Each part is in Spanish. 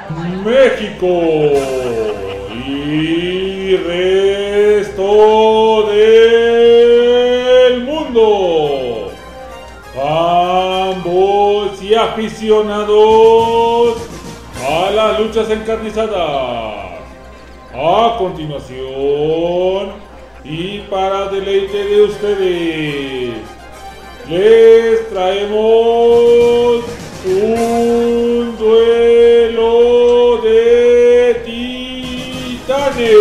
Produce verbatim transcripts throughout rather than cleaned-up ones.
México y resto del mundo, ambos y aficionados a las luchas encarnizadas. A continuación, y para deleite de ustedes, les traemos un duelo de titanes.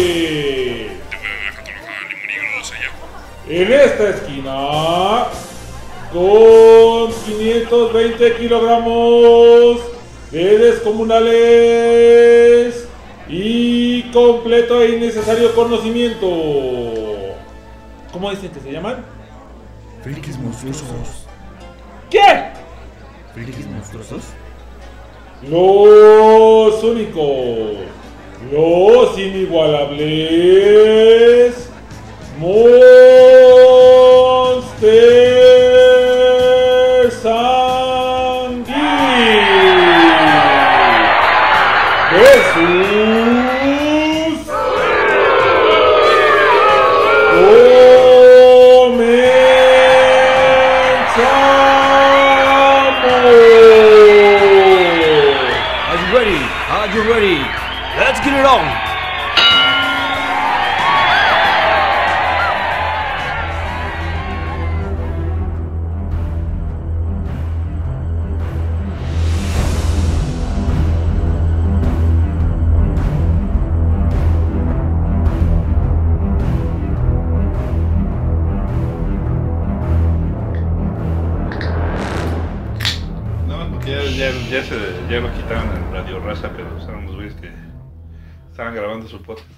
En esta esquina, con quinientos veinte kilogramos de descomunales y completo e innecesario conocimiento. ¿Cómo dicen que se llaman? Frikis monstruosos. ¿Qué? ¿Frikis monstruosos? Los únicos, los inigualables Monster Sanguí versus Are you ready? Let's get it on! Ya, ya, ya, se, ya lo quitaron en Radio Raza, pero estaban los güeyes que estaban grabando su podcast.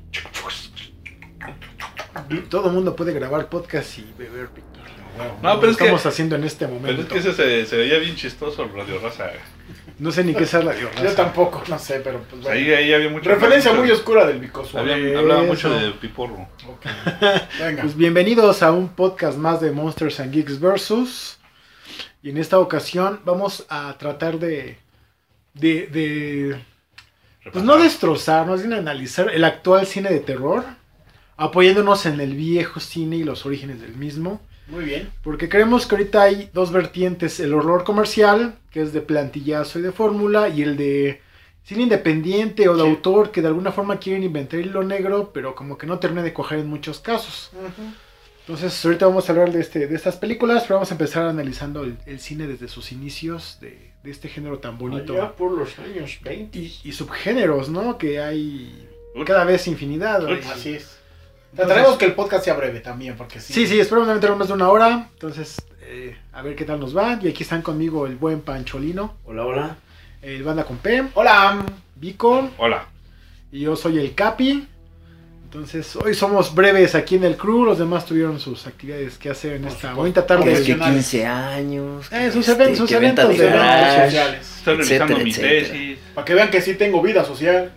Todo el mundo puede grabar podcast y beber, Víctor. Wow, no, pero es estamos que, haciendo en este momento. Pero es que ese se, se veía bien chistoso el Radio Raza. No sé ni qué es Radio Raza. Yo tampoco, no sé, pero pues bueno. Ahí, ahí había mucho. Referencia mucho, muy oscura del Bicoso. Había, hablaba mucho de Piporro. Okay. Venga. Pues bienvenidos a un podcast más de Monsters and Geeks Versus. Y en esta ocasión vamos a tratar de, de, de pues no destrozar, más bien analizar el actual cine de terror, apoyándonos en el viejo cine y los orígenes del mismo. Muy bien. Porque creemos que ahorita hay dos vertientes, el horror comercial, que es de plantillazo y de fórmula, y el de cine independiente o de sí. autor, que de alguna forma quieren inventar el hilo negro, pero como que no termina de cuajar en muchos casos. Uh-huh. Entonces ahorita vamos a hablar de, este, de estas películas, pero vamos a empezar analizando el, el cine desde sus inicios, de, de este género tan bonito. Allá por los años veinte. Y, y subgéneros, ¿no? Que hay cada vez infinidad. Uy, así es. Trataremos que el podcast sea breve también, porque sí. Sí, sí, esperamos no meterlo más de una hora. Entonces, eh, a ver qué tal nos va. Y aquí están conmigo el buen Pancholino. Hola, hola. El Banda con P. Hola. Vico. Hola. Y yo soy el Capi. Entonces, hoy somos breves aquí en el crew. Los demás tuvieron sus actividades que hacer en Por esta bonita tarde. Es que quince años. Eh, sus este, eventos, sus eventos de eventos sociales. Estoy revisando mi tesis. Para que vean que sí tengo vida social.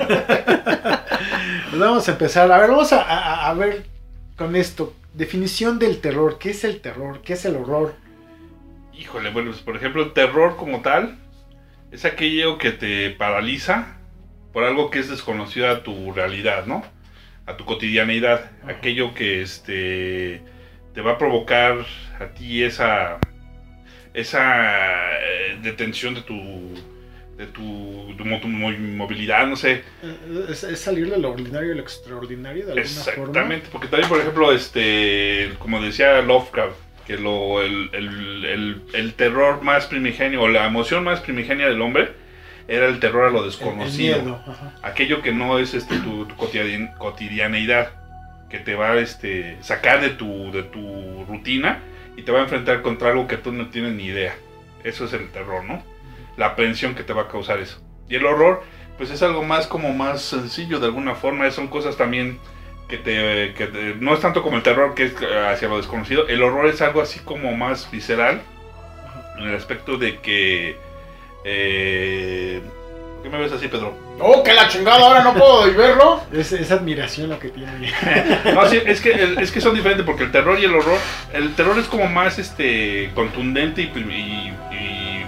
Pues vamos a empezar. A ver, vamos a, a, a ver con esto. Definición del terror. ¿Qué es el terror? ¿Qué es el horror? Híjole, bueno, pues por ejemplo, el terror como tal es aquello que te paraliza por algo que es desconocido a tu realidad, ¿no? A tu cotidianeidad, uh-huh. Aquello que este te va a provocar a ti esa esa eh, detención de tu de tu, tu, tu movilidad, no sé. Es, es salir de lo ordinario y lo extraordinario de alguna Exactamente, forma. Exactamente, porque también, por ejemplo, este como decía Lovecraft, que lo el, el, el, el terror más primigenio o la emoción más primigenia del hombre era el terror a lo desconocido, el miedo, aquello que no es este tu, tu cotidian, cotidianeidad, que te va a este, sacar de tu, de tu rutina y te va a enfrentar contra algo que tú no tienes ni idea. Eso es el terror, ¿no? La aprehensión que te va a causar eso. Y el horror, pues es algo más como más sencillo de alguna forma, son cosas también que te, que te no es tanto como el terror que es hacia lo desconocido, el horror es algo así como más visceral, en el aspecto de que Eh, ¿Qué me ves así, Pedro? ¡Oh, que la chingada! Ahora no puedo verlo. Es, es admiración lo que tiene. No, sí, es que, el, es que son diferentes porque el terror y el horror, el terror es como más este contundente y, y, y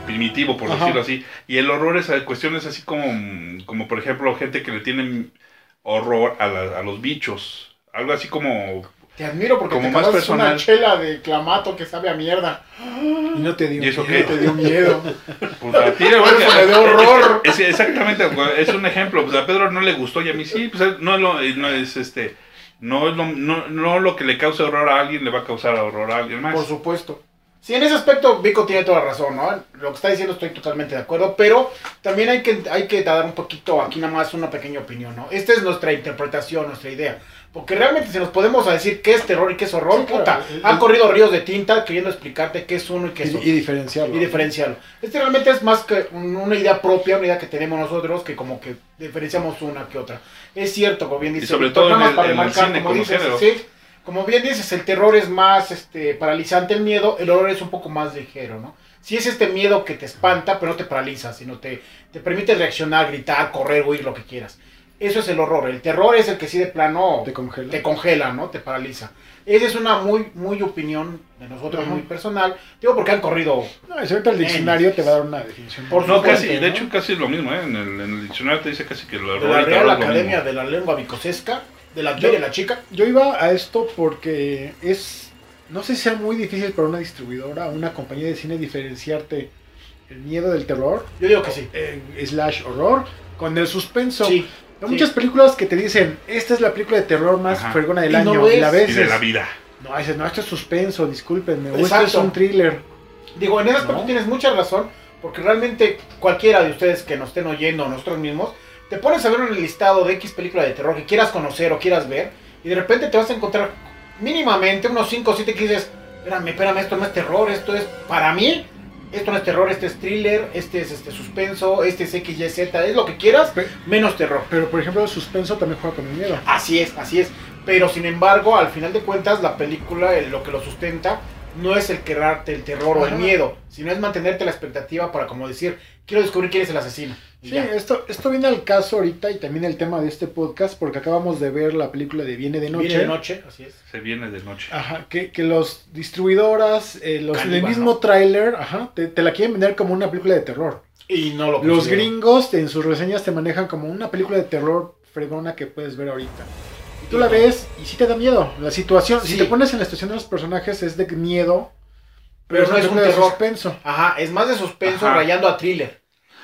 primitivo, por Ajá. decirlo así. Y el horror es a cuestiones así como, como por ejemplo, gente que le tiene horror a, la- a los bichos. Algo así como... Te admiro porque Como te más acabas personal. una chela de clamato que sabe a mierda. Y no te dio ¿Y eso miedo, qué? te dio miedo. Pues a ti, Por eso le dio horror. Es, es- exactamente, es un ejemplo. Pues a Pedro no le gustó y a mí sí. Pues no, es lo- no es este... No, es lo, no, no lo que le cause horror a alguien le va a causar horror a alguien más. Por supuesto. Sí, en ese aspecto Vico tiene toda la razón, ¿no? Lo que está diciendo estoy totalmente de acuerdo, pero también hay que, hay que dar un poquito, aquí nada más una pequeña opinión, ¿no? Esta es nuestra interpretación, nuestra idea. Porque realmente si nos podemos a decir qué es terror y qué es horror, Sí, claro. puta, El- han el- corrido ríos de tinta queriendo explicarte qué es uno y qué es Y, otro. y diferenciarlo. Y diferenciarlo. Este realmente es más que un- una idea propia, una idea que tenemos nosotros, que como que diferenciamos una que otra. Es cierto, como bien dices. sobre Víctor, todo nada en más el- para en el remarcar, cine como como dices, género. sí, como bien dices, el terror es más este, paralizante, el miedo, el horror es un poco más ligero, ¿no? Si es este miedo que te espanta, pero no te paraliza, sino te, te permite reaccionar, gritar, correr, huir, lo que quieras. Eso es el horror. El terror es el que sí de plano Te congela. te congela, ¿no? Te paraliza. Esa es una muy, muy opinión de nosotros, Ajá. muy personal. Digo porque han corrido. No, y si ahorita el diccionario te va a dar una definición. Por No, supuesto, casi, ¿no? de hecho casi es lo mismo, ¿eh? En el, en el diccionario te dice casi que el De horror la y Real terror es lo Academia mismo. de la Lengua Vicosesca, de la Yo- de la chica. Yo iba a esto porque es, no sé si sea muy difícil para una distribuidora o una compañía de cine diferenciarte el miedo del terror, Yo digo que sí. eh, slash horror, con el suspenso. Sí. Hay sí. muchas películas que te dicen, esta es la película de terror más Ajá. fregona del Y no año, lo y la es. ves, Y de la es- vida. no, dices, no, esto es suspenso, discúlpenme, o esto es Exacto. un thriller. Digo, en ese aspecto ¿No? tienes mucha razón, porque realmente cualquiera de ustedes que nos estén oyendo, o nosotros mismos, te pones a ver un listado de X película de terror que quieras conocer o quieras ver, y de repente te vas a encontrar mínimamente unos cinco o siete que dices, espérame, espérame, esto no es terror, esto es, para mí, esto no es terror, este es thriller, este es este suspenso, este es X Y Z, es lo que quieras, Pe- menos terror. Pero por ejemplo el suspenso también juega con el miedo. Así es, así es. Pero sin embargo, al final de cuentas, la película, eh, lo que lo sustenta, no es el crearte el terror o el Ajá. miedo, sino es mantenerte la expectativa para como decir, quiero descubrir quién es el asesino. Y Sí, ya. esto, esto viene al caso ahorita y también el tema de este podcast porque acabamos de ver la película de Viene de Noche. Viene de noche, así es. Se viene de noche. Ajá, que, que los distribuidoras, eh, los, el Caníbal, mismo ¿no? tráiler, ajá, te, te la quieren vender como una película de terror. Y no lo Los considero. gringos en sus reseñas te manejan como una película de terror fregona que puedes ver ahorita. Y tú la ves y sí te da miedo. La situación, Sí. si te pones en la situación de los personajes es de miedo, Pero no es un una película de terror. suspenso. Ajá, es más de suspenso Ajá. rayando a thriller.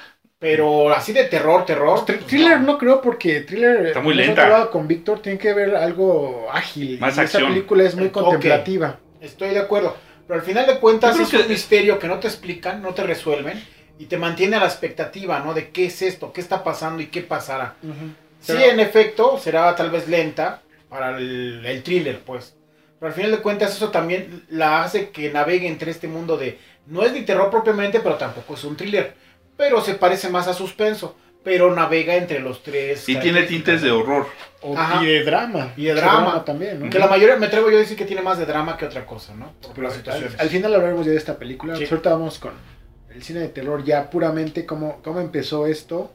Pero así de terror, terror. Thr- pues, Thriller no creo porque thriller Está muy hemos lenta. hablado con Víctor tiene que ver algo ágil. Más y acción. Esa película es muy El toque. contemplativa. Estoy de acuerdo. Pero al final de cuentas Yo es creo un que- misterio que no te explican, no te resuelven. Y te mantiene a la expectativa, ¿no? De qué es esto, qué está pasando y qué pasará. Sí, Pero- en efecto, será tal vez lenta para el, el thriller, pues. Pero al final de cuentas eso también la hace que navegue entre este mundo de... No es ni terror propiamente, pero tampoco es un thriller. Pero se parece más a suspenso. Pero navega entre los tres. Y tiene tintes de horror. O- Ajá. y de drama. Y de Sí, drama. también, ¿no? Que la mayoría, me atrevo yo a decir que tiene más de drama que otra cosa, ¿no? Por Pero las al, situaciones. al final hablaremos ya de esta película. Sí. Ahorita vamos con el cine de terror ya puramente cómo, cómo empezó esto.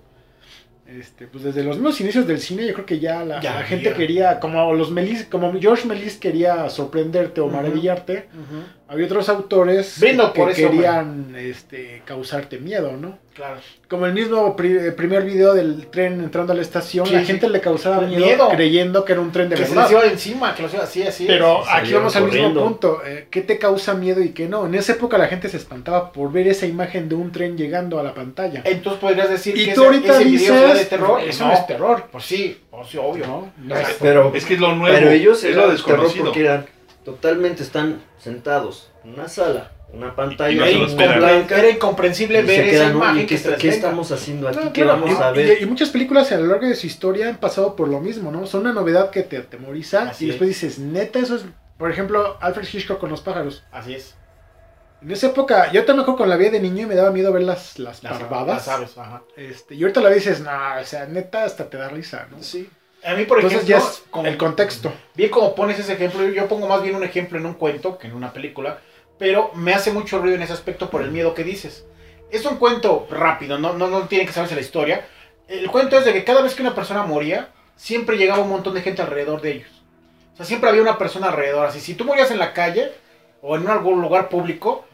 Este, pues desde los mismos inicios del cine yo creo que ya la, Ya la gente había. quería, como los Melis, como George Melis quería sorprenderte o Ujú. maravillarte, Ujú, había otros autores Brindo que por ese querían este, causarte miedo, ¿no? claro. Como el mismo pri- primer video del tren entrando a la estación, Sí, la sí. gente le causaba miedo, Miedo. creyendo que era un tren de Que se verdad. les iba de encima, que los iba así, así. Pero Sí, aquí salieron vamos al mismo corriendo. punto. eh, ¿Qué te causa miedo y qué no? En esa época la gente se espantaba por ver esa imagen de un tren llegando a la pantalla. Entonces podrías decir Y que tú ese, ahorita ese video era de dices, terror. eso no, no es terror. Pues sí, pues sí, obvio. ¿No? No Exacto. es- Pero, Es que es lo nuevo. pero ellos es era lo terror desconocido. porque eran totalmente están sentados en una sala, una Y pantalla no se lo muy esperan. blanca. Era incomprensible Y ver se esa quedan, ¿no? imagen ¿Y que qué, se les qué venga. estamos haciendo aquí? No, ¿Qué claro, vamos y- a y- ver? Y, muchas películas a lo largo de su historia han pasado por lo mismo, ¿no? Son una novedad que te atemoriza Así y después es. dices, neta, eso es. Por ejemplo, Alfred Hitchcock con los pájaros. Así es. En esa época, yo también me acuerdo con la vida de niño y me daba miedo ver las, las Las, parvadas. las aves, ajá. Este, y ahorita la dices, no, o sea, neta, hasta te da risa, ¿no? Sí. A mí, por Entonces ejemplo, ya es como- el contexto. bien como pones ese ejemplo, yo pongo más bien un ejemplo en un cuento que en una película, pero me hace mucho ruido en ese aspecto por el miedo que dices. Es un cuento rápido, no, no, no tiene que saberse la historia. El cuento es de que cada vez que una persona moría, siempre llegaba un montón de gente alrededor de ellos. O sea, siempre había una persona alrededor. Así, si tú morías en la calle o en algún lugar público,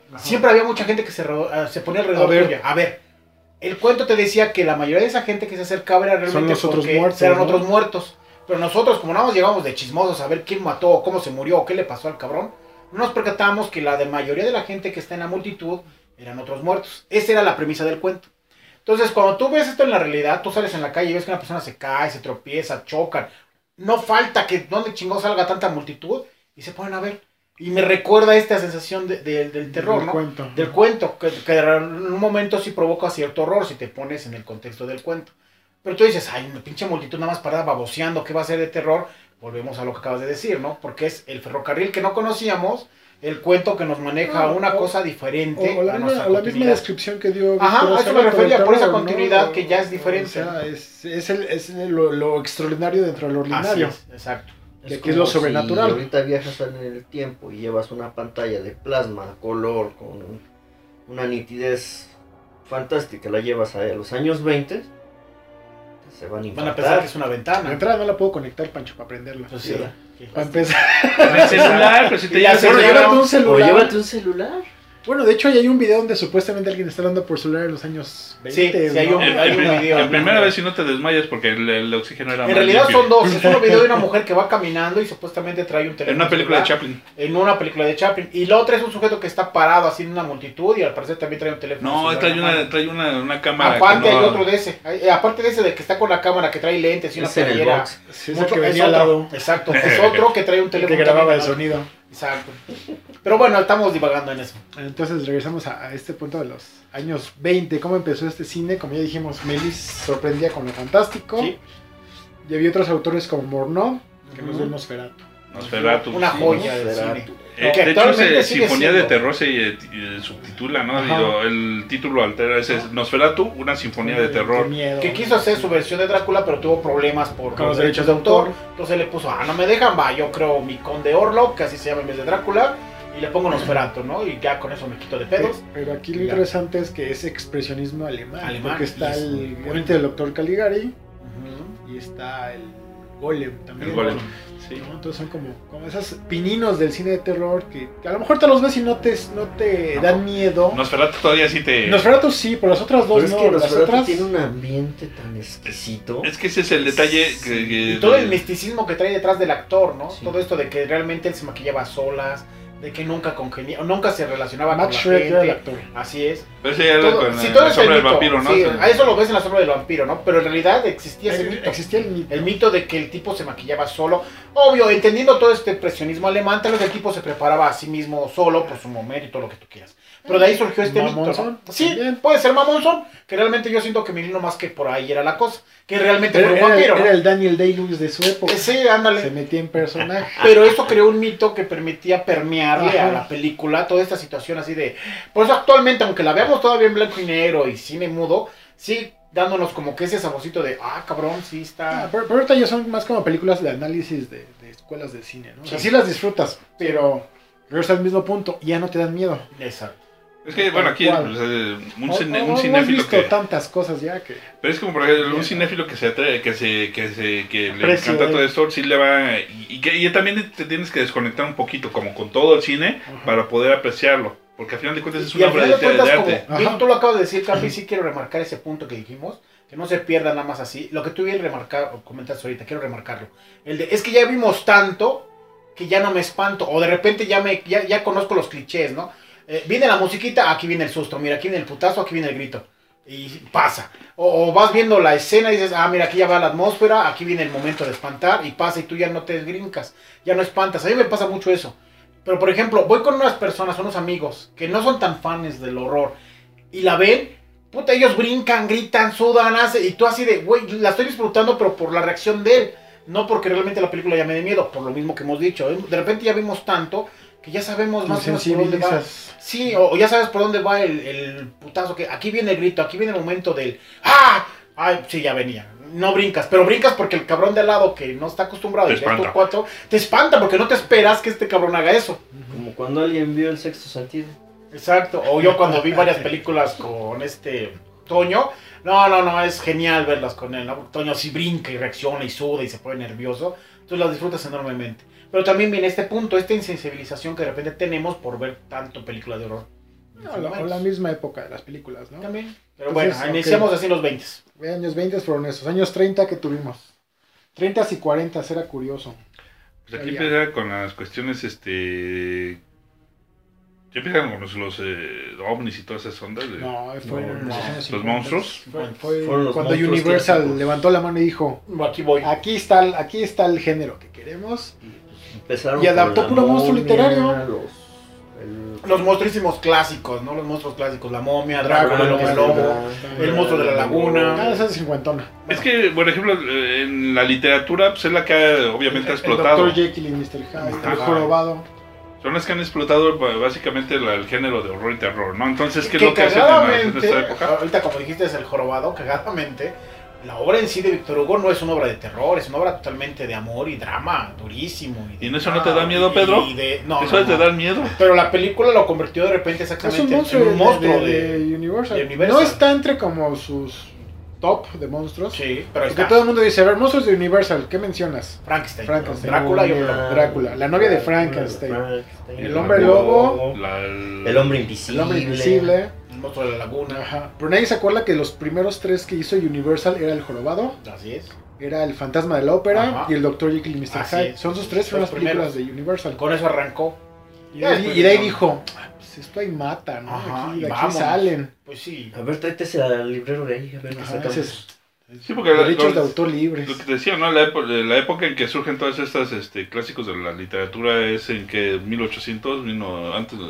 siempre había mucha gente que se, ro- ah, se ponía alrededor A ver. tuya. A ver, el cuento te decía que la mayoría de esa gente que se acercaba era realmente los otros porque muertos, eran ¿no? otros muertos. Pero nosotros, como nada más llegamos de chismosos a ver quién mató, cómo se murió, qué le pasó al cabrón, no nos percatábamos que la de mayoría de la gente que está en la multitud eran otros muertos. Esa era la premisa del cuento. Entonces, cuando tú ves esto en la realidad, tú sales en la calle y ves que una persona se cae, se tropieza, chocan. No falta que donde chingón salga tanta multitud y se ponen a ver. Y me recuerda esta sensación de, de- del terror, Del ¿no? cuento. Del cuento, que, que en un momento sí provoca cierto horror si te pones en el contexto del cuento. Pero tú dices, ay, una pinche multitud nada más parada baboseando, ¿qué va a ser de terror? Volvemos a lo que acabas de decir, ¿no? Porque es el ferrocarril que no conocíamos, el cuento que nos maneja No, una o- cosa O, diferente o la, a misma, nuestra o la misma continuidad. descripción que dio Ajá, Víctor a hace eso me rato refería, del por esa terror, continuidad que ya es diferente. O sea, es, es, el, es lo, lo extraordinario dentro de lo Así ordinario. es, exacto. Que aquí es lo como sobrenatural. Si ahorita viajas en el tiempo y llevas una pantalla de plasma, color, con una nitidez fantástica, la llevas a los años veinte, se van a Van a impactar. pensar que es una De ventana. entrada no la puedo conectar, Pancho, para prenderla. Pues sí. ¿verdad? Para empezar. En el celular, pues si te Y ya llevas se el Bueno, lleva llévate un- un O celular. llévate un celular. Bueno, de hecho, ahí hay un video donde supuestamente alguien está hablando por celular en los años veinte. Sí, sí, hay ¿no? un- En, hay en- un video. en primera vez si no te desmayas porque el, el oxígeno era En más realidad limpio. son dos. Es un video de una mujer que va caminando y supuestamente trae un teléfono. En una película de celular. Chaplin. En una película de Chaplin. Y la otra es un sujeto que está parado así en una multitud y al parecer también trae un teléfono. No, celular trae en la mano. una, trae una, una cámara. Aparte que no- hay otro de ese. Hay- eh, aparte de ese de que está con la cámara que trae lentes y una Es en el playera. box. Sí, es el Otro- que es venía al otro. lado. Exacto. Es otro que trae un El teléfono. que grababa el también, ¿no? sonido. Exacto. Pero bueno, estamos divagando en eso. Entonces regresamos a, a este punto de los años veinte. ¿Cómo empezó este cine? Como ya dijimos, Melis sorprendía con lo fantástico. Sí. Y había otros autores como Morneau, que nos Ujú. dio el Nosferatu. Nosferatu. Una sí. joya del Nosferatu. cine. Eh, Que de hecho, actualmente se, sigue Sinfonía de siendo. Terror se eh, eh, subtitula, ¿no? Ajá. Digo, el título altera ese es Nosferatu, una sinfonía de Qué terror. miedo. Que quiso hacer su versión de Drácula, pero tuvo problemas por Con los los derechos de autor. Entonces le puso, ah, no me dejan, va, yo creo mi conde Orlok, que así se llama en vez de Drácula, y le pongo Nosferatu, ¿no? Y ya con eso me quito de pedos. Pero, pero aquí lo Ya. interesante es que es expresionismo alemán. Alemán, Porque está y es el, muy obviamente el doctor Caligari Ujú. y está el Golem también. El Golem. ¿no? Sí. ¿No? Entonces son como, como esos pininos del cine de terror que, que a lo mejor te los ves y no te, no te No. dan miedo. Nosferatu todavía sí te... Nosferatu sí, pero las otras dos Pero es no. que las Nosferatu otras... tiene un ambiente tan exquisito. Es que ese es el detalle que... que- Y todo el misticismo que trae detrás del actor, ¿no? Sí. Todo esto de que realmente él se maquillaba a solas, de que nunca congenia, nunca se relacionaba Matt con la Shreck era el gente. actor. Así es. Pero ese ya era Todo- con sí, eh, todo la es sombra el del mito, vampiro, ¿no? sí, Sí. a eso lo ves en la sombra del vampiro, ¿no? Pero en realidad existía ese Eh, mito. Existía el mito. El mito de que el tipo se maquillaba solo. Obvio, entendiendo todo este expresionismo alemán, tal vez el tipo se preparaba a sí mismo solo por su momento y todo lo que tú quieras. Pero de ahí surgió este mito, Mamonzón, ¿no? Sí, también. puede ser mamonzón, que realmente yo siento que mi no más que por ahí era la cosa. Que realmente Era, fue un era el- vampiro, ¿no? era el Daniel Day-Lewis de su época. Eh, Sí, ándale. Se metía en personaje. Pero eso creó un mito que permitía permearle Ajá. a la película toda esta situación así de... Por eso actualmente, aunque la veamos todavía en blanco y negro y cine mudo, sí dándonos como que ese saborcito de, ah, cabrón, sí Ah, está... pero, pero ahorita ya son más como películas de análisis de, de escuelas de cine, ¿no? O sea, Sí. sí las disfrutas, pero regresas al mismo punto y ya no te dan miedo. Exacto. Es que, bueno, aquí ¿Cuál? pues, eh, un, O- cine- o- un hemos cinéfilo visto que... tantas cosas ya que... Pero es como, por ejemplo, un cinéfilo que se atreve, que se, que se, que le Aprecio, encanta eh. todo esto, sí le va, y, y que y también te tienes que desconectar un poquito, como con todo el cine, Ajá. para poder apreciarlo, porque al final de cuentas es Y una al obra final de, de de cuentas, arte. como bien Ajá. tú lo acabas de decir, Capi, sí quiero remarcar ese punto que dijimos, que no se pierda nada más así. Lo que tú bien remarcar, o comentaste ahorita, quiero remarcarlo. El de, es que ya vimos tanto que ya no me espanto, o de repente ya me ya, ya conozco los clichés, ¿no? Eh, viene la musiquita, aquí viene el susto, mira, aquí viene el putazo, aquí viene el grito. Y pasa. O, o vas viendo la escena y dices, ah, mira, aquí ya va la atmósfera, aquí viene el momento de espantar, y pasa y tú ya no te desgrincas, ya no espantas. A mí me pasa mucho eso. Pero, por ejemplo, voy con unas personas, unos amigos, que no son tan fans del horror, y la ven, puta, ellos brincan, gritan, sudan, hacen, y tú así de, güey, la estoy disfrutando, pero por la reacción de él, no porque realmente la película ya me dé miedo, por lo mismo que hemos dicho. De repente ya vimos tanto que ya sabemos más o menos por dónde va. sensibilizas. Sí, o, o ya sabes por dónde va el, el putazo, que aquí viene el grito, aquí viene el momento del ¡ah! Ay, sí, ya venía. No brincas, pero brincas porque el cabrón de al lado que no está acostumbrado Te y ves tu espanta. cuatro, te espanta porque no te esperas que este cabrón haga eso. Como cuando alguien vio el sexto sentido. Exacto. O yo cuando vi varias películas con este Toño, no, no, no, es genial verlas con él, ¿no? Toño sí brinca y reacciona y suda y se pone nervioso, entonces las disfrutas enormemente. Pero también viene este punto, esta insensibilización que de repente tenemos por ver tanto película de horror. No, la, o la misma época de las películas, ¿no? También. Pero Entonces, bueno, iniciamos ok. así los veinte. Años veinte fueron esos. Años treinta que tuvimos. treinta y cuarenta, era curioso. Pues aquí Ya. empieza con las cuestiones, este... Ya empiezan con los, los eh, ovnis y todas esas ondas. De... No, fue No, en no. los años ¿Los cincuenta. monstruos? Fue, fue Fueron los cuando monstruos Universal clásicos. levantó la mano y dijo, Aquí voy. aquí está, el- aquí está el género que queremos. Empezaron Y adaptó con la puro monstruo momia, literario. Los, el- Los monstruísimos clásicos, ¿no? Los monstruos clásicos. La momia, Drácula, el hombre Drácula, lobo. Drácula, el monstruo de la laguna. Cada esa es cincuentona. Es que, por ejemplo, eh, en la literatura, pues es la que ha, obviamente ha explotado. El doctor Jekyll y mister Hyde, Ajá. el jorobado. Son las que han explotado b- básicamente la- el género de horror y terror, ¿no? Entonces, ¿qué es que lo que hacen en, la- en cagadamente, esta época? ahorita como dijiste es el jorobado, cagadamente, la obra en sí de Víctor Hugo no es una obra de terror, es una obra totalmente de amor y drama, durísimo. de- ¿Y eso no te da miedo, Pedro? y de- no, Eso no, es de no. dar miedo. Pero la película lo convirtió de repente Es exactamente un monstruo, en un monstruo de, de... de- de Universal. de Universal. No está entre como sus top de monstruos. Sí, pero Porque está todo el mundo dice, a ver, monstruos de Universal, ¿qué mencionas? Frankenstein, Frankenstein. Drácula y hombre Momia, lobo. Drácula, la novia de Frankenstein. Frankenstein, El hombre lobo. La- el... El hombre invisible. El hombre invisible. El monstruo de la laguna. Ajá. Pero nadie se acuerda que los primeros tres que hizo Universal era el jorobado, Así es. era el fantasma de la ópera Ajá. y el doctor Jekyll y mister Así Hyde. es. Son sus tres Los primeras películas primeros. de Universal. Con eso arrancó. Y, Ya de, después y de ahí no. dijo, "Ah, pues esto ahí mata, ¿no? Ajá, aquí y de aquí vámonos. salen. Pues sí. A ver, tráete ese al librero de ahí, a ver qué Ajá, sacamos. ese es- Sí, porque la- derechos de los- autor libres. lo que te decía, ¿no? La, epo- la época en que surgen todas estas este, clásicos de la literatura es en que mil ochocientos, vino antes.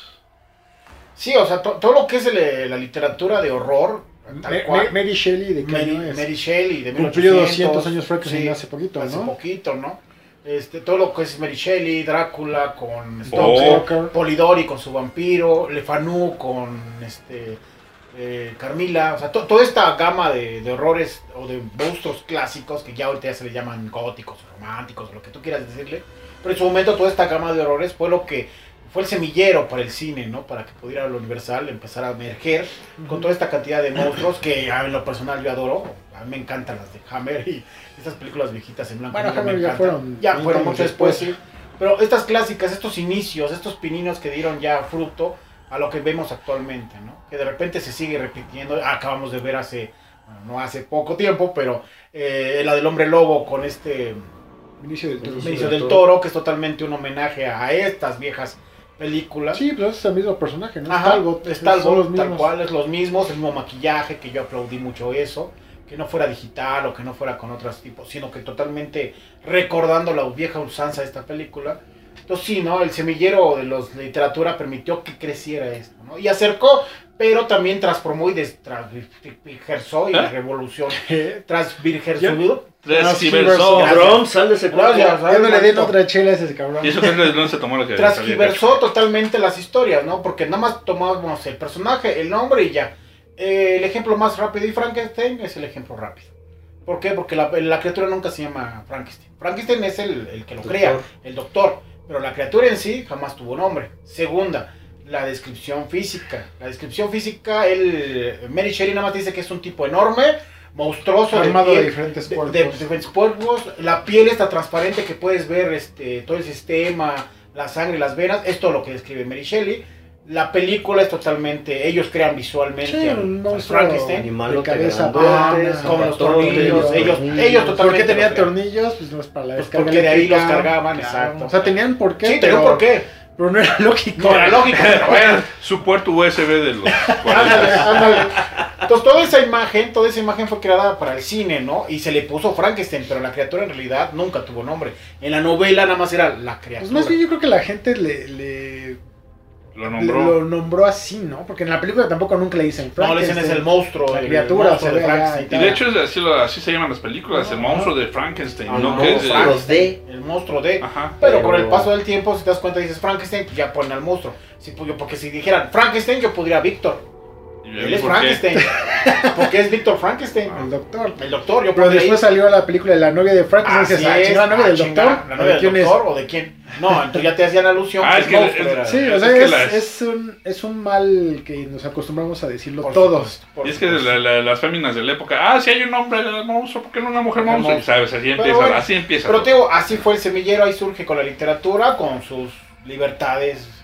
Sí, o sea, to- todo lo que es el- la literatura de horror, tal Ma- cual. Ma- Mary Shelley, ¿de qué Mary, año es? Mary Shelley de Cumplió mil ochocientos, doscientos años Frankenstein sí, hace poquito, hace ¿no? poquito, ¿no? Este, todo lo que es Mary Shelley, Drácula con Oh. Stoker, Polidori con su vampiro, Le Fanu con este eh, Carmila, o sea, to- toda esta gama de, de horrores o de monstruos clásicos que ya ahorita ya se le llaman góticos, románticos, lo que tú quieras decirle, pero en su momento toda esta gama de horrores fue lo que fue el semillero para el cine, ¿no? Para que pudiera lo Universal empezar a emerger con toda esta cantidad de monstruos que a en lo personal yo adoro. A mí me encantan las de Hammer y estas películas viejitas en blanco. Bueno, y negro me Hammer ya encantan. fueron Ya veinte fueron años mucho después, después. sí. Pero estas clásicas, estos inicios, estos pininos que dieron ya fruto a lo que vemos actualmente, ¿no? Que de repente se sigue repitiendo. Acabamos de ver hace, bueno, no hace poco tiempo, pero eh, la del hombre lobo con este Benicio del Toro. Benicio Benicio del del Toro. Toro, que es totalmente un homenaje a estas viejas películas. Sí, pues es el mismo personaje, ¿no? Ajá, Talbot, es son los Talbot, tal mismos. cual, es los mismos, el mismo maquillaje, que yo aplaudí mucho eso, que no fuera digital o que no fuera con otros tipos, sino que totalmente recordando la vieja usanza de esta película. Entonces sí, ¿no? El semillero de los de literatura permitió que creciera esto, ¿no? Y acercó, pero también transformó y des- transvirgerzó y ¿Eh? revolución. ¿Qué? Transvirgerzó. Transgiversó. Gracias. Cabrón, sal de ese cuarto. Gracias. Ya no le den Maldito. otra chela a ese cabrón. Y eso que no se tomó la que Transgiversó totalmente las historias, ¿no? Porque nada más tomábamos el personaje, el nombre y ya. Eh, el ejemplo más rápido y Frankenstein es el ejemplo rápido. ¿Por qué? Porque la, la criatura nunca se llama Frankenstein. Frankenstein es el, el que lo Doctor. crea, el doctor. Pero la criatura en sí jamás tuvo nombre. Segunda, la descripción física. La descripción física, el Mary Shelley nada más dice que es un tipo enorme, monstruoso, Armado de piel- diferentes de, cuerpos. de diferentes cuerpos. La piel está transparente que puedes ver este, todo el sistema, la sangre, las venas. Es todo lo que describe Mary Shelley. La película es totalmente, ellos crean visualmente Sí, al- un al monstruo Frankenstein. Animalote de cabeza grandote, plana, como los zapatote, tornillos, los ellos- tornillos. ellos ¿Por totalmente qué tenía lo crean. tornillos? Pues no es para la Pues descarga porque de ahí eléctrica. los cargaban, exacto. O sea, tenían por qué, Sí, pero, pero ¿por qué? pero no era lógico. No era lógico, pero bueno. Su puerto U S B de los Ándale, cuarenta. ándale. Entonces toda esa imagen, toda esa imagen fue creada para el cine, ¿no? Y se le puso Frankenstein, pero la criatura en realidad nunca tuvo nombre. En la novela nada más era la criatura. Pues más bien yo creo que la gente le, le, Lo le- nombró. lo nombró así, ¿no? Porque en la película tampoco nunca le dicen No, le dicen es el monstruo, La el criatura, monstruo se de ve allá Frankenstein. Y de hecho es así, lo- así se llaman las películas, el Ajá. monstruo de Frankenstein, Ah, ¿no? no, Que es, Frank- Los de- El monstruo de... Ajá. Pero, Pero- con el paso del tiempo, si te das cuenta, dices Frankenstein, pues ya ponen al monstruo. Sí, pues, yo- porque si dijeran Frankenstein, yo podría Víctor. Y Él es ¿por qué? Frankenstein. Porque es Víctor Frankenstein. El doctor. El doctor, yo Pero podría después ir. salió la película de la novia de Frankenstein. Así y dices, ah, es, chinga, la novia ah, del chinga, doctor. ¿La novia del ¿Quién es? doctor o de quién? No, entonces ya te hacían alusión Ah, que es el que monstruo el- era- Sí, o Es sea, que es, las- es, un, es un mal que nos acostumbramos a decirlo Por todos. supuesto, por Y es que supuesto. la- la- las féminas de la época, ah, si hay un hombre monstruo, ¿por qué no una mujer Mujer monstruo? Y monstruo. sabes, así Pero empieza, bueno, así empieza. Pero todo. te digo, así fue el semillero, ahí surge con la literatura, con sus libertades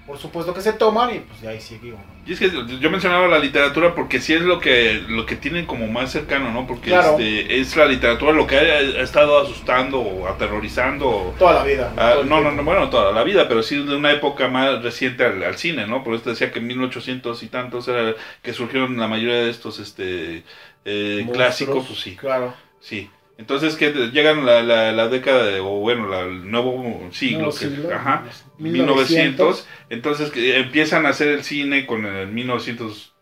por supuesto que se toman y pues de ahí sigue uno. Y es que yo mencionaba la literatura porque sí es lo que lo que tienen como más cercano, ¿no? Porque Claro. este, es la literatura lo que ha, ha estado asustando o aterrorizando. Toda la vida. Ah, todo el no, no, tiempo. no, bueno, toda la vida, pero sí de una época más reciente al, al cine, ¿no? Por eso te decía que en mil ochocientos y tantos era que surgieron la mayoría de estos este eh, Monstruos. clásicos, pues sí, Claro. sí. Entonces que llegan la, la, la década de, o bueno, la, el nuevo siglo, Nuevo que, siglo, ajá, mil mil novecientos, novecientos. entonces que empiezan a hacer el cine con el mil novecientos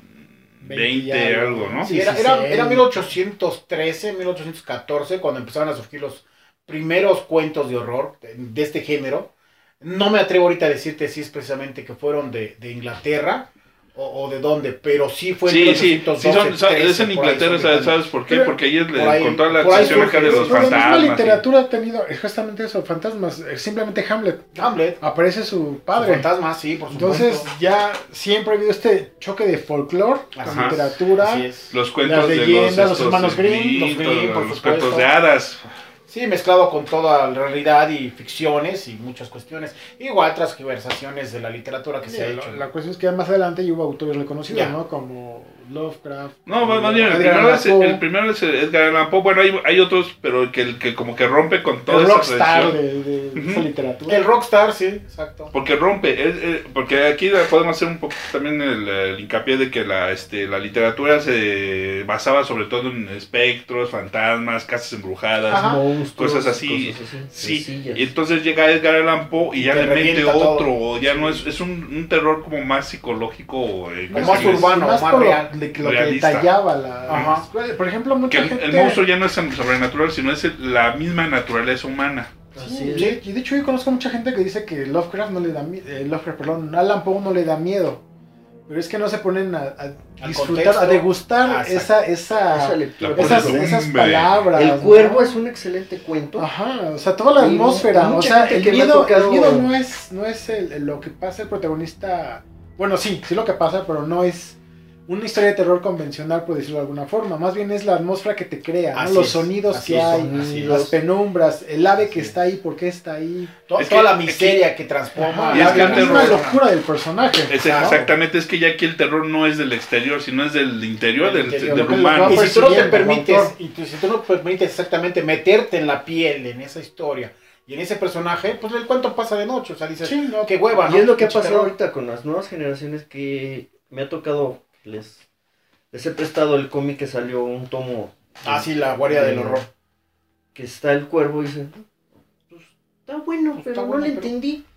veinte, veinte algo, ¿no? Sí, era, era, dieciséis. era mil ochocientos trece, mil ochocientos catorce cuando empezaron a surgir los primeros cuentos de horror de, de este género. No me atrevo ahorita a decirte si es precisamente que fueron de, de Inglaterra o, o de dónde, pero sí fue en Sí, sí, mil ochocientos doce, sí son, trece, es en por ahí Inglaterra, son ¿sabes, británicos. ¿sabes por qué? Pero- Porque ahí es por ahí- con toda la por ahí sección acá de surge. los Pero la misma fantasmas. y- literatura ha tenido es justamente eso, fantasmas. Es simplemente Hamlet. Hamlet, Aparece su su padre. fantasma, sí, por supuesto. Entonces ya siempre ha habido este choque de folclore con Ajá. literatura. Así es. Los cuentos Las de leyendas, los, los estos, hermanos Grimm, los Grimm, por los supuesto. cuentos de hadas. Sí, mezclado con toda la realidad y ficciones y muchas cuestiones. Igual transversaciones de la literatura que Sí, se ha la, hecho. la cuestión es que ya más adelante ya hubo autores reconocidos, Ya. ¿no? Como Lovecraft. No, más, más bien, el Edgar primero, Allan es, Poe, el primero es Edgar Allan Poe. Bueno, hay, hay otros, pero que, el que como que rompe con toda el esa rockstar tradición. de, de Ujú. esa literatura. El rockstar, sí, exacto. Porque rompe, es- es- porque aquí podemos hacer un poquito también el, el hincapié de que la, este, la literatura se basaba sobre todo en espectros, fantasmas, casas embrujadas. Ajá. Monstruos, Cosas así, cosas así, Sí, sencillas. y entonces llega Edgar Allan Poe y ya Te le mete revienta todo. otro, ya no es, es un, un terror como más psicológico, eh, Como casi más no es- urbano, más más por lo, real, de que lo que realista. detallaba la. Ajá. Por ejemplo, mucha Que el, gente. el monstruo ya no es sobrenatural, sino es el- la misma naturaleza humana. Así Sí, es. y de hecho yo conozco mucha gente que dice que Lovecraft no le da miedo, Lovecraft, perdón, Allan Poe no le da miedo, pero es que no se ponen a, a Al disfrutar, contexto. a degustar Ah, esa, esa, Esa lectura. La esas, podredumbre. esas palabras. El ¿no? Cuervo es un excelente cuento. Ajá, o sea, toda la Y atmósfera, o mucha sea, gente el que me ha miedo, tocado- el miedo no es, no es el- el- lo que pasa el protagonista, bueno, sí, sí lo que pasa, pero no es una historia de terror convencional, por decirlo de alguna forma, más bien es la atmósfera que te crea, ¿no? Así Los es, sonidos así que es, hay, así es. las penumbras, el ave que Así está ahí, por qué está ahí. To- Es toda que la miseria que transforma. Ajá, Y es la, que la el misma terror- locura del personaje. Es, ¿no? Exactamente, es que ya aquí el terror no es del exterior, sino es del interior, Del del, interior, del lo que- humano. lo Y que- si tú no te persiguiendo al permites, autor. y tú- si tú no permites exactamente meterte en la piel, en esa historia y en ese personaje, pues el cuento pasa de noche. O sea, dices, Sí, no, qué hueva, ¿no? Y es lo que ha Pinche pasado terror. ahorita con las nuevas generaciones que me ha tocado, les, les he prestado el cómic que salió un tomo. Ah, sí, la guardia del horror. Que está el cuervo y dice, pues está bueno, Pues, pero está no bueno, le pero- entendí.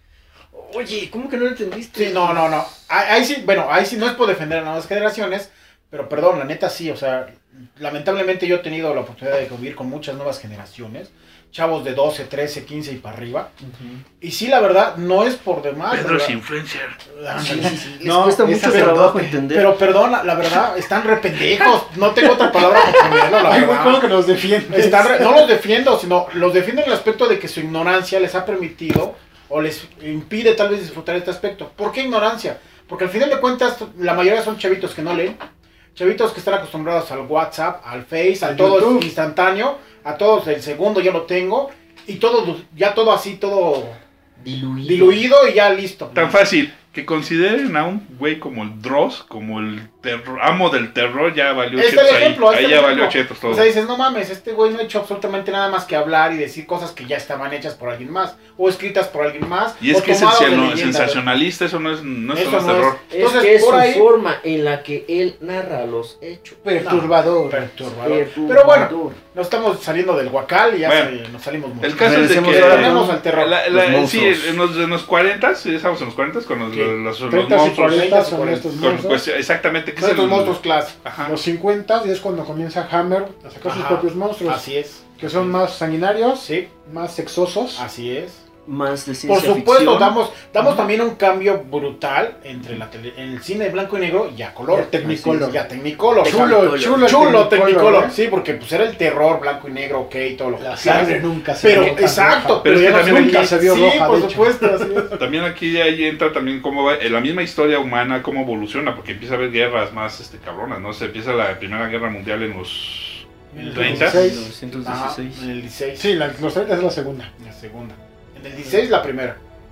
Oye, ¿cómo que no le entendiste? Sí, no, no, no. Ahí, ahí sí, bueno, ahí sí no es por defender a nuevas generaciones, pero perdón, la neta sí, o sea, lamentablemente yo he tenido la oportunidad de convivir con muchas nuevas generaciones, chavos de doce, trece, quince y para arriba, Ujú. y sí, la verdad, no es por demás. Pedro ¿verdad? es influencer. Sí, sí, sí, Les No, cuesta es mucho sacerdote. trabajo entender. Pero perdón, la, la verdad, están re pendejos, no tengo otra palabra para ponerlo, la Ay, güey, ¿cómo verdad. que nos defiende? Están re- no los defiendo, sino los defiendo en el aspecto de que su ignorancia les ha permitido o les impide tal vez disfrutar este aspecto. ¿Por qué ignorancia? Porque al final de cuentas la mayoría son chavitos que no leen, chavitos que están acostumbrados al WhatsApp, al Face, a Al todo YouTube. instantáneo, a todos el segundo yo lo tengo y todo ya todo así, todo Diluido. diluido y ya listo. Tan fácil que consideren a un güey como el Dross, como el terror, amo del terror, ya valió Ahí está chetos el ahí. ejemplo, ahí Ahí está ya el valió ejemplo. chetos todo. O sea, dices, no mames, este güey no ha hecho absolutamente nada más que hablar y decir cosas que ya estaban hechas por alguien más, o escritas por alguien más, Y es o que es tomadas de sensacional- leyendas. sensacionalista, eso no es, no es, Eso no es no es. terror. Es Entonces, que es por su ahí- forma en la que él narra los hechos. Perturbador. Perturbador. Perturbador. Pero bueno, nos estamos saliendo del guacal y ya Bueno, se- nos salimos mucho. El caso es de Regresemos que ahora Regresemos al terror. la- la- Los sí, monstruos. en los, en los cuarenta, sí, estamos en los cuarenta con los, Sí. los, los treinta y monstruos. cuarenta son cuarenta, estos Con, monstruos. pues, exactamente, que Son es estos el- monstruos clase. Ajá. Los cincuenta y es cuando comienza Hammer a sacar sus Ajá. propios monstruos. Así es. Que son más sanguinarios, Sí, más sexosos. así es. Más de Por ciencia supuesto, ficción. damos, damos Ajá. también un cambio brutal entre la tele- en el cine de blanco y negro y a color. Ya Technicolor. Así es, Ya Technicolor. Chulo, Technicolor. chulo, Chulo Technicolor. ¿eh? Sí, porque pues era el terror blanco y negro, ok, todo lo que La quieras. sangre nunca se Pero, vio tan exacto, roja. Pero es ya que no también nunca aquí- se vio sí, roja, por de hecho. supuesto, así es. También aquí ahí entra también cómo va eh, la misma historia humana, cómo evoluciona, porque empieza a haber guerras más este cabronas, ¿no? Se empieza la Primera Guerra Mundial en los En el treinta. dieciséis. mil novecientos Ajá, dieciséis. en el dieciséis. Sí, la, los treinta es la segunda. La segunda. En el dieciséis la primera.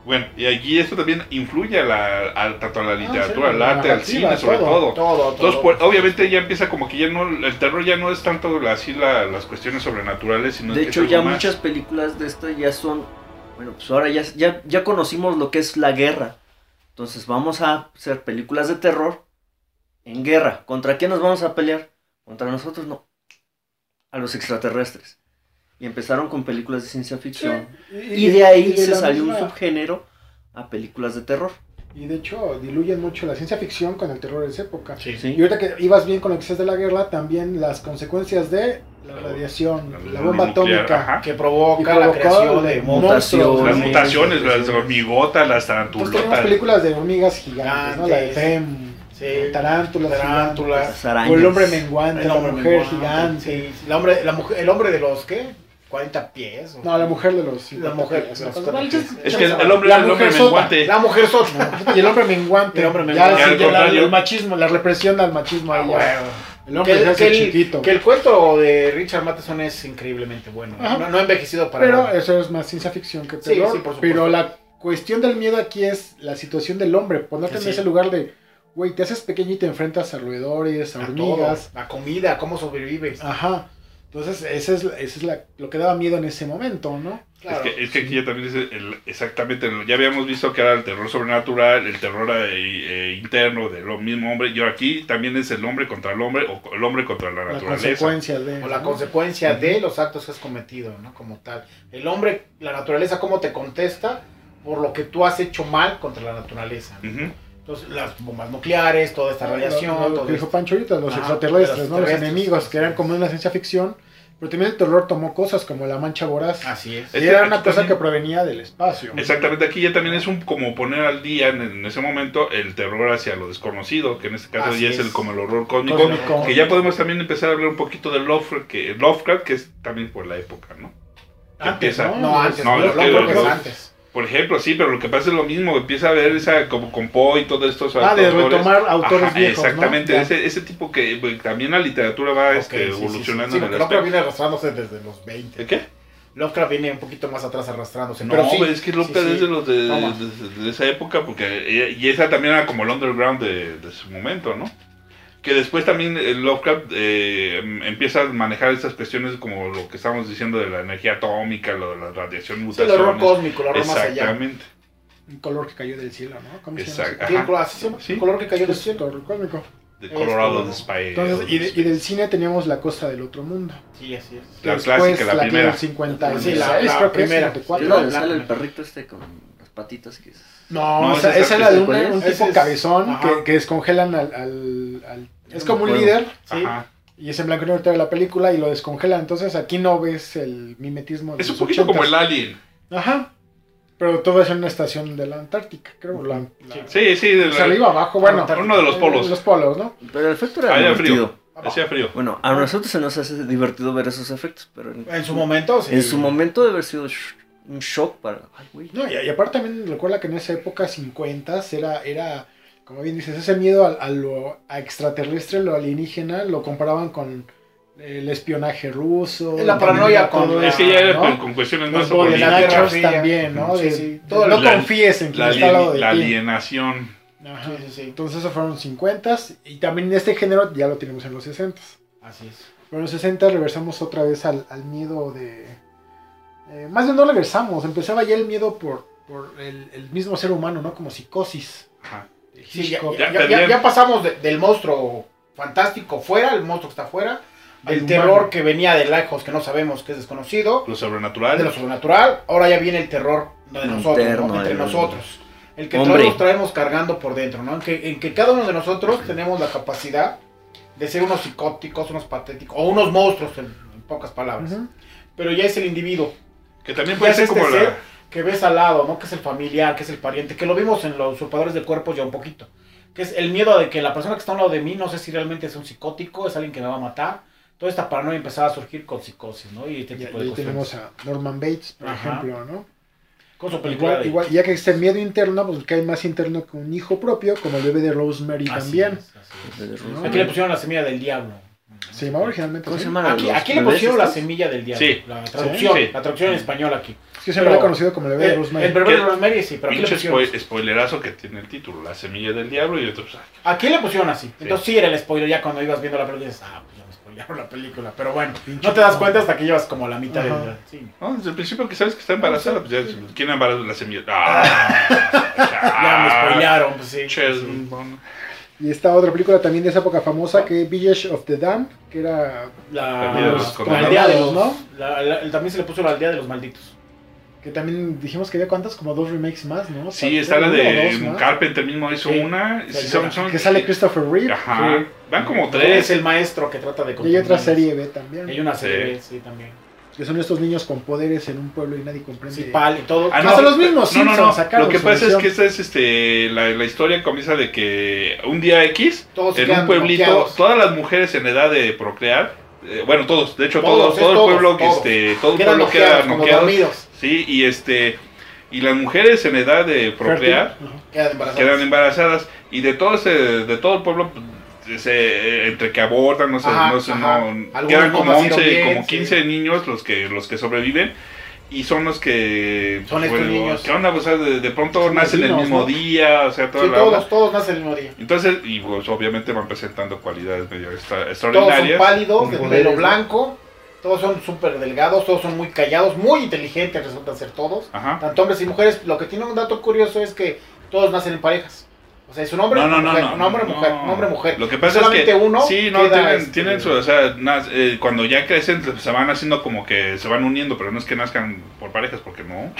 Bueno, y aquí esto también influye a la, a, tanto a la literatura, sí, al arte, al narrativa, cine, sobre todo, todo. Todo, todo. Entonces, pues, obviamente ya empieza como que ya no, el terror ya no es tanto la- así la- las cuestiones sobrenaturales, sino De que es hecho, algo ya más. muchas películas de esta ya son, bueno, pues ahora ya, ya, ya conocimos lo que es la guerra. Entonces vamos a hacer películas de terror en guerra. ¿Contra qué nos vamos a pelear? Contra nosotros no. A los extraterrestres. Y empezaron con películas de ciencia ficción. Y, de ahí y de se la salió misma- un subgénero a películas de terror. Y de hecho diluyen mucho la ciencia ficción con el terror de esa época. Sí. Sí. Y ahorita que ibas bien con lo que dices de la guerra, también las consecuencias de la radiación, La- la la bomba nuclear, atómica. ajá. Que provoca Y la provocó creación de de mutaciones. monstruos. Las Sí, mutaciones, sí, las sí. hormigotas, las Entonces tenemos tarantulotas. películas de hormigas gigantes, ¿no? La de Gigantes. Fem, Sí. tarántulas, Tarántulas. gigantes. Las arañas. O el hombre menguante, El la hombre mujer menguante, gigante. sí, sí. La hombre, la mujer, el hombre de los, ¿qué? cuarenta pies. o- No, la mujer de los... La mujer, pies, los ¿no? cincuenta pies. Es que el, el hombre, La el hombre mujer sota. menguante. La mujer sota. Y el hombre menguante. El hombre Ya, menguante. sí, Al ya la- contrario. el machismo, la represión al machismo Ah, ahí ya. bueno. El hombre Que, se el- hace que el, chiquito. que el cuento de Richard Matheson es increíblemente bueno. Ajá. No, no ha envejecido para Pero nada. eso es más ciencia ficción que Sí, terror. sí, por supuesto. Pero la cuestión del miedo aquí es la situación del hombre. Ponerte Sí. en ese lugar de, güey, te haces pequeño y te enfrentas a roedores, a A todo. hormigas. La comida, cómo sobrevives. Ajá. Entonces, ese es, ese es la, lo que daba miedo en ese momento, ¿no? Claro. Es que, es que aquí ya también es el, exactamente, ya habíamos visto que era el terror sobrenatural, el terror eh, eh, interno de lo mismo hombre, y aquí también es el hombre contra el hombre o el hombre contra la La naturaleza. consecuencia de... O la ¿no? consecuencia de los actos que has cometido, ¿no? Como tal. El hombre, la naturaleza, cómo te contesta por lo que tú has hecho mal contra la naturaleza. ¿no? Ujú. Entonces, las bombas nucleares, toda esta radiación, Lo, lo todo que dijo esto. Pancho ahorita, los Ajá, extraterrestres, los ¿no? Los extraterrestres, enemigos, que eran así como en la ciencia ficción. Pero también el terror tomó cosas como la mancha voraz. Así es. Es Y que era aquí una cosa también- que provenía del espacio. Exactamente, aquí ya también es un como poner al día en, en ese momento el terror hacia lo desconocido, que en este caso Así ya es, es. el como el horror cósmico, Cósmico. que ya podemos también empezar a hablar un poquito de Lovecraft, que Lovecraft, que es también por la época, ¿no? Que Antes, empieza- ¿no? No, antes, No, no, es no, que- creo que es no, antes. Por ejemplo, sí, pero lo que pasa es lo mismo, empieza a ver esa como con Poe y todos estos Ah, de autores. retomar autores Ajá, viejos, ¿no? exactamente, Ya. ese, ese tipo que pues, también la literatura va Ok, este, sí, sí, sí. evolucionando Sí, en el porque Lovecraft aspecto. viene arrastrándose desde los veinte. ¿De qué? Lovecraft viene un poquito más atrás arrastrándose. No, pero sí, es que Lovecraft sí, sí. es de los de, Toma. de- de esa época, porque y esa también era como el underground de, de su momento, ¿no? Que después también el Lovecraft eh, em- empieza a manejar estas cuestiones como lo que estábamos diciendo de la energía atómica, lo de la radiación, Sí, el mutaciones. horror cósmico, el horror más allá. Exactamente. Un color que cayó del cielo, ¿no? ¿Cómo se llama? Exacto. Sí, el Ajá. color, así se llama, Sí. el color que cayó del ese? cielo. Color cósmico. De Colorado Esto- de Spy. Entonces, y, de- y del cine teníamos La Costa del Otro Mundo. Sí, así es. La Después, clásica, la que primera. del cincuenta y Sí, seis, la- la creo que es primera. cincuenta y Es cuatro. la ¿no? de sale el La- perrito este con las patitas que es. No, No, esa, ese es esa el era que de se un, acuerda. un Ese tipo es- cabezón ajá. que, que descongelan al, al, al- Es como un Bueno. líder Sí. Ajá. y es en blanco y negro toda la película y lo descongelan. Entonces aquí no ves el mimetismo de Es un los poquito como ochentas. el Alien. Ajá. Pero todo es en una estación de la Antártica, creo. La, la- Sí, sí. De pues arriba, abajo, bueno. Uno de los polos. Los polos, ¿no? Pero el efecto era Hacía divertido. frío. Hacía frío. Bueno, a nosotros se nos hace divertido ver esos efectos, pero en, En su momento, sí. en su momento debe haber sido sh- un shock para... Ay, güey. No, y, y aparte también recuerda que en esa época, cincuenta, era, era como bien dices, ese miedo a, a lo a extraterrestre, lo alienígena, lo comparaban con el espionaje ruso. La paranoia con- todo Es eso, que ya era ¿no? con, con cuestiones Los más body body la políticas. Guerra snatchers Fría. también, ¿no? Sí, De- sí. de- Todo no la- confíes en quien La, está al lado alien- de la ti. alienación. Ajá. Sí, sí, sí. Entonces esos fueron cincuenta y también este género ya lo tenemos en los sesenta. Así es. Pero en los sesenta regresamos otra vez al, al miedo de... eh, más bien no regresamos, empezaba ya el miedo por, por el, el mismo ser humano, ¿no? Como psicosis. Ajá. de Sí, ya, Hitchcock. ya- Ya ya- perdieron. ya pasamos de- del monstruo fantástico fuera, el monstruo que está fuera, Al del humano. terror que venía de lejos, que no sabemos que es desconocido, Lo de sobrenatural. lo sobrenatural, ahora ya viene el terror de nosotros, Interno, ¿no? Entre el- nosotros. El que Hombre. traemos, traemos cargando por dentro, ¿no? En que, en que cada uno de nosotros tenemos la capacidad de ser unos psicóticos, unos patéticos, o unos monstruos, en, en pocas palabras. Ujú. Pero ya es el individuo, Que también ya puede es ser este como ser la. que ves al lado, ¿no? Que es el familiar, que es el pariente, que lo vimos en los usurpadores de cuerpos ya un poquito. Que es el miedo de que la persona que está a un lado de mí, no sé si realmente es un psicótico, es alguien que me va a matar. Toda esta paranoia empezaba a surgir con psicosis, ¿no? Y este Y tipo de ahí cuestiones. tenemos a Norman Bates, por Ajá. ejemplo, ¿no? Con su película Igual, de- igual, ya que este miedo interno, pues que hay más interno que un hijo propio, como el bebé de Rosemary Así también. es, así es. De ¿no? Aquí le pusieron la semilla del diablo. Se llamaba originalmente ¿Cómo así. se llama? Aquí, ¿Los aquí le bebés pusieron la estos? semilla del diablo. Sí. La traducción, Sí. la traducción en español aquí. Es que siempre lo he Pero- conocido como el bebé de Eh, Rosemary. el bebé de ¿Qué? Rosemary, sí, pero aquí le Pinche pusieron. spo- spoilerazo que tiene el título, La semilla del diablo y otros. Aquí le pusieron así. Entonces sí era el spoiler. Ya cuando ibas viendo la película dices, ah, pues ya me spoilearon la película. Pero bueno, Pinche no te das no. cuenta hasta que llevas como la mitad Ajá. del. Sí. No, desde el principio que sabes que está embarazada, pues ya, ¿quién embarazó la semilla? Ah, Ya me spoilearon, pues sí. Ches- Sí. Y esta otra película también de esa época famosa, que Village of the Damned, que era... La, El día de los la condenados, aldea de los. ¿no? la- la- también se le puso la aldea de los malditos. Que también dijimos que había cuántas, como dos remakes más, ¿no? Sí, está la Uno o dos, de ¿no? Carpenter mismo hizo Sí. una. Sí, Son, son, Que sale Christopher Reeve. Ajá. Sí. Van como Es tres. el maestro que trata de Y hay controlar. otra serie B también. Hay una serie, Sí. sí, también. Que son estos niños con poderes en un pueblo y nadie comprende. Principal y todo. Ah, Que hasta los mismos no, no, no. Simpsons sacaron Lo que su pasa es versión. que esta es este la, la historia comienza de que un día X Todos en quedan un pueblito, bloqueados. todas las mujeres en edad de procrear, eh, bueno, todos, de hecho Todos, todos, es todo el todos, pueblo que todos. este, todo el Quedan pueblo queda noqueados, como noqueado. dormidos. Sí, y este y las mujeres en edad de procrear Fértil. Ajá. Quedan embarazados. quedan embarazadas y de todo ese, de todo el pueblo pues, se, entre que abortan, no sé, Ajá, no sé, ajá. no, Algunos quedan no como nacieron once, bien, como sí. quince niños los que los que sobreviven y son los que Son estos niños. ¿qué onda? O sea, de, de pronto Son nacen el latinos, mismo ¿no? día, o sea, toda Sí, la todos, onda. todos nacen el mismo día. Entonces, y pues obviamente van presentando cualidades medio extra- Todos son extraordinarias. pálidos, con de poderes, pelo ¿no? blanco. Todos son súper delgados, todos son muy callados, muy inteligentes resultan ser todos. Ajá. Tanto hombres y mujeres. Lo que tiene un dato curioso es que todos nacen en parejas. O sea, es un hombre, No, no, una no, mujer, no, un hombre, no. mujer, un hombre, mujer. Lo que pasa es Solamente que uno sí, no, queda, tienen, este, tienen su, o sea, nas- eh, cuando ya crecen se van haciendo como que se van uniendo, pero no es que nazcan por parejas, porque no.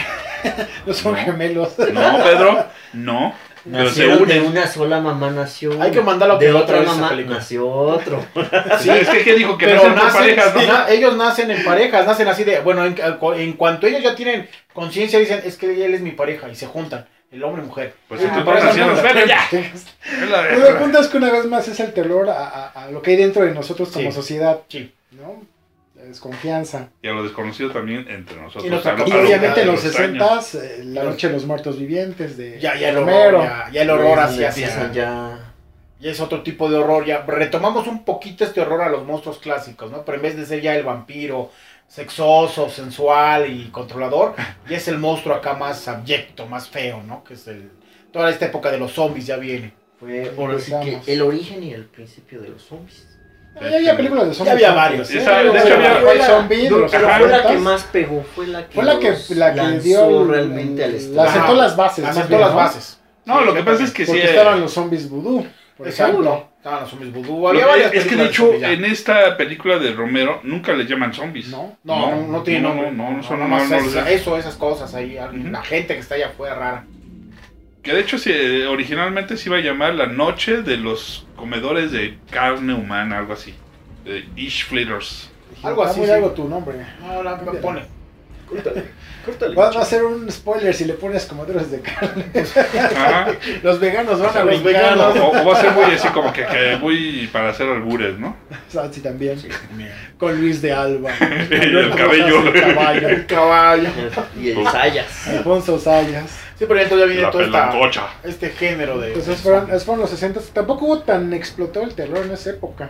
No son No. gemelos. No, Pedro, no. Pero se Nacieron de unen. una sola mamá, nació. Hay que mandarlo a de que otra otra vez esa mamá, película. nació otro. Sí, es que ¿qué dijo? Que Pero nacen por nacen, parejas, ¿no? na- ellos nacen en parejas, nacen así de, bueno, en, en cuanto ellos ya tienen conciencia dicen, es que él es mi pareja y se juntan, el hombre y mujer. Pues Ah, entonces por eso nacieron. no- Bueno, ya. Es la- Pero el punto es que una vez más es el terror a, a- a lo que hay dentro de nosotros como Sí. sociedad, Sí. ¿no? La desconfianza. Y a lo desconocido también entre nosotros. Y nuestra a lo- Y a lo- obviamente en a lo los extraño. sesentas, eh, La Noche de los Muertos Vivientes de Ya, ya el Romero. horror, ya, ya el horror Pues, así, empiezan hacia, ya. ya es otro tipo de horror, ya retomamos un poquito este horror a los monstruos clásicos, ¿no? Pero en vez de ser ya el vampiro sexoso, sensual y controlador, ya es el monstruo acá más abyecto, más feo, ¿no? Que es el, toda esta época de los zombies ya viene. Fue ahora sí que Empezamos. el origen y el principio de los zombies. Ah, ya había películas de zombies. Ya había antes, varios. ¿eh? Esa- de Fue hecho, la- había- fue el zombie de los Pero Ajá. fue la que noventas. más pegó, fue la que, Fue la que, los la que le lanzó dio el- realmente al la estreno. sentó Ajá. las bases. más Asentó bien, las ¿no? bases. No, Sí, lo que pasa también. es que sí. Porque eh, estaban los zombies vudú, por Exacto. ejemplo. Estaban los zombies vudú. lo Había que- varias es que de películas hecho zombies ya. en esta película de Romero nunca le llaman zombies. ¿No? No, no, no tiene no, nombre. no, no, eso no, nomás no, no es- lo sé. eso, esas cosas ahí. Ujú. La gente que está allá afuera rara. Que de hecho sí, eh, originalmente se iba a llamar La Noche de los Comedores de Carne Humana, algo así. De Ish Flitters. Algo Está así, muy sí. largo tu nombre. No, la me pone. Córtale, córtale. Va, va a ser un spoiler si le pones comedores de carne. Ajá. Los veganos van a Los brincar. veganos. O, o va a ser muy así como que, que muy para hacer albures, ¿no? Sansi también. Con Luis de Alba. Y el cabello. El caballo. El caballo. Y el Sayas. Alfonso Sayas. Sí, pero entonces ya viene La todo esta, pelangocha. este género de. Pues esos fueron, esos fueron los sesenta. Tampoco hubo tan explotado el terror en esa época.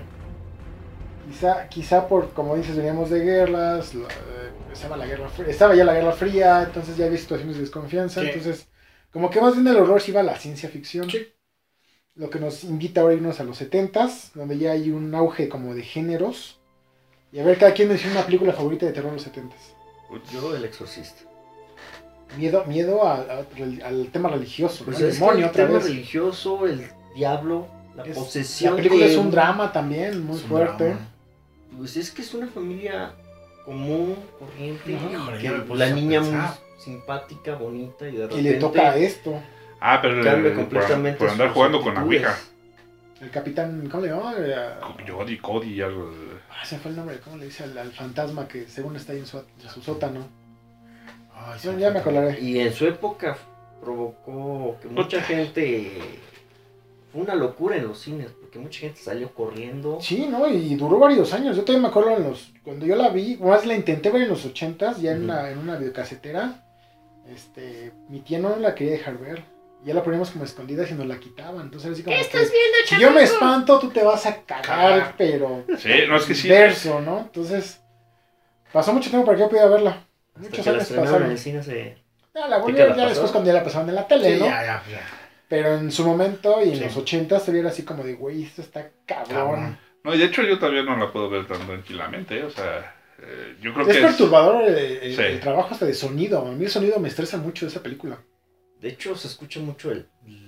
Quizá, quizá por, como dices, veníamos de guerras, la- eh, estaba, la guerra fría, estaba ya la Guerra Fría, entonces ya había situaciones de desconfianza. Sí. Entonces, como que más bien el horror se iba a la ciencia ficción. Sí. Lo que nos invita ahora a irnos a los setentas, donde ya hay un auge como de géneros. Y a ver, cada quien menciona una película favorita de terror en los setentas. Yo, el exorcista. Miedo, miedo a- a- al tema religioso, Pues ¿no? El es demonio que el otra tema vez. religioso, el diablo, la Es- posesión. la película de es un drama también, muy Es un fuerte. drama. Pues es que es una familia común, corriente. Ajá. Híjole, que ya me puse la a niña muy pensar. simpática, bonita y de Y repente le toca esto. Ah, pero cambia eh, por, completamente. por andar sus jugando con la actitudes. Ouija. El capitán, ¿cómo le llama? Eh, Cody, Cody, algo. de- Ah, se fue el nombre, ¿cómo le dice al, al fantasma que según está ahí en su, en su sótano? Ay, sí, Bueno, ya me acordaré. Y en su época provocó que mucha gente... Fue una locura en los cines, porque mucha gente salió corriendo. Sí, ¿no? Y duró varios años. Yo todavía me acuerdo en los, cuando yo la vi, o más la intenté ver en los ochentas, ya en, Ujú. una, en una videocasetera. Este, mi tía no la quería dejar ver. Y ya la poníamos como escondida y nos la quitaban. Entonces era así como ¿Qué que, estás viendo, si yo me chamaco? espanto, tú te vas a cagar, pero Sí, no es que sí. verso, ¿no? Entonces, pasó mucho tiempo para que yo pudiera verla. Hasta Muchos que la años estrenaron pasaron. en el cine se... Ya la volví ¿Sí a que ver la ya después pasaron? cuando ya la pasaban en la tele, Sí, ¿no? ya, ya, ya. Pero en su momento y en Sí. los ochentas todavía era así como de, güey, esto está cabrón. Cabrón. No, y de hecho yo todavía no la puedo ver tan tranquilamente, ¿eh? O sea, eh, yo creo Es que perturbador el, el- Sí. el trabajo hasta de sonido. A mí el sonido me estresa mucho de esa película. De hecho, se escucha mucho el...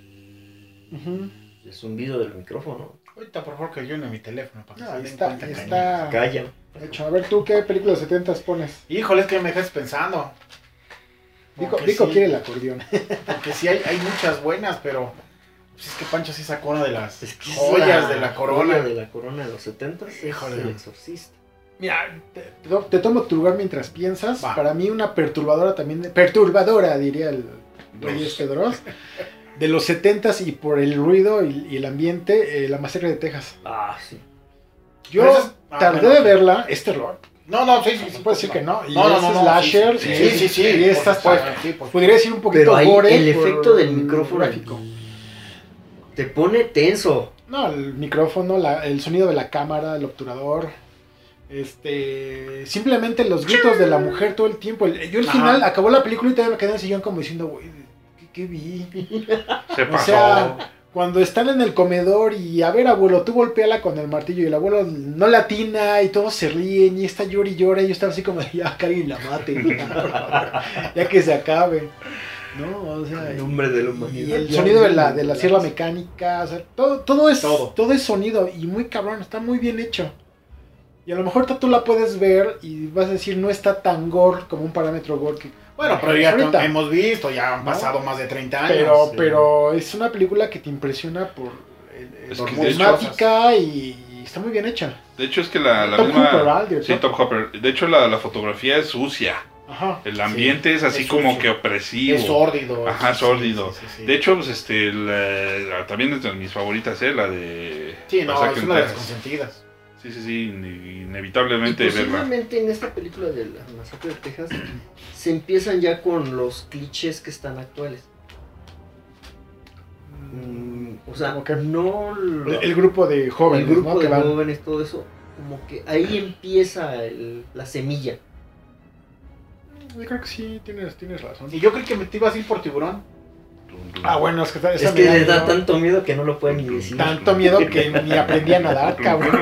Ujú. el zumbido del micrófono. Ahorita, por favor, que yo en mi teléfono para que No, se ahí den está, cuenta ahí que- está. Callan. De hecho, a ver tú, ¿qué película de setentas pones? Híjole, es que me dejas pensando. Vico, Porque Vico sí, quiere el acordeón. Porque sí hay, hay muchas buenas, pero pues es que Pancho sí sacó una de las Es que es joyas de la corona. joya de la corona de los setentas. Híjole. El exorcista. Mira, te, te to- te tomo tu lugar mientras piensas. Va. Para mí una perturbadora también, perturbadora diría el Reyes Dross. Pedros, de los setentas y por el ruido y, y el ambiente, eh, La Masacre de Texas. Ah, sí. Yo Pero esa es- ah, tardé bueno, de ok. verla, es terror. No, no, sí, sí, Se sí. puede decir que no. Y No, no, es no, no, slasher. Sí, y sí, es- sí, sí, y por esta supuesto, hasta- sí, por podría decir un poquito Pero ahí gore el por efecto del el micrófono gráfico. te pone tenso. No, el micrófono, la- el sonido de la cámara, el obturador. Este. Simplemente los gritos de la mujer todo el tiempo. El- yo al Ajá. final acabó la película y todavía me quedé en el sillón como diciendo, güey, ¿qué, qué vi? se O pasó. sea, cuando están en el comedor y a ver, abuelo, tú golpéala con el martillo y el abuelo no la atina y todos se ríen y está llora y llora y yo estaba así como, ya, que alguien la mate, ya, por favor, ya que se acabe. ¿No? O sea, En nombre de la y humanidad. el sonido de la, de la sierra mecánica, o sea, todo, todo es Todo. todo es sonido y muy cabrón, está muy bien hecho. Y a lo mejor tú la puedes ver y vas a decir no está tan gore como un parámetro gore que Bueno, pero ya ahorita. te- hemos visto, ya han ¿No? pasado más de treinta años. Pero, sí. pero es una película que te impresiona por el- el- Es por que de hecho- temática y, y está muy bien hecha. De hecho es que la, la Top misma... Hooper, ¿verdad? El director. Sí, Top Hopper. De hecho la, la fotografía es sucia. Ajá. El ambiente es así es como sucio. que opresivo. Es sórdido. Ajá, sí, sórdido. sí, sí, sí. De hecho, pues este, la- también es de mis favoritas, ¿eh? La de... Sí, no, Masacre es en una de las Texas. consentidas. Sí, sí, sí, ine- Y inevitablemente verla. posiblemente en esta película de la masacre de Texas se empiezan ya con los clichés que están actuales. Mm, o sea, Como que- no El, lo- el grupo de jóvenes, el grupo ¿no? de Que van- jóvenes, todo eso, como que ahí empieza el- la semilla. Yo creo que sí, tienes, tienes razón. Y yo creo que me te ibas a ir por tiburón. Ah, bueno, es que, esa- esa Es que me les da ¿no? tanto miedo que no lo pueden ni decir. tanto miedo que ni aprendí a nadar, cabrón.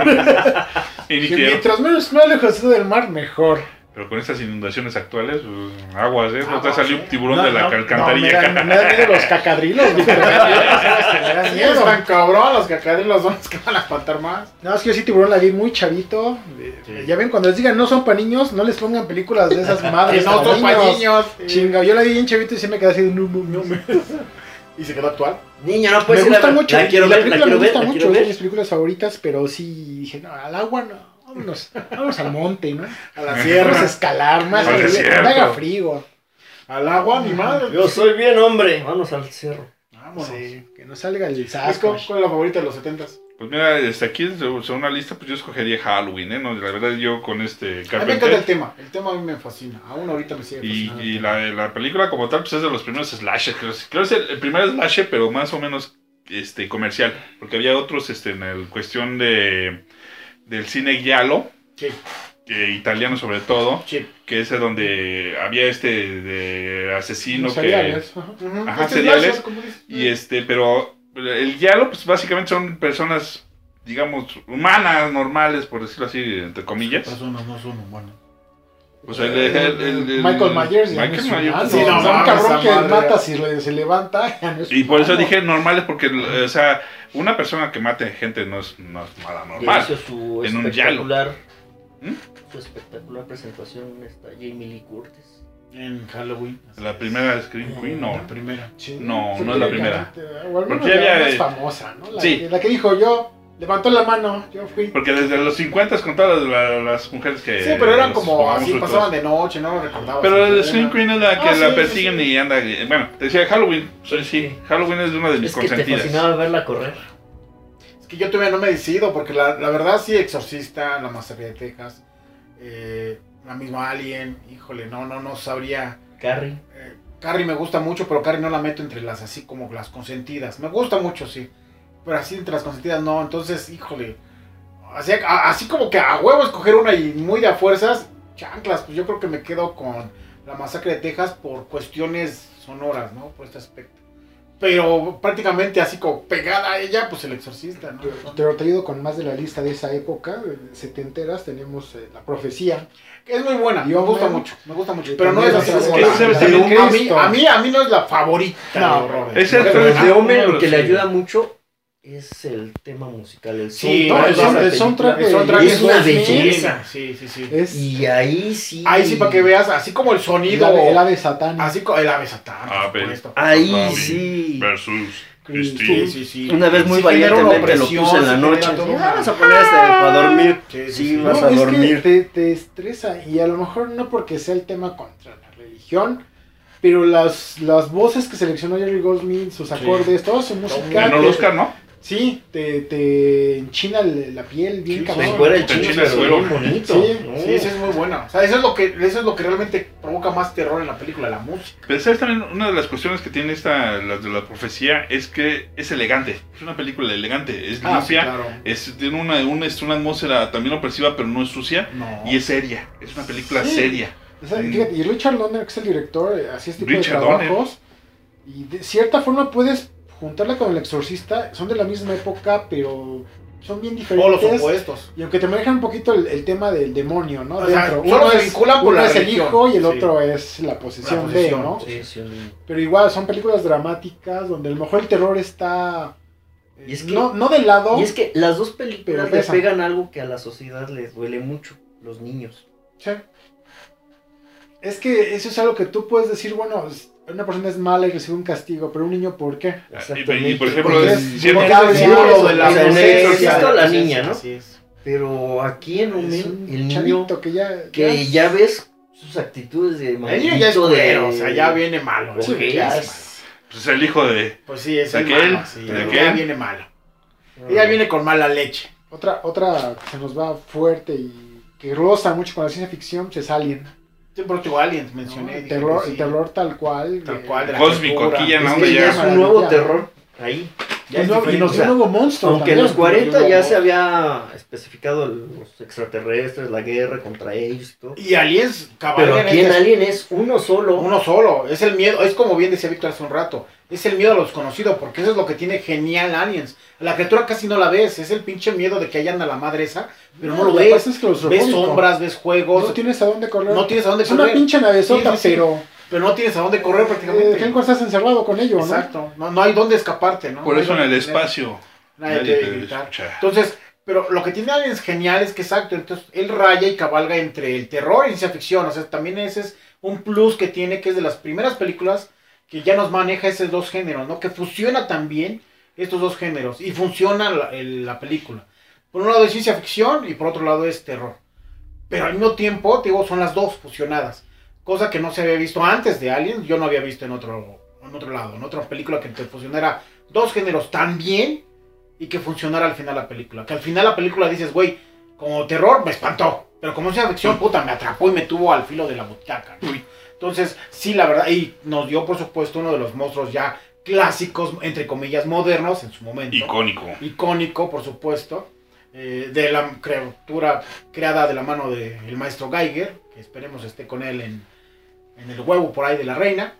Y ni Que quiero. mientras menos más lejos esté del mar, mejor. Pero con estas inundaciones actuales, pues, aguas, ¿eh? No te Aguas, salió ¿eh? un tiburón No, de la no, alcantarilla. no, me, dan, me dan miedo los cacadrilos, Víctor, me dan miedo, son los que me dan Sí, miedo. están cabrón, los cacadillos son los que van a espantar más. No, es que yo sí tiburón la vi muy chavito. eh, Sí. Ya ven, cuando les digan no son para niños, no les pongan películas de esas Que madres. no son para niños. niños. Chinga, yo la vi bien chavito y sí me quedé así de no, no, no. Y se quedó actual. Niña, no Me puedes ir a gusta ver. mucho. La quiero y la ver, la película quiero me ver, gusta la mucho, quiero es de ver. mis películas favoritas, pero sí dije, no, al agua no. Vámonos, vámonos al monte, ¿no? A la Vamos a sierra. escalar más. Al que desierto. haga frío. Al agua, mi madre. Yo soy bien hombre. Vamos al cerro. Vámonos. Sí, que no salga el ¿Cuál Sasquatch. cuál es la favorita de los setentas? Pues mira, desde aquí, según una lista, pues yo escogería Halloween, ¿eh? No, la verdad, yo con este A mí me Carpenter. encanta el tema. El tema a mí me fascina. Aún ahorita me sigue Y, fascinando. y la, la película como tal, pues es de los primeros slasher. Creo, creo que es el, el primer slasher, pero más o menos este comercial. Porque había otros este, en el cuestión de del cine giallo, Sí, que italiano sobre todo, sí. que es donde había este de asesino Los que... cereales, ajá. Ujú. Ajá, Este es cereales. slasher, como dices. Y este, pero el giallo, pues básicamente son personas, digamos, humanas, normales, por decirlo así, entre comillas. Personas no son humanos. Pues el, el- el- el- Michael Myers. ya no Michael es Myers. humano. Sí, no O sea, un mames, cabrón esa que madre. mata si le- se levanta. Ya no es Y por eso humano. dije normales, porque, o sea, una persona que mate gente no es, no es nada Ya normal. hizo su En un espectacular, ¿Mm? su espectacular presentación está Jamie Lee Curtis. En Halloween. La primera Scream Queen, no. La primera. Sí, No, sí, no es la técnicamente, O al menos Porque la había- más famosa, ¿no? La, Sí. que, la que dijo yo, levantó la mano, yo fui. Porque desde los cincuenta con todas las, las mujeres que... Sí, pero eran los como famosos así, y pasaban todo. de noche, no lo recordaba. Pero el Era- Scream Queen es la que Ah, la sí, persiguen sí, sí. y anda... Bueno, te decía Halloween, sí, sí, Halloween es una de mis Es que te consentidas. fascinaba verla correr. Es que yo todavía no me decido, porque la, la verdad sí, Exorcista, La Masacre de Texas, eh, la misma Alien, híjole, no, no, no sabría. Carrie. Eh, Carrie me gusta mucho, pero Carrie no la meto entre las así como las consentidas. Me gusta mucho, sí. Pero así entre las consentidas no. Entonces, híjole. Así, a- así como que a huevo escoger una y muy de a fuerzas, chanclas. Pues yo creo que me quedo con La Masacre de Texas por cuestiones sonoras, ¿no? Por este aspecto. Pero prácticamente así como pegada a ella, pues El Exorcista, ¿no? Pero te ayudo con más de la lista de esa época, eh, setenteras, tenemos eh, La Profecía. Que es muy buena, me Yo, gusta man. mucho, me gusta mucho. Y Pero no es también así es como que la- sabes la- de a, mí, Cristo. a, mí, a mí no es la favorita No, de horror. es el- Pero de Omen uno de lo que los le que- ayuda mucho es el tema musical, el Sí, soundtrack no, de el esa sound- el película. soundtrack El soundtrack es una dos mil, belleza. Sí, sí, sí. Es Y ahí sí. Ahí sí para que veas, así como el el sonido. ave, el ave satánico. Así como el ave satán, por Ave. supuesto. Ahí Robin sí. Versus Sí, Christine. Sí, sí, sí. Una vez muy Sí genera una valientemente lo opresión, puse en la sí noche. genera todo Ya, una- vas a poner este para dormir. Sí, sí, Sí, sí. vas No, a es dormir. que te, te estresa y a lo mejor no porque sea el tema contra la religión, pero las, las voces que seleccionó Jerry Goldsmith, sus acordes, toda su música, Ganó el te- Oscar, ¿no? sí, te, te enchina el- la piel bien Sí, cabrón. sí, Fuera el Te chino, enchina el pero suelo. bien bonito. Sí, ¿no? Sí, esa es muy buena. O sea, eso es lo que, eso es lo que realmente provoca más terror en la película, la música. Pero sabes también una de las cuestiones que tiene esta, la de la profecía, es que es elegante. Es una película elegante, es Ah, sí, limpia, claro. es, tiene una, una, es una atmósfera también opresiva, pero no es sucia. No. Y es seria, es una película Sí. seria. O sea, fíjate, y Richard Donner, que es el director, eh, hacía este tipo Richard de trabajos. Y de cierta forma puedes juntarla con El Exorcista. Son de la misma época, pero son bien Todos los diferentes. opuestos. Y aunque te manejan un poquito el, el tema del demonio, ¿no? O sea, Dentro. solo Uno se es, vinculan por uno la es el religión. hijo y el Sí. otro es la posesión, La de, posesión, ¿no? sí. Sí, sí. Pero igual son películas dramáticas donde a lo mejor el terror está... eh, Y es que- no, no de lado. Y es que las dos películas Pero le pesan. pegan algo que a la sociedad les duele mucho, los niños. Sí. Es que eso es algo que tú puedes decir, bueno, una persona es mala y recibe un castigo, pero un niño, ¿por qué? Y, y, por ejemplo, Porque es es- siempre- porque es el símbolo de la O sea, en el inocencia, exorcista de la inocencia, niña, ¿no? Así es. Pero aquí en Es Omen, un el niño chavito que ya... que ya ves sus actitudes de El niño ya es maldito, de culero, o sea, ya viene malo. Sí, Sí, ya ya es- es pues es el hijo de... Pues sí, es ¿De el aquel? malo, sí, ¿De ya aquel? viene malo. Ella viene con mala leche. Otra, otra que se nos va fuerte y que roza mucho con la ciencia ficción, pues es Alien. Sí, pero digo, Aliens ¿no? mencioné. El, dije terror, que sí. el terror tal cual. Tal de- cual, de la Cósmico, cultura. aquí ya Es no, que ya ya- es un nuevo ya. terror ahí. Ya es y, no- y diferente, nos o dio sea, un nuevo monstruo. Aunque en también. los cuarenta Yo ya no- se había especificado los extraterrestres, la guerra contra ellos y todo. Y Aliens, Pero cabalgan aquí en este- Alien es uno solo. uno solo. Es el miedo, es como bien decía Víctor hace un rato. Es el miedo a lo desconocido, porque eso es lo que tiene genial Aliens. La criatura casi no la ves, es el pinche miedo de que allá anda la madre esa, pero no, lo y ves. aparte es claustrofóbico. Ves sombras, ves juegos, No tienes a dónde correr. no tienes a dónde es una correr. pinche navezota, Sí, sí, sí. pero... Pero no tienes a dónde correr prácticamente. Eh, Hellboy estás encerrado con ello, ¿no? Exacto. No, no hay dónde escaparte, ¿no? Por No hay eso en el dónde- espacio Nadie nadie te te debe gritar. escucha. Entonces, pero lo que tiene Aliens genial es que exacto, entonces él raya y cabalga entre el terror y ciencia ficción, o sea, también ese es un plus que tiene, que es de las primeras películas que ya nos maneja esos dos géneros, ¿no? Que fusiona también estos dos géneros y funciona la, el- la película. Por un lado es ciencia ficción y por otro lado es terror. Pero al mismo tiempo, te digo, son las dos fusionadas, cosa que no se había visto antes de Aliens, yo no había visto en otro, en otro lado, en otra película que te fusionara dos géneros tan bien y que funcionara al final la película. Que al final la película dices, güey, como terror me espantó, pero como ciencia ficción, puta, me atrapó y me tuvo al filo de la butaca, ¿no? Entonces, sí, la verdad, y nos dio, por supuesto, uno de los monstruos ya clásicos, entre comillas, modernos en su momento. Icónico. Icónico, por supuesto, eh, de la criatura creada de la mano del maestro Geiger, que esperemos esté con él en, en el huevo por ahí de la reina.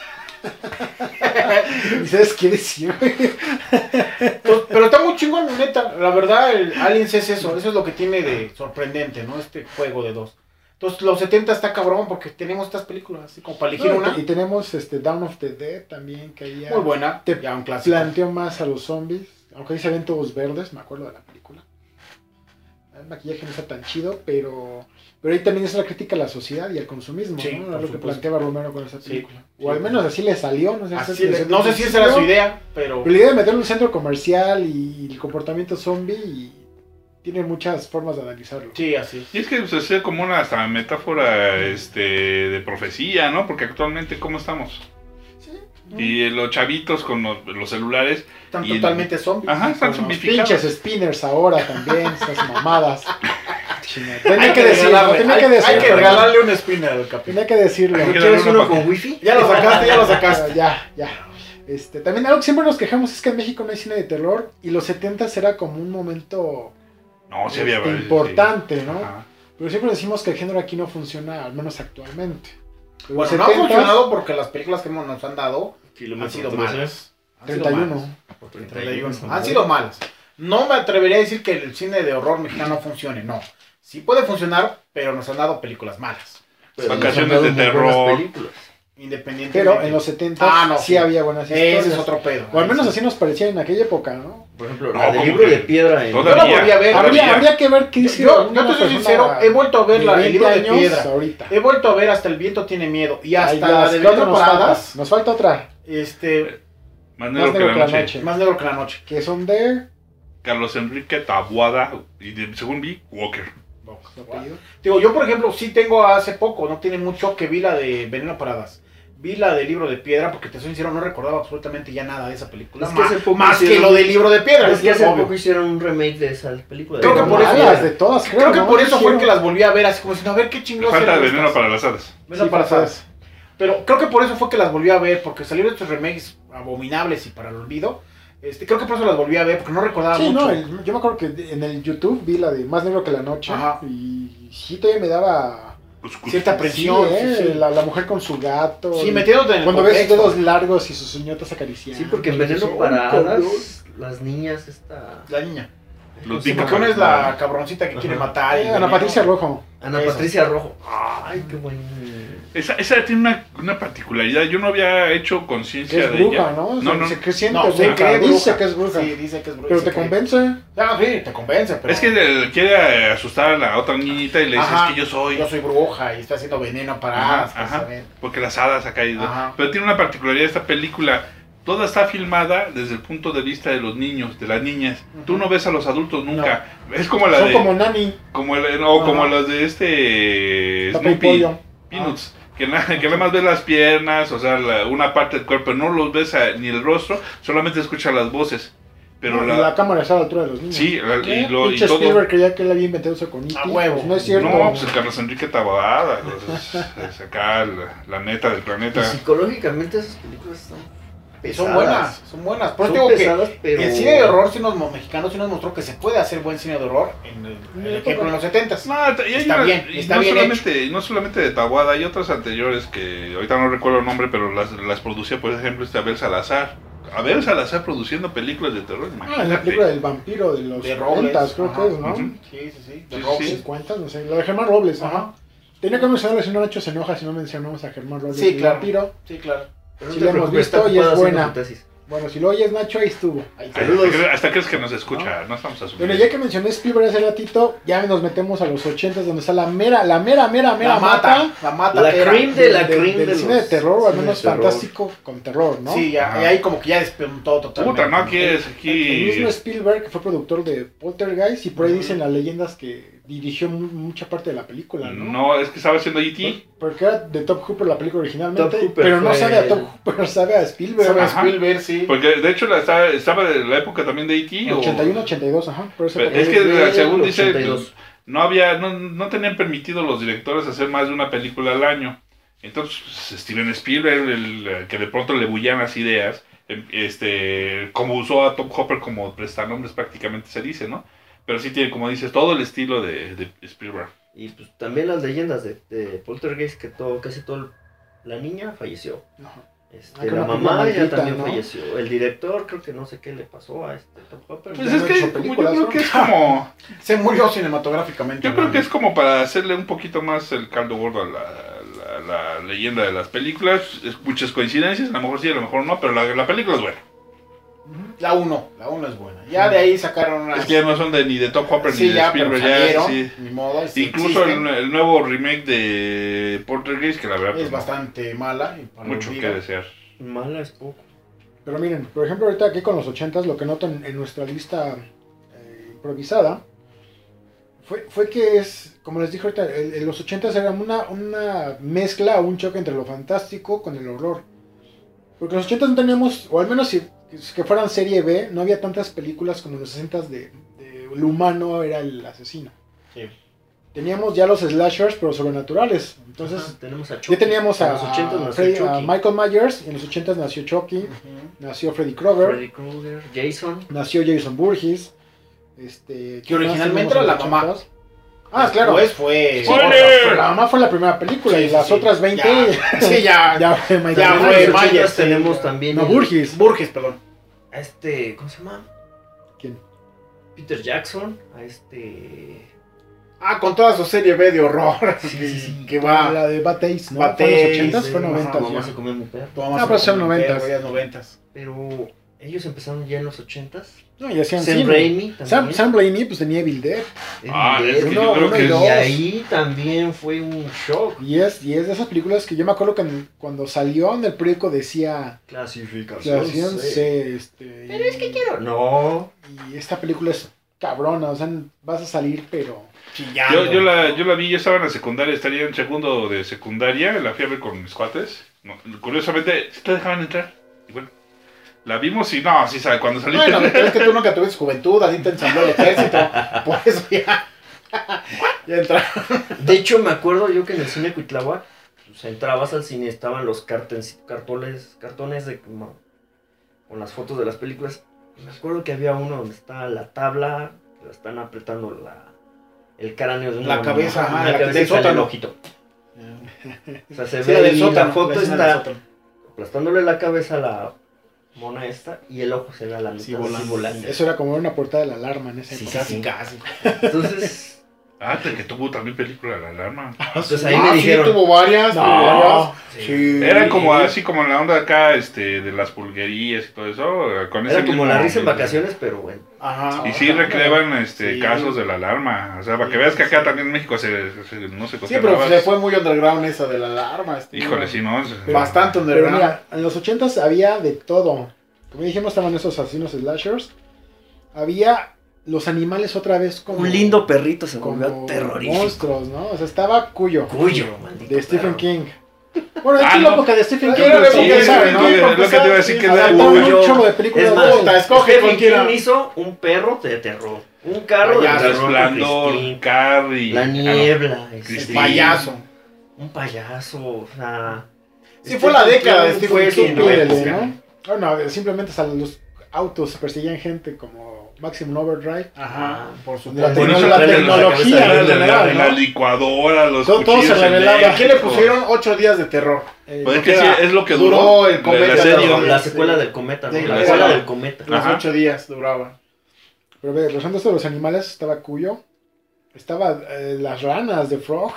¿Y sabes qué decir, güey? Entonces, pero está muy chingón, neta. La verdad, el Aliens es eso. Eso es lo que tiene de sorprendente, ¿no? Este juego de dos. Entonces, los setenta está cabrón porque tenemos estas películas, así como para elegir No, una. y tenemos este Dawn of the Dead también, que ahí ya Muy buena. te Ya un clásico. planteó más a los zombies. Aunque ahí se ven todos verdes, me acuerdo de la película. El maquillaje no está tan chido, pero pero ahí también es la crítica a la sociedad y al consumismo, Sí, ¿no? por A lo que supuesto. planteaba Romero con esa Sí, película. sí, O al sí. menos así le salió, no sé, Así si de- no sé si esa era su idea, pero... Pero la idea de meterlo en un centro comercial y el comportamiento zombie y tiene muchas formas de analizarlo. Sí, así. Y es que se hace como una hasta metáfora este, de profecía, ¿no? Porque actualmente, ¿cómo estamos? Sí. Y los chavitos con los, los celulares. Están Y- totalmente zombies. Ajá, están Con los zombificados. pinches spinners ahora también, esas mamadas. Chingada. Tenía Hay que que decirlo, regalarle, tenía hay, que hay decirlo. que regalarle un spinner al capitán. Tenía que decirlo. Hay que ¿Quieres darle una uno pa- con wifi? Ya lo sacaste, ya lo Ah, sacaste. ya, ya. Este, también algo que siempre nos quejamos es que en México no hay cine de terror y los setentas era como un momento No, sí había este, varios, importante, sí. ¿no? Ajá. Pero siempre decimos que el género aquí no funciona, al menos actualmente. Pero Bueno, los no ha setentas, funcionado porque las películas que hemos- nos han dado han Kilómetro sido trece. malas. Han sido treinta y uno. malas. treinta y uno. Son Han sido malas. No me atrevería a decir que el cine de horror mexicano no funcione, no. Sí puede funcionar, pero nos han dado películas malas. Pero Vacaciones nos han dado de muy terror. buenas películas. Independientemente. Pero en los setentas Ah, no, sí sí. había buenas historias. Ese es otro pedo. O al menos Ahí así sí. nos parecía en aquella época, ¿no? Por ejemplo, No, la del como libro que de piedra. En... Yo todavía- la volví a ver. todavía. Habría, habría que ver qué dice. Yo, una yo te soy persona sincero, he vuelto a ver de la, el veinte libro de años piedra. ahorita. He vuelto a ver hasta El viento tiene miedo. Y hasta Ahí la vas. de ¿Qué otra Veneno nos falta? Paradas. Nos falta otra. Este, Más negro que la noche. más negro que la noche. Que son de. Carlos Enrique Taboada y de- según vi, Walker. ¿Su apellido? Digo, yo por ejemplo, sí tengo hace poco, no tiene mucho, que vi la de Veneno Paradas. Vi la del libro de piedra, porque te soy sincero, no recordaba absolutamente ya nada de esa película. Es que hace más poco más que hicieron- lo del libro de piedra. Es que hace obvio. poco hicieron un remake de esa película. Creo que De- por eso- Malas de todas, creo. Creo que ¿no? por eso fue Hicieron- que las volví a ver, así como diciendo, a ver qué Le chingados falta eran veneno estas. para las hadas. Veneno Sí, Paradas. Paradas. Pero creo que por eso fue que las volví a ver, porque salieron estos remakes abominables y para el olvido. Este, creo que por eso las volví a ver, porque no recordaba Sí, mucho. no, el- yo me acuerdo que en el YouTube vi la de Más Negro que la Noche. Ajá. Y sí, todavía me daba. Cus, cus. Cierta Sí, presión. ¿eh? sí, sí. La, la mujer con su gato. Sí, y metiéndote en el Cuando ves sus contexto. dedos largos y sus uñotas acariciando. Sí, porque en Dices, Veneno "Ay, para cabrón". hadas, las niñas esta... La niña. Ludwika Porque una es la Palmer. cabroncita que quiere Ajá. matar. y Eh, Ana veneno. Patricia Rojo. Ana Eso. Patricia Rojo. Ay, qué buen... Esa, esa tiene una, una particularidad. Yo no había hecho Que conciencia es de bruja, ella. ¿no? No, no. Se, que siente No, se bruja, cree dice bruja. que es bruja. Sí, dice que es bruja. Pero se te cree. convence. Ah, sí, te convence, pero... Es que le quiere asustar a la otra niñita y le dice, Ajá. es que yo soy. Yo soy bruja y está haciendo veneno para Ajá, hadas, pues, ajá. ¿saben? Porque las hadas ha caído. Ajá. Pero tiene una particularidad esta película. Toda está filmada desde el punto de vista de los niños, de las niñas. Ujú. Tú no ves a los adultos nunca. Es como la Son de. como Nani. Como el, o como Ajá. las de este. Papá y Snoopy. pollo. Peanuts. Que, na- que nada más ves las piernas, o sea, la- una parte del cuerpo, no los ves a- ni el rostro, solamente escuchas las voces. Pero No, la. la, cámara está a la altura de los niños. Sí, la- ¿Qué? y, lo, y Pinche todo. Spielberg creía que él había inventado eso con E T A huevo. Pues no es cierto. No, pues el Carlos Enrique Taboada, pues, es, es acá la, la neta del Y planeta. psicológicamente esas películas están Y pesadas. son buenas, son buenas. Por eso Son digo que pesadas, pero... el cine de horror, sí nos, mexicanos, sí nos mostró que se puede hacer buen cine de horror en el, en el ejemplo en los setentas. No, y hay Está una- bien, y está no bien solamente, no solamente de Taboada, hay otras anteriores que ahorita no recuerdo el nombre, pero las, las producía, por ejemplo, este Abel Salazar. Abel Salazar produciendo películas de terror, Ah, imagínate. en la película del vampiro de los De Robles, cuarenta, creo ajá. que es, ¿no? Ujú. Sí, sí, sí. Sí, De Robles. sí. cincuenta, no sé. La de Germán Robles, Ajá. ajá. Tenía que mencionarle si no Nacho se enoja si no mencionamos a Germán Robles. Sí, el claro. vampiro. Sí, claro. Pero no Sí te la hemos preocupes, visto está y es ocupada haciendo buena. su tesis. Bueno, si lo oyes, Nacho, ahí estuvo. Ahí Ay, está. Saludos. hasta, cre- hasta crees que nos escucha, no, estamos asumiendo. Bueno, ya que mencioné Spielberg hace ratito, ya nos metemos a los ochentas donde está la mera, la mera, mera, mera La mata. mata, la mata. La era. cream de la del- cream del de cine los de terror, o al cine menos de terror. fantástico con terror, ¿no? Sí, ya, Ajá. y ahí como que ya despuntó totalmente. Puta, ¿no? Aquí es, El aquí... mismo Spielberg, que fue productor de Poltergeist, y por ahí dicen las leyendas que dirigió mu- mucha parte de la película, ¿no? No, es que estaba haciendo E T Porque era de Top Hooper la película originalmente, Top Hooper pero no fue sabe a el- Top Hooper, sabe a Spielberg. Sabe a Ajá. Spielberg, sí. Porque de hecho la, estaba, estaba de la época también de E T ochenta y uno, ochenta y dos, ajá. Por eso Pero porque- es que del según dice, ochenta y dos. no había, no, no tenían permitido los directores hacer más de una película al año. Entonces, pues, Steven Spielberg, el, el que de pronto le bullían las ideas, em, este, como usó a Top Hopper como prestanombres prácticamente se dice, ¿no? Pero sí tiene, como dices, todo el estilo de, de Spielberg. Y pues también las leyendas de, de Poltergeist, que todo, casi todo, la niña falleció. Ajá. Este, Ah, que la una mamá película ya maldita, también ¿no? falleció. El director, creo que no sé qué le pasó a este Top Hopper. Pues Ya es no que ha hecho como yo películas, creo ¿no? que es como, Se murió cinematográficamente. yo creo ¿no? que es como para hacerle un poquito más el caldo gordo a la, la, la leyenda de las películas. Es muchas coincidencias, a lo mejor sí, a lo mejor no, pero la, la película es buena. La uno, la uno es buena. Ya de ahí sacaron una... Es que ya no son de, ni de Top Hopper Sí, ni de ya, pero Spielberg, ya, salieron, sí. ni modo. sí Incluso el, existen. el nuevo remake de Poltergeist, que la verdad Es pues, no, bastante mala. y para mucho olvido. que desear. Mala es poco. Pero miren, por ejemplo, ahorita aquí con los ochentas, lo que noto en, en nuestra lista eh, improvisada fue, fue que es, como les dije ahorita, el- en los ochentas era una, una mezcla o un choque entre lo fantástico con el horror. Porque en los ochentas no teníamos, o al menos si que fueran serie B, no había tantas películas como en los sesentas de, de el humano era el asesino. Sí. teníamos ya los slashers, pero sobrenaturales. Entonces, Ajá, tenemos a Chucky. ya teníamos En a, los ochentas a nació Freddy- a Chucky. Michael Myers, y en los ochentas nació Chucky, nació Freddy Krueger, Freddy Krueger, Jason. nació Jason Voorhees. Este, Que originalmente era la mamá. Ah, claro. Después fue. Sí, pero la mamá fue la primera película Sí, y sí, las sí. otras veinte Ya, sí, ya. ya fue Michael Ya Myers. fue En los Myers, ochentas sí, tenemos ya. también No, el- Burgess. Burgess, perdón. a este, ¿cómo se llama? ¿Quién? Peter Jackson, a este... Ah, con toda su serie B de horror. Sí, sí, sí. Que va. La de Bad Taste, ¿no? Bad ¿Fue en los Taste, ochentas? sí, Fue ajá, noventas Tu mamá ya. se comió mi perro. Tomamos Ah, pues son un noventas. perro, ya noventas. Pero ellos empezaron ya en los ochentas. No, y hacían Sam cine. Raimi también. Sam, Sam Raimi pues tenía Evil Dead. Evil Ah, Dead. es que uno- yo creo uno que y es- dos. Y ahí también fue un shock. Y es, y es de esas películas que yo me acuerdo que en- cuando salió en el periódico decía Clasificación Clasificación C. C, este, Pero es que quiero... No. y esta película es cabrona, o sea, vas a salir pero Chillando. Yo, yo, la, yo la vi, yo estaba en la secundaria, estaría en segundo de secundaria, la fui a ver con mis cuates. No, curiosamente, sí te dejaban entrar. Y bueno, la vimos y no, sí sabe, cuando salí. Bueno, pero es que tú nunca tuviste juventud, así te ensambló el ejército. Por eso ya. Ya entra. De hecho, me acuerdo yo que en el cine Cuitláhuac, pues entrabas al cine, estaban los cartens, cartones, cartones de, como, con las fotos de las películas. Y me acuerdo que había uno donde está la tabla, que la están apretando la, el cráneo de una La cabeza, mamá, ajá, la la cabeza del y sale el sótano. ojito. O sea, se Sí, ve la del ahí, sótano, la foto la escena del está sótano. aplastándole la cabeza a la mona esta y el ojo se ve a la mitad Sí, así volando. volando. eso era como una portada de la alarma en esa Sí, época. Casi, casi. Entonces, Ah, te- que tuvo también película La Alarma. entonces ahí Ah, me sí, dijeron... tuvo varias, No. tuvo varias. Sí. Sí. Eran como así como en la onda acá, este, de las pulguerías y todo eso. Con ese Era como mismo- la risa en vacaciones, pero bueno. Ajá. Y sí recreaban este, Sí. casos de la alarma. O sea, para que veas que acá también en México se, se- no se Sí, cuestionaba. pero se fue muy underground esa de la alarma. este, Híjole, sí, ¿no? Bastante Pero underground. mira, en los ochentas había de todo. Como dijimos, estaban esos asesinos slashers. Había los animales otra vez como Un lindo perrito se como volvió terrorífico. monstruos, ¿no? O sea, estaba Cuyo, Cuyo, maldito de Stephen perro. King. Bueno, de hecho Ah, en la no. época de Stephen King, Era la pues, época quién de sabe, Stephen ¿no? King, es lo que te iba a decir que es la Adaptaron época. un chorro de películas Es de más, Puta, escoge Stephen cualquiera. King hizo un perro de terror. Un carro Payaso, de terror. con Resplandor, Christine, Carrie. La ah, no. niebla. este, El Christine. payaso. Un payaso, o sea... Sí, fue la década de King Stephen fue King, su ¿no? Pídele, época. ¿no? Bueno, simplemente sal- los autos perseguían gente como Maximum Overdrive. Ajá, por La, supuesto. Por tecno- eso la traen en la tecnología cabeza en La, la- general, la ¿no? licuadora, los Todo- todo cuchillos se revelaba. ¿Y a quién le eléctricos. pusieron ocho días de terror? Eh, Pues es que Porque sí, era- es lo que duró duró el la- cometa la de serie. terror. La Sí. secuela del cometa, ¿no? Sí, La la secuela secuela. del cometa. Los Ajá. ocho días duraba. Pero ve, regresando a esto de los animales, estaba Cuyo. Estaba eh, las ranas de Frog.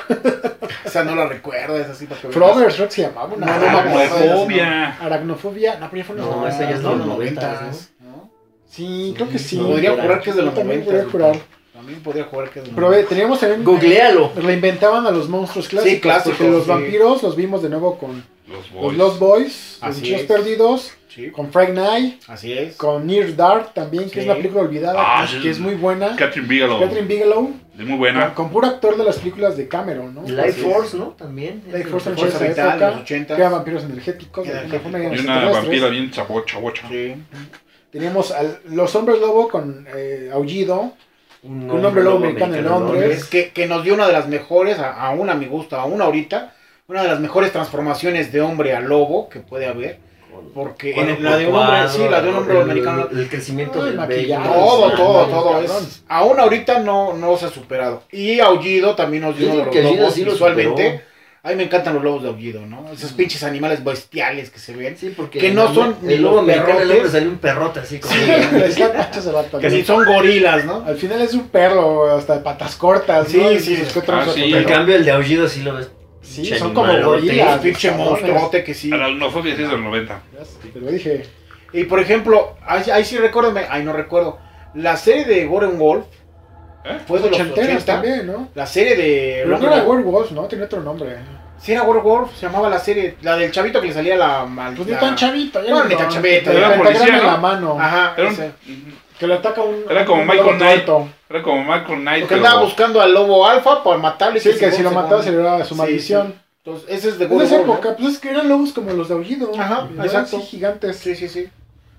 O sea, no la recuerdo, es así para que veas. Frogger, creo que se llamaba. Una No, no me acuerdo. Aracnofobia. Aracnofobia. No, pero ya fue en los No, esa ya es de No, los los noventas, noventas, ¿no? Sí, creo que sí. No, Podría Yo jurar que es de los también noventas. podría jurar. También podría jurar que es de los Pero ve, noventas. teníamos también... Googlealo. Reinventaban a los monstruos clásicos. Sí, clásicos, Porque los sí. vampiros los vimos de nuevo con Los los boys. Lost Boys, los Así Bichos es. Perdidos, Sí, con Frank Knight, así es. con Near Dark también, que Sí. es una película olvidada, Ah, que, sí. que es muy buena. Catherine Bigelow. Catherine Bigelow, Es muy buena. con, con puro actor de las películas de Cameron, ¿no? Life Así es. Force, ¿no? También. Life Force en Fuerza esa Vital, época, en los ochentas. que eran vampiros energéticos, de alguna forma eran Y una extraterrestres. vampira bien chabocha, bocha. Sí. Teníamos a los hombres lobo con eh, Aullido, Un Un hombre lobo americano en Londres. Es que, que nos dio una de las mejores, a- aún a mi gusto, aún ahorita, una de las mejores transformaciones de hombre a lobo que puede haber. Porque Cuadro en la por de un hombre, cuadro, sí, la de un hombre el- americano. El crecimiento Ay, del maquillaje. vello. Todo, sí, todo, sí, todo. cabrón. Es, aún ahorita no, no se ha superado. Y Aullido también nos dio Yo uno de digo los que Aullido lobos sí lo visualmente. superó. A mí me encantan los lobos de Aullido, ¿no? Esos pinches animales bestiales que se ven. Sí, porque Que no el- son ni el lobo los americano, el perrotes. hombre salió un perrote así como. Exacto, ese vato, Que ¿no? ni son gorilas, ¿no? Al final es un perro, hasta de patas cortas, Sí, ¿no? Y sí. sus cuatro Ah, ojos sí. En pero- cambio, el de aullido sí lo ves. Sí, pinche son como animalote. gorilas. Un pinche cabrones. monstruote que sí. La aracnofobia sí es del noventa. Te lo dije. Y por ejemplo, ahí, ahí sí recuérdame, ahí no recuerdo. La serie de Warren Wolf ¿Eh? fue de los Ochenteras ochenta. también, ¿no? La serie de. Pero no era Werewolf, ¿no? Tenía otro nombre. Sí, era Warren Wolf, se llamaba la serie. La del chavito que le salía la. mal- Pues ni la- tan chavito. ya Bueno, no, ni tan chavito, el era pentagrama policía, en ¿no? la mano. Ajá, Era, ese. un- Que le ataca un. Era como un Michael lobo Knight. tuerto. era como Michael Knight. Porque pero- andaba buscando al lobo alfa para matarle. Sí, que si lo según- mataba se le daba su Sí, maldición. sí. Entonces, ese es de En Warren esa Wolf, ¿no? época, pues es que eran lobos como los de Aullido. Ajá, ¿verdad? exacto. Sí, gigantes. Sí, sí, sí.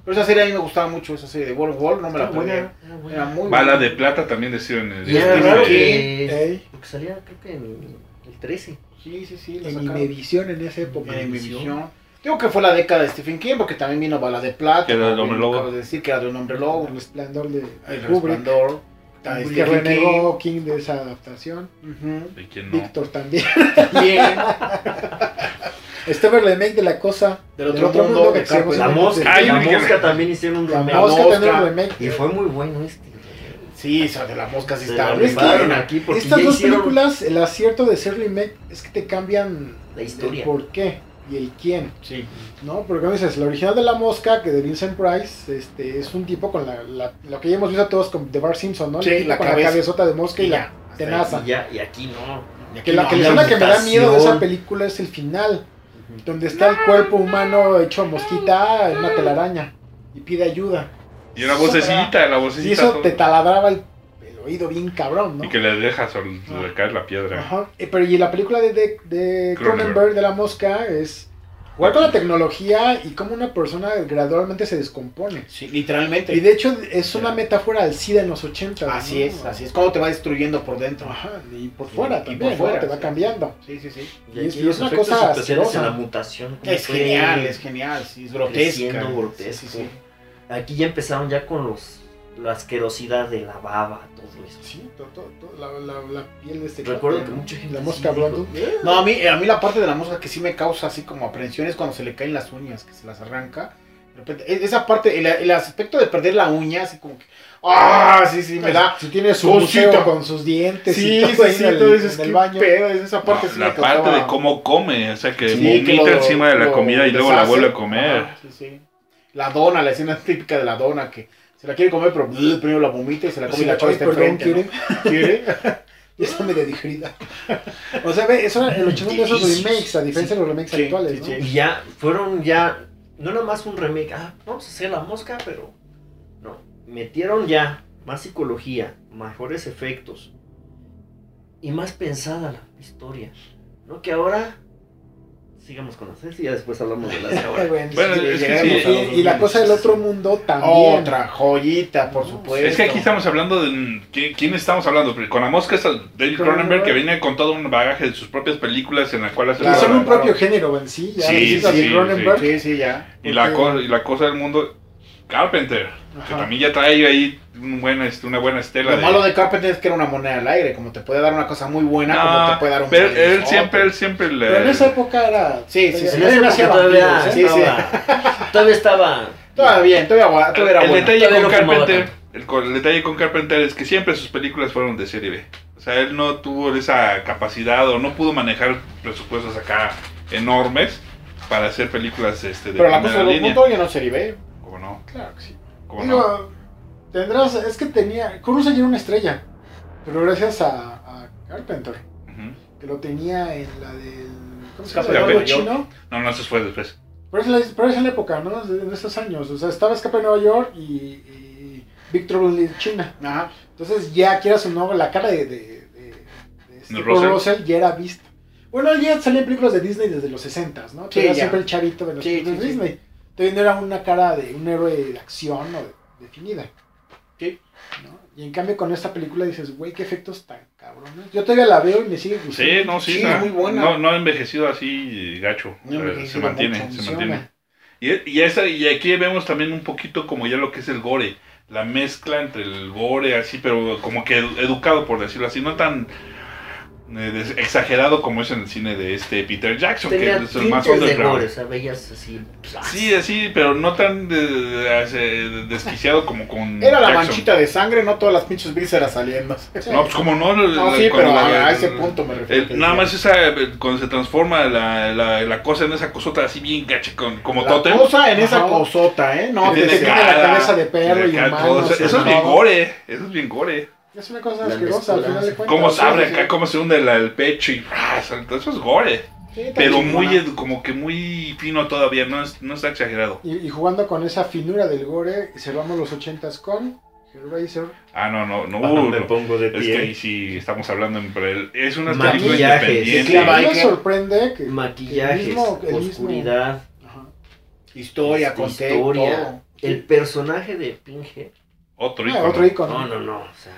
Pero esa serie a mí me gustaba mucho, esa serie de World War, no me la Está buena, perdí. era buena. Era muy Bala buena. de plata también de Steven. Y era Stephen raro King. que... Ey. Porque salía, creo que en el trece. Sí, sí, sí. la En sacaron. Imevisión en esa época. En Imevisión. Digo que fue la década de Stephen King, porque también vino Bala de Plata. Que era del como Hombre bien Lobo. acabas de decir que era de un hombre lobo. El resplandor de, de El Kubrick. Resplandor. está Que Stephen renegó King de esa adaptación. King. ¿Y quién no? Víctor también. Ujú. Bien. Estaba el remake de La Cosa Del Otro Mundo, de que se llama Carpenter. La Simplemente mosca, Ay, la yo me quedé- mosca también hicieron un La remake. mosca Mosca. también un remake. Y fue muy bueno este. Sí, esa de la mosca sí Se está la muy rifaron buena. aquí porque Estas ya dos hicieron películas, el acierto de ser remake es que te cambian la el historia. por qué y el quién, Sí. ¿no? Porque como dices, la original de La Mosca, que de Vincent Price, este, es un tipo con la, la- lo que ya hemos visto todos con The Bart Simpson, ¿no? El Sí, tipo la con cabeza. la cabezota de mosca y, Y la ya, hasta tenaza. Y, ya, y aquí no. Y aquí Que la, no, que la ya- escena que me da miedo de esa mutación. película es el final, donde está el cuerpo humano hecho mosquita en una telaraña y pide ayuda. Y una vocecita, la Y vocecita. eso todo. te taladraba el, el oído bien cabrón, ¿no? Y que le dejas sol- le caer la piedra. Ajá. Eh, Pero y la película de, de, de Cronenberg. Cronenberg de La Mosca es jugar con la tecnología y cómo una persona gradualmente se descompone. Sí, literalmente. Y de hecho es una metáfora al SIDA en los ochenta. Así ¿no? es, así es. Cómo te va destruyendo por dentro. Ajá, y por fuera Y también, por ¿no? fuera, Te va sí. cambiando. Sí, sí, sí. Y Y es- aquí y los es una efectos cosa especiales asquerosa. en la mutación. cómo Es fue genial, es genial. Sí, es grotesca. creciendo, grotesco. Sí, sí, sí. Aquí ya empezaron ya con los la asquerosidad de la baba, todo eso. Sí, todo, todo, todo, la, la, la piel de este Recuerdo cuate, que ¿no? mucha gente La sí mosca dijo, blonde. "Eh". No, a mí, a mí la parte de la mosca que sí me causa así como aprensión es cuando se le caen las uñas, que se las arranca. De repente, e- esa parte, el, el aspecto de perder la uña, así como que. ¡Ah! Sí, sí, me da. Si tiene su cosita. museo con sus dientes Sí, y sí, todo ahí sí, en el, todo eso es en el que baño. pedo, esa parte No, sí la me parte causaba- de cómo come, o sea, que Sí, vomita que lo- encima de la lo comida y luego la deshace. vuelve a comer. Ajá, sí, sí. La dona, la escena típica de la dona, que se la quiere comer, pero bleh, primero la vomita y se la come Si y la la chava chava, está perdón, enfrente. quiere. ¿No? ¿Quiere? Y está medio digerida. O sea, ve, eso era el ochenta de esos remakes, a diferencia de los remakes Sí, actuales, sí, ¿no? sí. Y ya fueron ya, no nada más un remake, ah, vamos a hacer la mosca, pero no, metieron ya más psicología, mejores efectos y más pensada la historia, ¿no? Que ahora sigamos con las series y ya después hablamos de las de ahora. Bueno, Bueno, sí, es que llegaremos sí. a los- y, y la cosa del otro mundo también. Otra joyita, por supuesto. Es que aquí estamos hablando de... ¿qui- ¿Quién estamos hablando? Porque con la mosca es el David Cronenberg, que viene con todo un bagaje de sus propias películas en la cual hace Que Claro, son un claro. propio género en sí. Ya Sí, visitas sí, de Cronenberg. Sí, sí, ya. Y la, porque- co- y la cosa del mundo, Carpenter, que Ajá. también ya trae ahí un buen, este, una buena estela. Lo de- malo de Carpenter es que era una moneda al aire, como te puede dar una cosa muy buena, como No, te puede dar un pero él madrizote. siempre, él siempre le... Pero en esa época era. Sí, sí, sí. En Nadie esa hacía época todavía, vampiros, ¿eh? Sí, sí. estaba, todavía estaba, Todavía bien, todavía, gua- todavía era el bueno. detalle Todavía con no fumaba Carpenter, tanto. el, co- el detalle con Carpenter es que siempre sus películas fueron de serie B. O sea, él no tuvo esa capacidad o no pudo manejar presupuestos acá enormes para hacer películas este, de Pero la primera cosa del línea. mundo ya no se ve. ¿Cómo no? Claro que sí. ¿Cómo Digo, no? tendrás. Es que tenía. Cruise ya era una estrella. Pero gracias a, a Carpenter. Ujú. Que lo tenía en la del. ¿Cómo se Escape llama? de ¿El Nueva chino? No, no, eso fue después. Pero es, la, pero es en la época, ¿no? De, de esos años. O sea, estaba Escape de Nueva York y, y Victor en China. Ajá. Entonces, ya quieras o no, la cara de, de, de, de este ¿De Russell? Russell? ya era vista. Bueno, él ya salía en películas de Disney desde los sesentas, ¿no? Sí, Era ya. siempre el chavito de los Sí, películas sí, de sí. Disney. Entonces no era una cara de un héroe de acción o de- definida. Sí. ¿No? Y en cambio con esta película dices, güey, qué efectos tan cabrones. Yo todavía la veo y me sigue gustando. Sí, no, sí, Sí, no, es muy buena. No, no ha envejecido así gacho. No ha Eh, se envejecido mantiene, mucho, se funciona. mantiene. Y, y, esa, y aquí vemos también un poquito como ya lo que es el gore. La mezcla entre el gore así, pero como que edu- educado por decirlo así, no tan eh, des- exagerado como es en el cine de este Peter Jackson, tenía que es el más tintes de underground. gore, o sea, veías así, Sí, así, pero no tan de- de- de- desquiciado como con Era la Jackson. manchita de sangre, no todas las pinches vísceras saliendo. No, pues como no. la- No, la- sí, cuando pero la- a, a ese punto me refiero. el- que nada decía. más esa, eh, cuando se transforma la, la, la cosa en esa cosota así bien gacha, con, como La tótem. cosa en esa Ajá. cosota, ¿eh? No, que que te tiene tiene la cara, cabeza de perro tiene y acá humanos, todo, eso, eso es y bien todo. gore, eso es bien gore. Es una cosa La asquerosa al mezcla. final de cuentas. Cómo se abre Sí, acá, sí. cómo se hunde la- el pecho y ¡ah! Salta, eso es gore. Sí, está Pero chingona. muy, edu- como que muy fino todavía, no, es, no está exagerado. Y, y jugando con esa finura del gore, cerramos los ochentas con Hellraiser. Ah, no, no, no. Cuando uh, me no. pongo de Es que pie. ahí sí estamos hablando en pre- es una Maquillaje, película sí, independiente. claro. A mí me Biker. sorprende que Maquillajes, el mismo- el mismo- oscuridad, Ajá. Historia, Este, contexto, historia. todo. el personaje de Pinhead. Otro Ah, ícono. otro icono. No, no, no. O sea,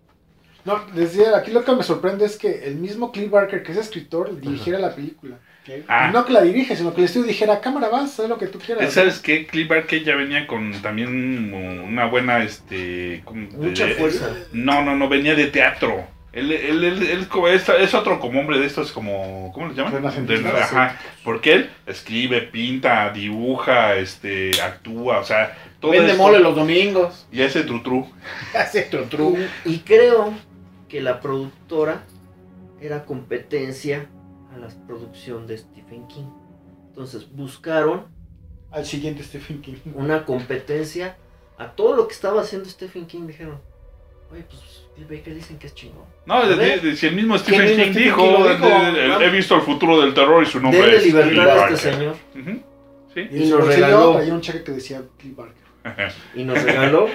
No, decía, aquí lo que me sorprende es que el mismo Clive Barker, que es escritor, dirigiera la película. Ah. Y no que la dirige, sino que el estudio dijera, cámara, vas, haz lo que tú quieras. ¿Sabes qué? Clive Barker ya venía con también una buena, este... como de- mucha de- fuerza. No, no, no, venía de teatro. Él, él, él, él como es, es otro como hombre de estos, como... ¿Cómo le llaman? Renacentistas, De- ajá, porque él escribe, pinta, dibuja, este, actúa, o sea... Todo Vende esto- mole los domingos. Y ese trutru. Hace trutru. Y, y creo que la productora era competencia a la producción de Stephen King. Entonces buscaron Al siguiente Stephen King. una competencia a todo lo que estaba haciendo Stephen King. Dijeron, oye, pues Clive Barker dicen que es chingón. No, de, A ver, de- de- si el mismo el Stephen mismo King Stephen dijo, King lo de- dijo, de- de- vamos. he visto el futuro del terror y su nombre denle es Clive libertad a Barker. este señor. Ujú, sí. Y en Y su nos bolsillo regaló. traía un cheque que decía Clive Barker. Y nos regaló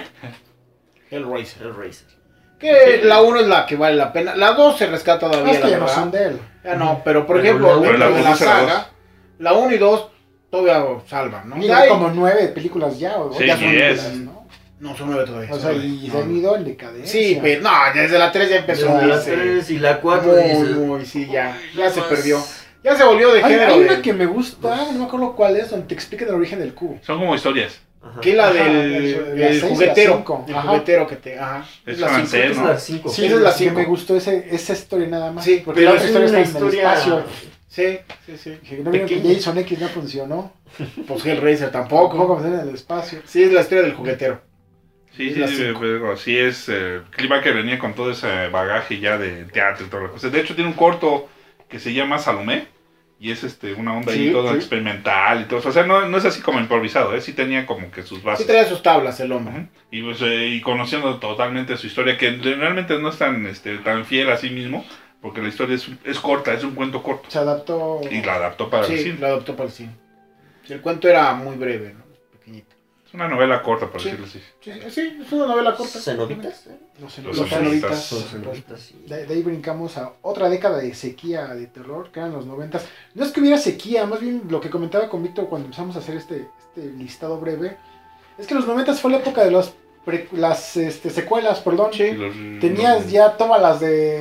Hellraiser. el Racer. Que la uno es la que vale la pena. La dos se rescata Ah, todavía, es que la ya no verdad. son de él. Ya no, pero por Pero ejemplo, la dentro uno- de la la uno y la saga, la uno y dos todavía salvan, ¿no? Y Ya hay hay- como nueve películas ya, o Sí, ya son diez. películas, ¿no? No, son nueve todavía. O sea, son y nueve. se han No. ido en decadencia. Sí, pero no, desde la tres ya empezó. Ya, Y la sí. tres y la cuatro Muy, dices, muy, sí, ya. Ya se más. perdió. Ya se volvió de Hay, género. hay de- una que me gusta, no me acuerdo cuál es, donde te explican el origen del cubo. Son como historias. Ajá. Que es la Ajá, del la- la el seis, juguetero. la cinco. El Ajá. juguetero que te. Ajá. Es la francés, Creo que es ¿no? la cinco. Sí, esa es la que cinco. me gustó ese, esa historia nada más. Sí, porque pero la otra es historia una está en el historia- espacio. Sí, sí, sí. Dije, no vieron que pequeña. Oh. Jason X no funcionó. Pues Hellraiser Tampoco tampoco. funcionó en el espacio. Sí, es la historia del juguetero. Sí, Es sí, la sí, cinco. pero sí es. Eh, Clive Barker venía con todo ese bagaje ya de teatro y todas las cosas. De hecho, tiene un corto que se llama Salomé. Y es este una onda ahí Sí, toda sí. experimental y todo eso. O sea, no, no es así como improvisado, ¿eh? Sí tenía como que sus bases. Sí traía sus tablas el hombre. Ujú. Y, pues, eh, y conociendo totalmente su historia, que realmente no es tan, este, tan fiel a sí mismo, porque la historia es, es corta, es un cuento corto. Se adaptó. Y la adaptó para el Sí, cine. lo adoptó para el cine. Sí, el cuento era muy breve, ¿no? Pequeñito. Es una novela corta, por Sí. decirlo así. Sí, sí, es una novela corta. ¿Cenobitas? ¿eh? Los Los cenobitas. cenobitas. Son cenobitas, sí. De, de ahí brincamos a otra década de sequía de terror, que eran los noventas. No es que hubiera sequía, más bien lo que comentaba con Víctor cuando empezamos a hacer este, este listado breve, es que los noventas fue la época de los pre- las este, secuelas, perdón. Y los- Tenías los- ya todas las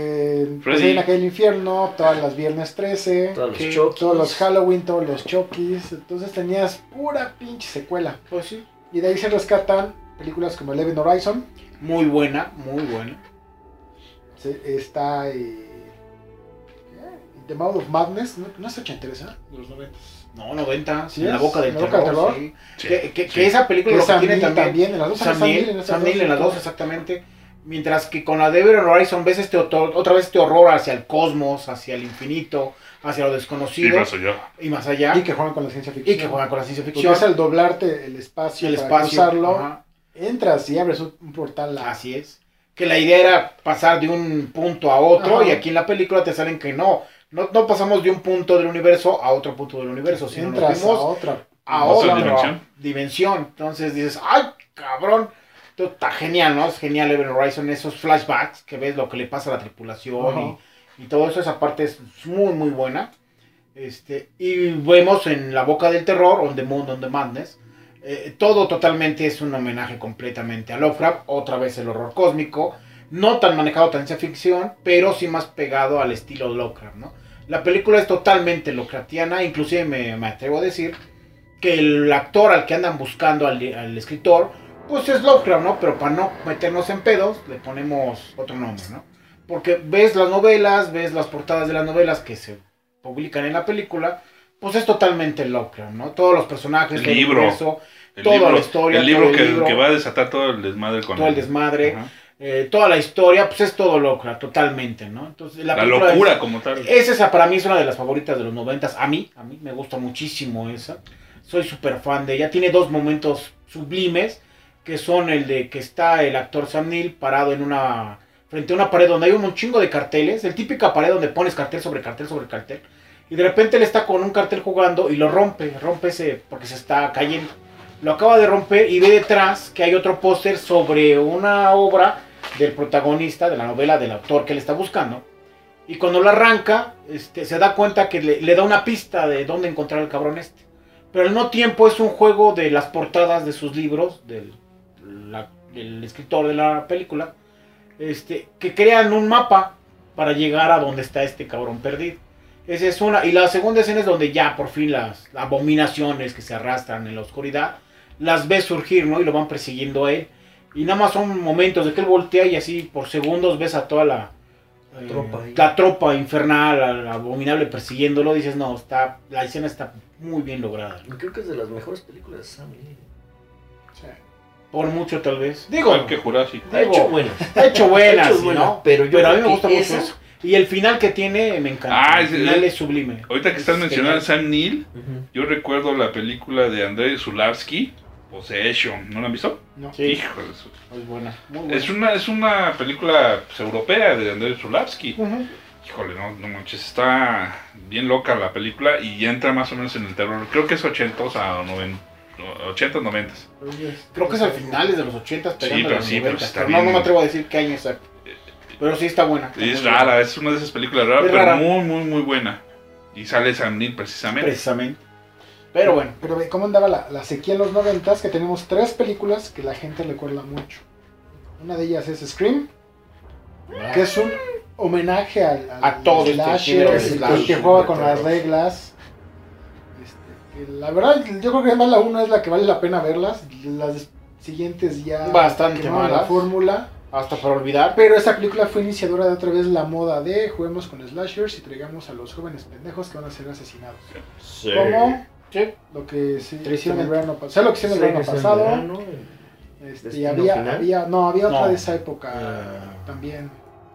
de Freddy. Freddy en aquel infierno, todas las Viernes trece, Todos los Sí, Chucky. todos los Halloween, todos los Chuckies, entonces tenías pura pinche secuela. Pues sí. Y de ahí se rescatan películas como Eleven Horizon, Muy buena, muy buena. se- está eh, ¿qué? The Mouth of Madness, no, no es ochentera esa, de los noventas. No, noventa. ¿Sí en la es? boca del ¿En la boca del terror. terror? Sí. Sí, Que, que, sí. que esa película Que lo que Sam tiene Neill también. también, en las dos sale Sam Sam Neill Neill, en esas Sam dos, Neill en las dos, entonces. exactamente. Mientras que con la de Evil Horizon ves este otro- otra vez este horror hacia el cosmos, hacia el infinito, hacia lo Y desconocido más allá. y más allá. Y que juegan con la ciencia ficción. Y que juegan con la ciencia Porque ficción. es al doblarte el espacio, el para espacio. cruzarlo, Ajá, entras y abres un, un portal a... así es. Que la idea era pasar de un punto a otro Ajá. y aquí en la película te salen que no. No, no pasamos de un punto del universo a otro punto del universo, sino nos entras a fuimos otra. a Otra otra dimensión. dimensión. Entonces dices, ¡ay, cabrón! Esto está genial, ¿no? Es genial Event Horizon, esos flashbacks que ves lo que le pasa a la tripulación Ajá. y, y todo eso, esa parte es muy, muy buena. Este, y vemos en La Boca del Terror, On the Moon, On the Madness, eh, todo totalmente es un homenaje completamente a Lovecraft, otra vez el horror cósmico, no tan manejado tan ciencia ficción, pero sí más pegado al estilo Lovecraft, ¿no? La película es totalmente Lovecraftiana, inclusive me, me atrevo a decir que el actor al que andan buscando al, al escritor, pues es Lovecraft, ¿no? Pero para no meternos en pedos, le ponemos otro nombre, ¿no? Porque ves las novelas, ves las portadas de las novelas que se publican en la película, pues es totalmente Lovecraft, ¿no? Todos los personajes, El todo libro. universo, El toda libro, la historia, el libro, todo el que, libro. que va a desatar todo el desmadre con todo el él. desmadre, Ajá. eh, toda la historia, pues es todo Lovecraft, totalmente, ¿no? Entonces la, La película es- locura como tal. es esa para mí es una de las favoritas de los noventas. A mí, a mí me gusta muchísimo esa. Soy súper fan de ella. Tiene dos momentos sublimes, que son el de que está el actor Sam Neill parado en una frente a una pared donde hay un chingo de carteles, el típica pared donde pones cartel sobre cartel sobre cartel. Y de repente él está con un cartel jugando y lo rompe, rompe ese porque se está cayendo. Lo acaba de romper y ve detrás que hay otro póster sobre una obra del protagonista de la novela del autor que él está buscando. Y cuando lo arranca, este, se da cuenta que le, le da una pista de dónde encontrar al cabrón este. pero al mismo tiempo es un juego de las portadas de sus libros, del, la- del escritor de la película, este, que crean un mapa para llegar a donde está este cabrón perdido. Esa es una. Y la segunda escena es donde ya por fin las abominaciones que se arrastran en la oscuridad, las ves surgir, ¿no? Y lo van persiguiendo a él. Y nada más son momentos de que él voltea y así por segundos ves a toda la, La eh, tropa ahí. la tropa infernal, la, la abominable persiguiéndolo. Dices, no, está, la escena está muy bien lograda. Creo que es de las mejores películas de Sam Neill. Por mucho tal vez. Digo, Igual que Jurassic. Ha Digo, hecho buenas. ha hecho buenas, Ha hecho ¿sí, buenas, ¿no? pero yo Pero a mí creo me gusta que mucho esa- eso. Y el final que tiene me encanta. Ah, el es- final es- es sublime. Ahorita que estás Es mencionando a genial. Sam Neill, Ujú. yo recuerdo la película de Andrei Zulavsky, Possession. ¿No la han visto? No. Sí, Híjole, eso- es buena. Muy buena. es una, es una película pues, europea de Andrei Zulavsky. Ujú. Híjole, no, no manches, está bien loca la película y entra más o menos en el terror. Creo que es ochentas a noventa, ochentas, noventas. Creo que es al finales de los ochentas, Sí, pegando a pero los sí, pero noventas, está pero no, bien. no me atrevo a decir qué año exacto. Pero sí está buena. Y es Está muy rara, buena. es una de esas películas raras, Es pero rara. muy, muy, muy buena. Y sale Sam Neill precisamente. Precisamente. Pero bueno. Pero ve cómo andaba la, la sequía en los noventas, que tenemos tres películas que la gente recuerda mucho. Una de ellas es Scream, que es un homenaje al, al A todo este slasher, género de que- slasher, que juega de con terror. las reglas. Este, que la verdad, yo creo que más la una es la que vale la pena verlas. Las siguientes ya Bastante quemaron la malas. fórmula. Hasta para olvidar. Pero esta película fue iniciadora de otra vez la moda de juguemos con slashers y traigamos a los jóvenes pendejos que van a ser asesinados. Como Sí. lo que se hicieron Tristemente. el verano pasado. O sea, lo que hicieron el verano pasado. Este, y Destino había, Final. había, no, había otra No. de esa época Ah. también.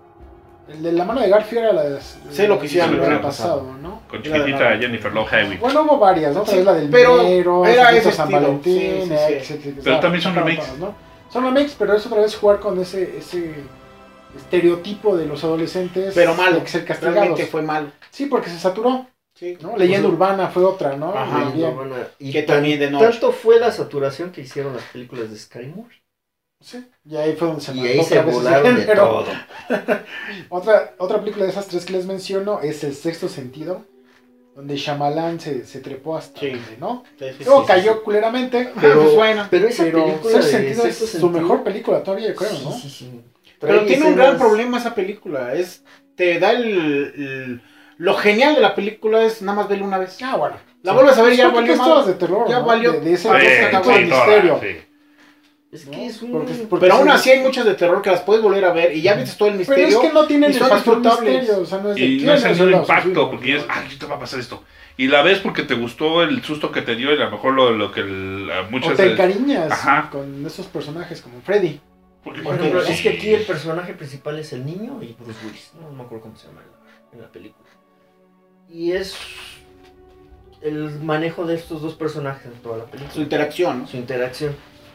El de la mano de Garfield era la de, Sé lo que hicieron el el verano verano pasado, ¿no? Con Era de chiquitita la- Jennifer Love Hewitt. Bueno, hubo varias, ¿no? Otra Sí, vez la del pero minero, era Secreto ese San estilo, Valentín, sí, sí, eh, sí. etcétera, Pero también son sacaron remakes. todas, ¿no? Son remakes, pero es otra vez jugar con ese, ese estereotipo de los adolescentes. Pero malo. de que ser castigados. Realmente fue malo. Sí, porque se saturó, Sí. ¿no? Leyenda Pues, Urbana fue otra, ¿no? Ajá. También. No, bueno, y Que tan- también de noche. Tanto fue la saturación que hicieron las películas de Scary Movie. Sí, y ahí fue donde se Y mató ahí se otra vez ese volaron de género. todo. Otra, otra película de esas tres que les menciono es El Sexto Sentido, donde Shyamalan se, se trepó hasta Sí. donde, ¿no? Sí, sí, Luego sí, cayó sí. culeramente, Pero, pues bueno, pero esa pero película Sexto de Sentido es Sexto su Sentido- mejor película todavía, yo creo, Sí, ¿no? sí, sí. Pero Trae tiene un gran escenas- problema esa película. Es, te da el, el- Lo genial de la película es nada más verla una vez. Ah, bueno. La vuelves a ver y ya Creo que valió es madre. todas de terror, Ya ¿no? valió. De, de ese, Sí, de ese Sí, tipo de sí, todas, misterio. sí. Es ¿no? que es un... Porque- porque Pero aún sí- así hay muchas de terror que las puedes volver a ver y ya viste todo el Pero misterio. es que no tienen y el son factor disfrutables. misterio, o sea, no es de Y quién no es el es mismo el impacto, asesino, porque es, ¿no? ay, te va a pasar esto. Y la ves porque te gustó el susto que te dio y a lo mejor lo, lo que el- a O muchas te de- encariñas Ajá. con esos personajes como Freddy. porque- Por ejemplo, Sí. es que aquí el personaje principal es el niño y Bruce Willis. No me acuerdo cómo se llama en la, en la película. Y es el manejo de estos dos personajes en toda la Su película. interacción, ¿no? Su interacción.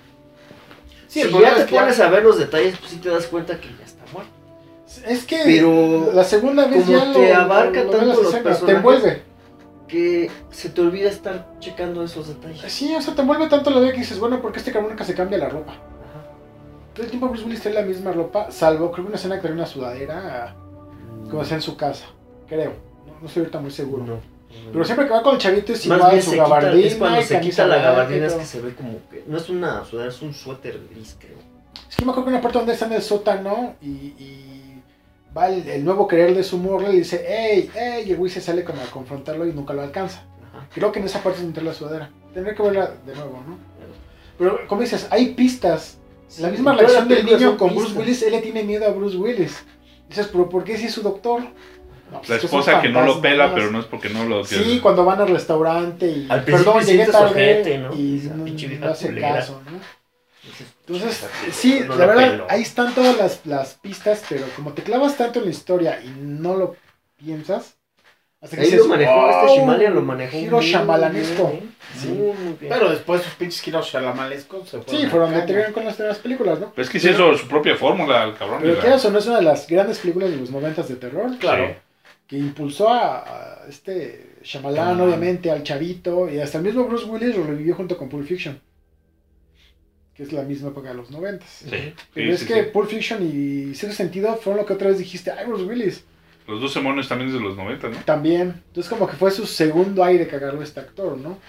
Sí, si el ya problema te es que ya- pones a ver los detalles, pues sí te das cuenta que ya está muerto. Es que Pero la segunda vez como ya te lo, abarca lo- lo tanto ves las los escenas, te personajes. envuelve. Que se te olvida estar checando esos detalles. Sí, o sea, te envuelve tanto la vida que dices, bueno, porque este cabrón nunca se cambia la ropa. Ajá. Todo el tiempo Bruce Willis trae la misma ropa, salvo creo que una escena que trae una sudadera, como sea en su casa, creo. No, no estoy ahorita muy seguro. No, no, Pero no. siempre que va con el chavito es Más igual, bien su se quita, gabardina, es cuando se camisa quita la blanca y gabardina es todo. que se ve como que no es una sudadera, es un suéter gris, creo. Es que me acuerdo que una parte donde está en el sótano y, y va el, el nuevo querer de su morra y le dice, ¡ey, ey! Y el güey se sale como a confrontarlo y nunca lo alcanza. Ajá. Creo que en esa parte es donde trae la sudadera. Tendré que verla de nuevo, ¿no? Pero, como dices, hay pistas. La Sí, misma en toda reacción la del película niño son con pistas. Bruce Willis, él le tiene miedo a Bruce Willis. Dices, pero ¿por qué si es su doctor? No, pues La es que son esposa que no lo fantasmas. pela, pero no es porque no lo... Sí, cuando van al restaurante y... Al principio perdón, llegué sientes tarde ojete, ¿no? y Esa no, pinche no vieja hace culera. caso, ¿no? Dices, Entonces, "Puta, sí, no la lo verdad, pelo". ahí están todas las, las pistas, pero como te clavas tanto en la historia y no lo piensas, hasta que Ahí dices, lo manejó, "Wow, este Shimalian lo manejó giro muy shamalanesco". bien, ¿eh? Sí. Muy, muy bien. Pero después sus pinches giros shalamalescos se Sí, fueron de tener con las primeras películas, ¿no? Pero es que sí hizo su propia fórmula, el cabrón. y Pero la- que eso no es una de las grandes películas de los noventas de terror. Claro. Sí. Que impulsó a, a este Shyamalan, Shyamalan. obviamente, al chavito, y hasta el mismo Bruce Willis lo revivió junto con Pulp Fiction, que es la misma época de los noventas. Sí, Pero sí, es sí, que sí. Pulp Fiction y Sexto Sentido fueron lo que otra vez dijiste, ay, Bruce Willis, Los doce monos también es de los noventa, ¿no? también. Entonces como que fue su segundo aire que agarró este actor, ¿no?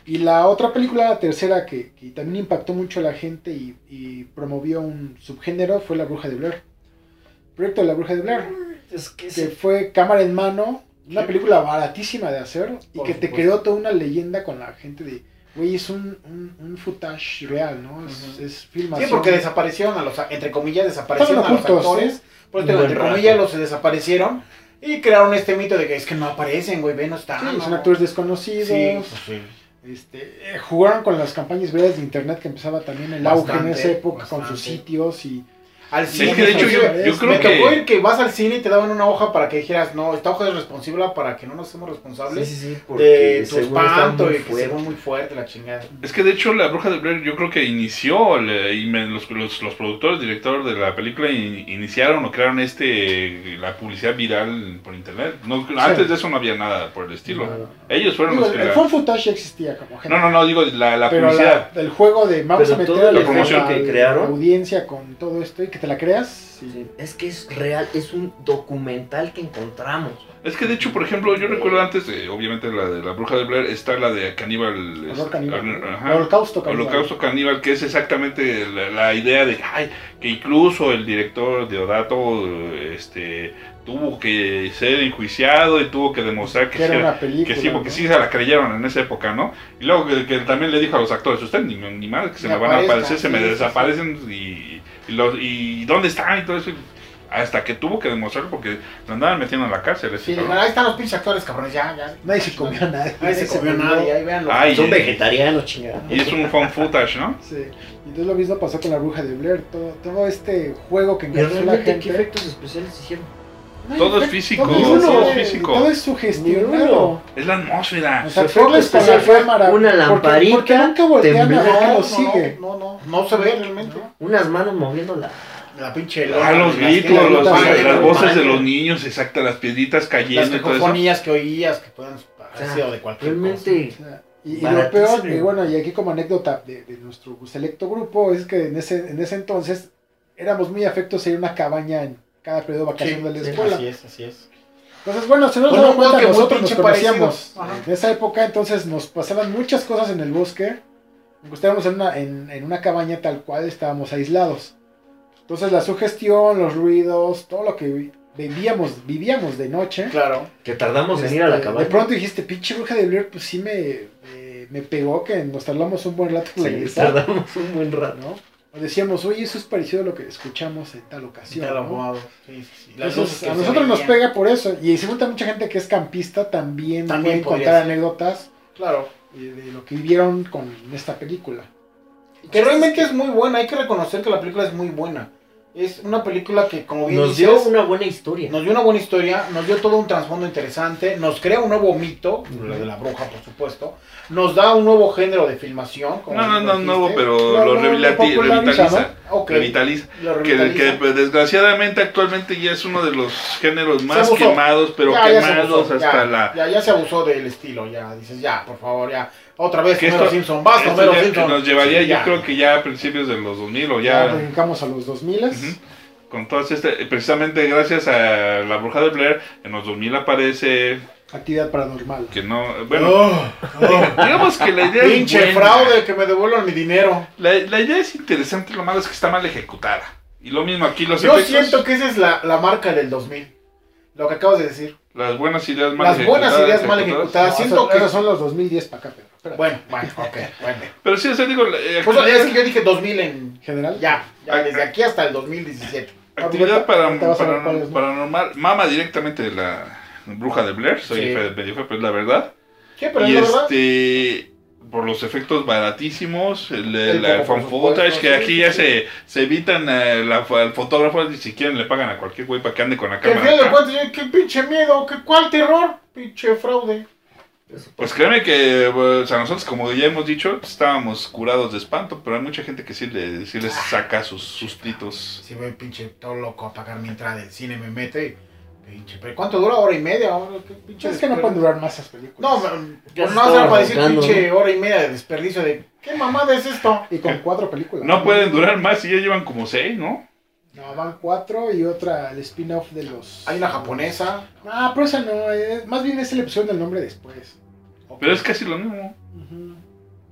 Y la otra película, la tercera, que, que también impactó mucho a la gente y, y promovió un subgénero, fue La Bruja de Blair. Proyecto de La Bruja de Blair, Es que que sí. fue cámara en mano, una película baratísima de hacer y Por que te supuesto. creó toda una leyenda con la gente de, güey, es un, un, un footage real, ¿no? Es, Ujú. es Sí, filmación. porque desaparecieron a los, entre comillas, desaparecieron Estaban a los ocultos, actores. ¿sí? Por Un eso, buen entre rato. comillas, los desaparecieron. Y crearon este mito de que es que no aparecen, güey, ve, no están. Sí, no. son actores desconocidos. Sí, pues sí. Este, eh, jugaron con las campañas breves de internet que empezaba también el auge en Bastante, esa época con bastante. sus sitios y Al Sí, cine. es que de hecho yo, yo creo me tocó que... ir que vas al cine y te daban una hoja para que dijeras, no, esta hoja es responsable para que no nos hacemos responsables Sí, sí, sí, porque de tu según está espanto muy y que fuerte. según muy fuerte la chingada. Es que de hecho la Bruja de Blair yo creo que inició, le- y me- los, los, los productores, directores de la película in- iniciaron o crearon este la publicidad viral por internet. No, antes de eso no había nada por el estilo. No. Ellos fueron Digo, los el, que... el la- phone footage ya existía como No, género. no, no, digo la, la pero publicidad. la- el juego de vamos Pero a meter todo a el la, promoción que a la crearon. audiencia con todo esto y que te la creas. sí. Sí, es que es real, es un documental que encontramos. Es que de hecho, por ejemplo, yo recuerdo antes, de, obviamente la de la Bruja de Blair, está la de Caníbal. Horror caníbal. Ajá. Holocausto caníbal. Holocausto Caníbal, que es exactamente la, la idea de ay, que incluso el director Deodato este, tuvo que ser enjuiciado y tuvo que demostrar que, Que era sí, una película. que sí, porque ¿no? sí se la creyeron en esa época, ¿no? Y luego que, que también le dijo a los actores, usted ni, ni madre que se Ni me van a aparezcan, aparecer, se me sí, sí, desaparecen y, y, los, y ¿dónde están? Y todo eso. Hasta que tuvo que demostrarlo porque lo andaban metiendo en la cárcel. ese Sí, cabrón. dijeron, ahí están los pinches actores, cabrones, ya, ya. Nadie se comió a nadie. Nadie se comió murió. nadie, ahí vean Ay, Son y- vegetarianos, chingada. Y es un fan footage, ¿no? Sí. Y entonces lo mismo pasó con la Bruja de Blair. Todo, todo este juego que ¿Y enganchó la realmente gente. qué efectos especiales hicieron? No hay Todo es efecto, físico, todo es todo es eh, físico. Todo es sugestionado. Ninguno. Es la atmósfera. O sea, Su efecto Forles con la especial fue cámara. una porque- lamparita Porque nunca voltean a ver temblando. que No, lo no, sigue. no, no, no, no se ve realmente. Unas manos moviendo la... La pinche Ah, los las- gritos, las- los- las- las, las- voces de baño. los niños, exacto, las piedritas Las cayendo y todo eso. cacofonías que oías que pueden haber sea, sido de cualquier Realmente... O sea, y, y lo Baratísimo. peor, y bueno, y aquí como anécdota de, de nuestro selecto grupo, es que en ese, en ese entonces éramos muy afectos a ir a una cabaña en cada periodo de cosa. vacación de la Sí, escuela. así es, así es. Entonces, bueno, se nos Bueno, daba un cuenta, bosque muy nosotros nos pinche conocíamos. parecido. Ajá. En esa época, entonces, nos pasaban muchas cosas en el bosque. Aunque estábamos en una, en, en una cabaña tal cual, estábamos aislados. Entonces, la sugestión, los ruidos, todo lo que vi- vivíamos, vivíamos de noche. Claro. Que tardamos en este, ir a la cabaña. De pronto dijiste, pinche Bruja de Blair, pues sí me, me, me pegó que nos tardamos un buen rato con la Sí, guitarra, tardamos un buen rato. ¿no? O decíamos, oye, eso es parecido a lo que escuchamos en tal ocasión. Ya lo ¿no? jugado. Sí, sí, sí. Las luces Entonces, que a se nosotros nos veían. pega por eso. Y según mucha gente que es campista también, También pueden podría contar ser. anécdotas Claro. de, de lo que vivieron con esta película. Que realmente es muy buena, hay que reconocer que la película es muy buena. Es una película que, como bien Nos dices, dio una buena historia. nos dio una buena historia, nos dio todo un trasfondo interesante, nos crea un nuevo mito, lo de la bruja, por supuesto, nos da un nuevo género de filmación. como No, no, bien no, dijiste. nuevo, pero Lo- lo, lo- revilati- lo populariza, revitaliza. Ok, Revitaliza. lo Que, que revitaliza. pues, desgraciadamente actualmente ya es uno de los géneros más abusó. quemados, pero Ya, ya se quemados abusó, hasta ya, la... Ya, ya se abusó del estilo, ya, dices, ya, por favor, ya. Otra vez, Que Homero esto- Simpson, basta, Esto Homero ya Simpson. nos llevaría, Sí, yo ya. creo que ya a principios de los dos mil o Ya ya... brincamos a los dos mil. Ujú. Con todas este, precisamente gracias a la Bruja de Blair, en los dos mil aparece Actividad paranormal. que no, bueno, Oh, oh. digamos que la idea es Pinche buena. fraude, que me devuelvan mi dinero. La, la idea es interesante, lo malo es que está mal ejecutada. Y lo mismo aquí los Yo efectos, siento que esa es la, la marca del dos mil. Lo que acabas de decir. las buenas ideas mal Las buenas ejecutadas, ideas mal ejecutadas. No, siento esos- que- esos son los dos mil diez para acá, Pedro. Espérate. Bueno, bueno, ok, bueno. Pero sí, o sea, digo, eh, Pues actividad, es que yo dije dos mil en... General. Ya, ya, desde aquí hasta el dos mil diecisiete. actividad para, Ahorita vas a ver para- cuáles, ¿no? paranormal, mama directamente de la Bruja de Blair, soy Sí. fe- medio fe, pero es la verdad. Sí, pero Y es la verdad. este, por los efectos baratísimos, el, el, El el poco fan presupuesto, footage, que sí, aquí sí, ya sí. se, se evitan eh, la, al fotógrafo, y si quieren le pagan a cualquier güey para que ande con la Que al cámara final de acá. cuentas, yo, qué pinche miedo, que cuál terror, pinche fraude. Pues créeme que, pues, a nosotros, como ya hemos dicho, estábamos curados de espanto, pero hay mucha gente que sí, le, sí les saca sus sustitos. Si voy pinche todo loco a pagar mi entrada del cine, me mete y pinche, pero ¿cuánto dura? ¿Hora y media? ¿Hora? ¿Qué pinche Es que no desperdicio? pueden durar más esas películas. No, Ya por se no estaba hacer para decir arrancando, pinche hora y media de desperdicio de ¿qué mamada es esto? Y con cuatro películas. No pueden durar más, y ya llevan como seis, ¿no? No, van cuatro y otra, el spin-off de los... Hay una japonesa. Ah, pero esa no, es- más bien es la opción del nombre después. Pero es casi lo mismo. Ujú.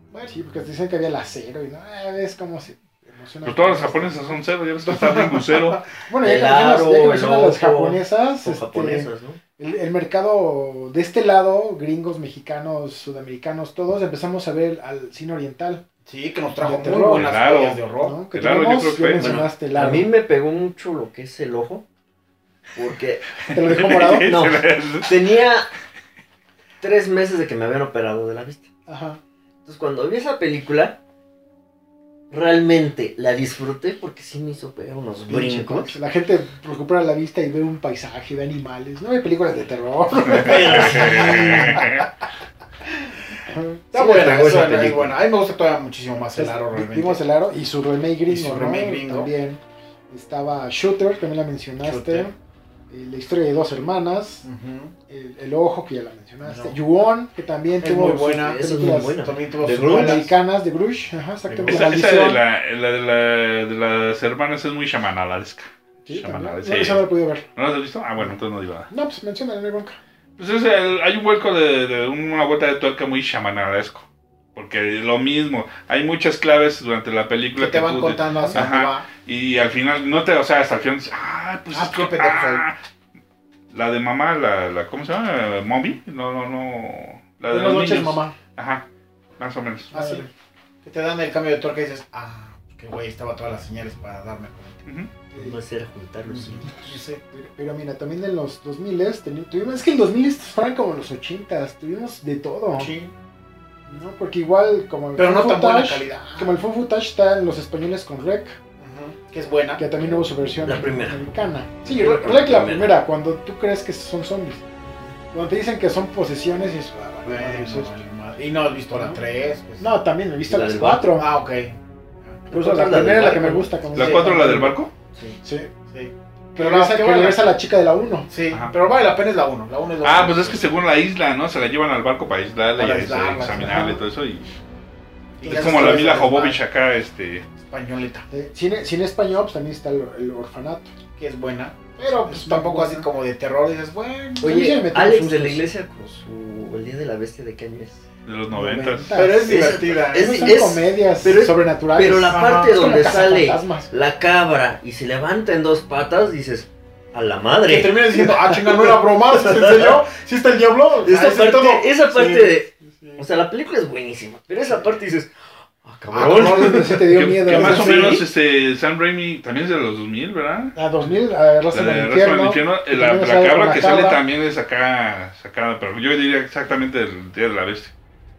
Bueno, Sí, porque te dicen que había la cero y no, eh, es como si emociona. Pues todas las japonesas son cero, ya ves que está Ringo cero. Bueno, ya que El mencionas, aro, ya que el mencionas las ojo, japonesas, Son este, japonesas, ¿no? el, el mercado de este lado, gringos, mexicanos, sudamericanos, todos empezamos a ver al cine oriental, sí, que nos trajo De muy terror. buenas Claro. joyas de horror. ¿no? Que Claro, yo tenemos, creo que ya fue. mencionaste el A aro. mí me pegó mucho lo que es el ojo. Porque ¿Te lo dejó morado? No. tenía tres meses de que me habían operado de la vista. Ajá. Entonces cuando vi esa película, realmente la disfruté porque sí me hizo pegar unos brincos. La gente recupera la vista y ve un paisaje, ve animales, no hay películas de terror. Está Sí, buena, me pegó esa esa es película. buena. A mí me gusta todavía muchísimo más el aro, realmente. Vimos el aro y su remake gringo, Y su ¿no? remake gringo. También estaba Shooter, también la mencionaste. Shooter. Eh, La historia de dos hermanas. Ujú. El, el ojo, que ya la mencionaste. No. Yuon, que también Es tuvo muy sus buena. Esa es muy películas buena. También tuvo De sus Grudge. buenas. americanas de Grush. Ajá, exactamente. Esa, esa de, Maldición. la, la, de, la, de las hermanas es muy shamanalesca. Sí, también. Shamanal, No, sí. esa no la pude ver. ¿No las has visto? Ah, bueno, entonces no digo nada. No, pues menciónala, no hay bronca. Pues es el- hay un vuelco de, de una vuelta de tuerca muy shamanalesco. Porque lo mismo, hay muchas claves durante la película Que te van tú- contando hacia Ajá. dónde va. Y al final, no te, o sea, hasta el final dices, ah, pues Ah, es qué que- pendejo ah". La de mamá, la, la ¿cómo se llama? ¿Mommy? No, no, no. La de Buenas los noches, niños. mamá. Ajá, más o menos. Ah, sí. Que te dan el cambio de tuerca y dices, ah, qué güey, estaba todas las señales para darme cuenta. Ujú. No sé, juntarlos. Sí. Sí, sí. Pero, pero mira, también en los dos mil tuvimos, es que en dos mil fueron como los ochenta, tuvimos de todo, Sí. ¿no? Porque igual como el Pero no found tan buena footage- calidad. como el found footage está en los españoles con Rec, Ujú. Que es buena. que también hubo su versión La primera. americana. Sí, La Rec la primera. primera, cuando tú crees que son zombies. Cuando te dicen que son posesiones y es, ah, vale, Bueno, madre, eso es- vale, madre. Y no has visto la tres. Pues. No, también me he visto La las del cuatro. Ah, ok. Incluso La la cuatro es la primera es del la que me barco. gusta. como ¿La dice- cuatro, la del barco? Sí. Sí. Sí. Que Pero regresa, la- que que vale- regresa la chica de la uno. Sí, Ajá. pero vale la pena es la uno. La uno es la Ah, uno. pues es que según la isla, ¿no? Se la llevan al barco para aislarla Para y este, aislarla, examinarla y ajá. todo eso. Y Y es ya como la después Mila el Jovovich acá, este. Españolita, Eh, cine, cine español, pues también está el, el orfanato. que es buena. Pero pues Es tampoco muy así buena. como de terror. Dices, bueno. A mí sí me Oye, metió Alex sustos. de la Iglesia con su El Día de la Bestia, ¿de qué año es? De los noventas. Pero es Es- divertida. es- ¿eh? Son es- comedias pero es- sobrenaturales. Pero la Ajá, parte Es como donde Casa sale Fantasmas. la cabra y se levanta en dos patas, dices, a la Que madre. termina diciendo, ah, chinga, no era broma. ¿En serio? ¿Sí está el diablo? Esa Ah, ¿sí parte, todo? esa parte Sí. de... O sea, la película es buenísima, pero esa parte dices, ah, Ah, cabrón. cabrón. Sí te dio Que, miedo. que más o ¿Sí? menos este, Sam Raimi también es de los dos mil, ¿verdad? A dos mil, a Raza La del de Rastro Infierno. del Infierno. que La, también la sale con cabra la que sale cabra. también es acá sacada, pero yo diría exactamente el Día de la Bestia.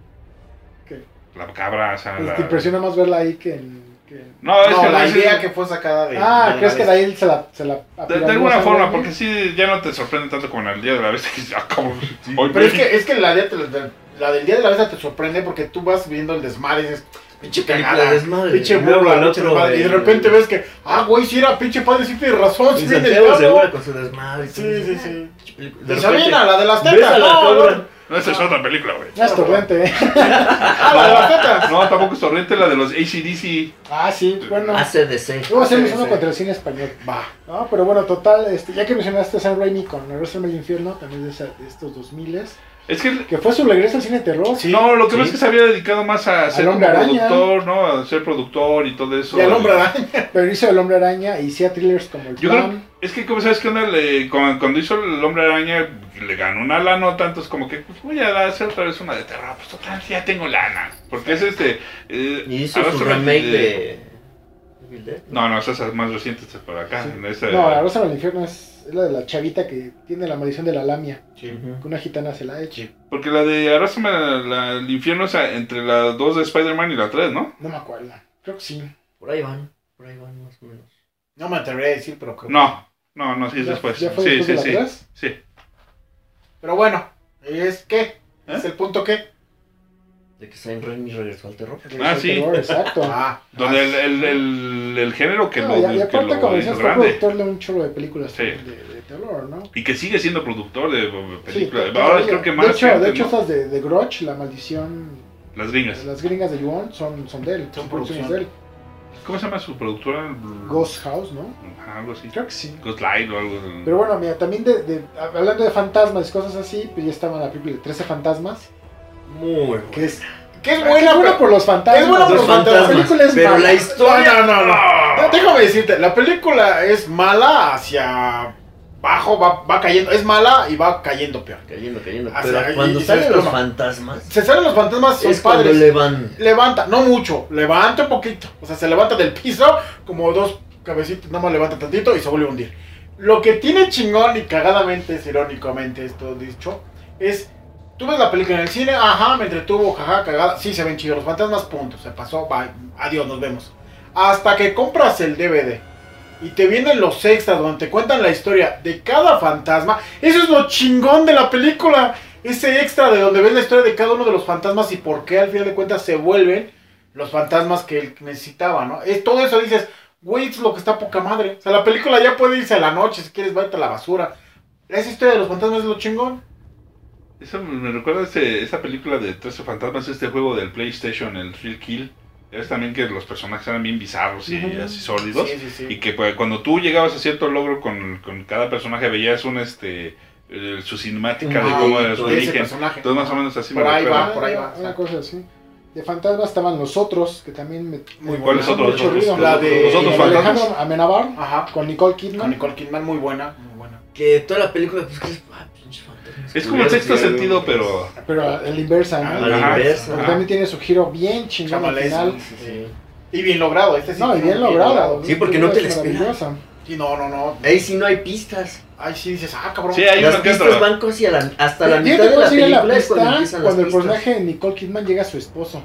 ¿Qué? La cabra, o sea, Pues la- te impresiona más verla ahí que en... que en- No, es No, que la es- idea que fue sacada de. Ah, de ¿crees la que de ahí se la... Se la De, de apiró alguna Sam forma, Raimi? porque sí, ya no te sorprende tanto como en el Día de la Bestia. Que dices, ah, ¿cómo? Hoy Pero es vi- que, es que la, de- de- la del día de la bestia te sorprende porque tú vas viendo el desmadre y dices, pinche Película cagada, desmadre. pinche Y luego burla, el pinche otro desmadre, y de de- repente ves que, ah, güey, si era pinche padre, sí tienes razón, sí Y viene el Santiago diablo. Segura con su desmadre. y Sí, todo. sí, sí. Pinche película. De Y repente, Sabina, la de las ves tetas, a la no, cabra. no. No, esa es otra película, güey. No es torrente, ¿eh? Ah, la de las tetas. No, tampoco es Torrente, la de los A C D C. Ah, sí, bueno. A C D C. Luego hacemos sí, uno sí. contra el cine español. Va. No, pero bueno, total, este, ya que mencionaste a Sam Raimi con El Rostro del Infierno, también de, esa- de estos dos miles, Es que que fue su regreso al cine de terror. Sí. no, lo que Sí. pasa es que se había dedicado más a ser como Hombre Araña. productor, ¿no? A ser productor y todo eso. Y al hombre araña. Pero hizo El Hombre Araña y hacía thrillers como El Yo creo, Plan. es que, como sabes qué onda, Le- cuando, cuando hizo el Hombre Araña, le ganó una lana, tantos como que, pues voy a hacer otra vez una de terror, pues total, ya tengo lana. Porque es este... Eh, Y hizo ahora su solo- remake eh, de... Evil Dead. No, no, esa es más reciente, está por acá. Sí. en esa- No, La Rosa del Infierno es, es la de la chavita que tiene la maldición de la lamia, Ujú. que una gitana se la ha hecho. Porque la de Arrástrame la- el infierno es a- entre las dos de Spider-Man y la tres, ¿no? No me acuerdo, creo que sí. Por ahí van, por ahí van más o menos. No me atreveré a decir, pero creo que No, no, no, sí es ¿Ya- después. ya fue sí, después sí, de la sí, tres? sí. Pero bueno, ¿es qué? ¿Eh? ¿Es el punto qué? De que Sam Raimi regresó al terror. Regresó Ah, al sí. terror, exacto. Ah, Donde ah, el, el, el, el género que No, lo, y, y que aparte, lo como hizo decías, fue grande. productor de un chorro de películas Sí. de, de terror, ¿no? Y que sigue siendo productor de Sí, películas. to- Ahora todavía. creo que más. De hecho, que antes, de hecho ¿no? estas de, de Grudge, La Maldición, Las gringas. las gringas de Yuon, son, son de él, Son son producciones producción. de él. ¿Cómo se llama su productora? Ghost House, ¿no? Ajá, algo así. Creo que sí. Ghost Light o algo. Pero bueno, mira, también de, de- hablando de fantasmas y cosas así, pues ya estaba la película de trece fantasmas, Muy bueno. que es Que es Es buena, buena pero- por los fantasmas. Es buena por Los los fantasmas. La película es Pero mala. la historia. No, no, no, no. Déjame decirte, la película es mala hacia abajo, va, va cayendo. Es mala y va cayendo peor. Cayendo, cayendo. Ah, Pero sí, y- cuando y se salen los desploma. fantasmas, Se salen los fantasmas, son es cuando padres. le van. Levanta, no mucho, levanta un poquito. O sea, se levanta del piso, como dos cabecitas, nada más levanta tantito y se vuelve a hundir. Lo que tiene chingón y cagadamente, es irónicamente esto dicho, es, tú ves la película en el cine, ajá, me entretuvo, jaja, cagada, sí se ven chidos los fantasmas, punto, se pasó, bye, adiós, nos vemos. Hasta que compras el D V D y te vienen los extras donde te cuentan la historia de cada fantasma, eso es lo chingón de la película. Ese extra de donde ves la historia de cada uno de los fantasmas y por qué al final de cuentas se vuelven los fantasmas que él necesitaba, ¿no? Es todo eso, dices, güey, es lo que está poca madre. O sea, la película ya puede irse a la noche, si quieres, vete a la basura. Esa historia de los fantasmas es lo chingón. Eso me recuerda ese, esa película de trece fantasmas, este juego del PlayStation, el Thrill Kill. Es también que los personajes eran bien bizarros y Ujú. así sólidos. Sí, sí, sí. Y que pues, cuando tú llegabas a cierto logro con, con cada personaje veías un este eh, su cinemática de Ah, cómo y era su todo ese origen. personaje. Entonces más o menos así Por me ahí recuerda. va. por ahí Una- Una exacto. cosa así. De fantasmas estaban los otros, que también me. Muy me- ¿Cuáles me otros? mucho Los otros, ruido. La de- los otros de fantasmas. Alejandro Amenábar Ajá. con Nicole Kidman. Con Nicole Kidman, muy buena, muy buena. Que toda la película, pues que es. Ah, pinche fantasmas. Es como el sexto sentido, pero Pero a la inversa, ¿no? A la Ajá, inversa. Porque ajá. también tiene su giro bien chingón al Chamalés, final. sí, sí. Y bien logrado, este sí. No, y tiene bien un logrado. Sí, porque no te la Es esperas. maravillosa. Sí, no, no, no. Ahí sí no hay pistas. Ay, sí dices, ah, cabrón. sí hay Las uno que pistas otro. van casi a la, hasta la Fíjate mitad de cuál la sería la película es cuando pista empiezan cuando las el pistas. personaje de Nicole Kidman llega a su esposo.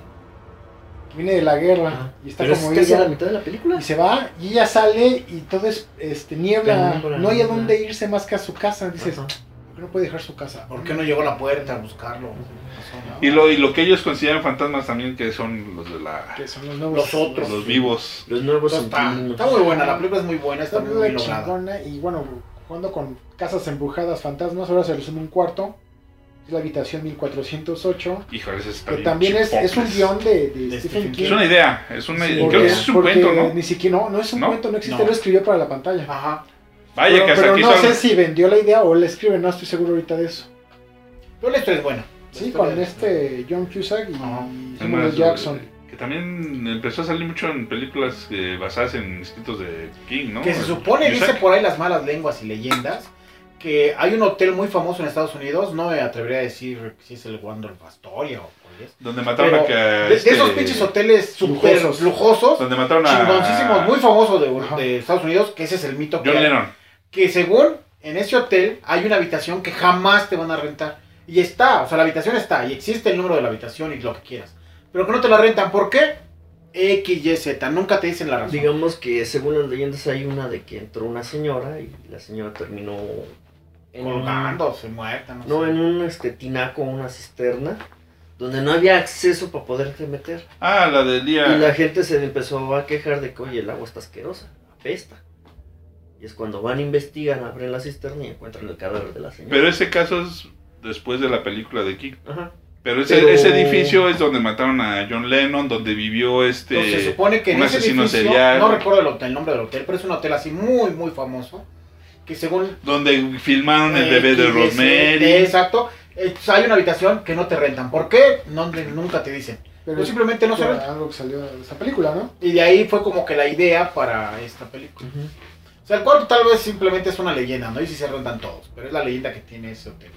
Viene de la guerra Ajá. y está Pero como es casi a la ida. mitad de la película. Y se va y ella sale y todo es este, niebla. Penumbra, No hay a niebla. dónde irse más que a su casa. Dices, Ajá. ¿por qué no puede dejar su casa? ¿Por qué no llegó a la puerta a buscarlo? Pasó, ¿no? Y lo, y lo que ellos consideran fantasmas también, que son los de la Que son los nuevos. Los otros. los vivos. Los nuevos Entonces, está, inquilinos. está muy buena, la película es muy buena, está Está muy muy bien lograda. chingona. Y bueno, jugando con casas embrujadas, fantasmas, ahora se resume un cuarto. Es la habitación mil cuatrocientos ocho. Híjole, ese está Que bien también es, es un chipocles. guión de, de De Stephen Stephen King. Es una idea, es una Sí, idea. porque- Creo que es un porque cuento, ¿no? Ni siquiera, no, no es un ¿No? cuento, no existe, No. lo escribió para la pantalla. Ajá. Vaya pero que hasta pero aquí no son- sé si vendió la idea o la escribe, no estoy seguro ahorita de eso. Pero la historia es buena. La Sí, historia con es- este John Cusack y Ajá. Samuel Además, Jackson. eh, que también empezó a salir mucho en películas eh, basadas en escritos de King, ¿no? Que se supone, Cusack. dice por ahí las malas lenguas y leyendas, que hay un hotel muy famoso en Estados Unidos, no me atrevería a decir si es el Waldorf Astoria o cuál es. Donde mataron Pero a que... de, de este, esos pinches hoteles super Lujosos. lujosos, Donde mataron a... chingoncísimos, muy famosos de, Ajá. de Estados Unidos, que ese es el mito que John hay. Lennon. Que según en ese hotel hay una habitación que jamás te van a rentar. Y está, o sea, la habitación está, y existe el número de la habitación y lo que quieras. Pero que no te la rentan, ¿por qué? X, Y, Z, nunca te dicen la razón. Digamos que según las leyendas hay una de que entró una señora y la señora terminó en un, Colgándose, muerta, no, no, sé. en un este tinaco, una cisterna, donde no había acceso para poderte meter. Ah, la del día... Y la gente se empezó a quejar de que, oye, el agua está asquerosa, apesta. Y es cuando van, investigan, abren la cisterna y encuentran el cadáver de la señora. Pero ese caso es después de la película de King. Ajá. Pero ese, Pero- ese edificio es donde mataron a John Lennon, donde vivió este... Entonces, se supone que en un ese asesino edificio, serial. no recuerdo el, hotel, el nombre del hotel, pero es un hotel así muy, muy famoso, que según... Donde filmaron el eh, bebé de X, Y, Z, Rosemary. Exacto, eh, pues, hay una habitación que no te rentan. ¿Por qué? No, nunca te dicen. Pero Pues simplemente no se fue renta. algo que salió de esa película, ¿no? Y de ahí fue como que la idea para esta película. Ujú. O sea, el cuarto tal vez simplemente es una leyenda, ¿no? Y si se rentan todos, pero es la leyenda que tiene ese hotel.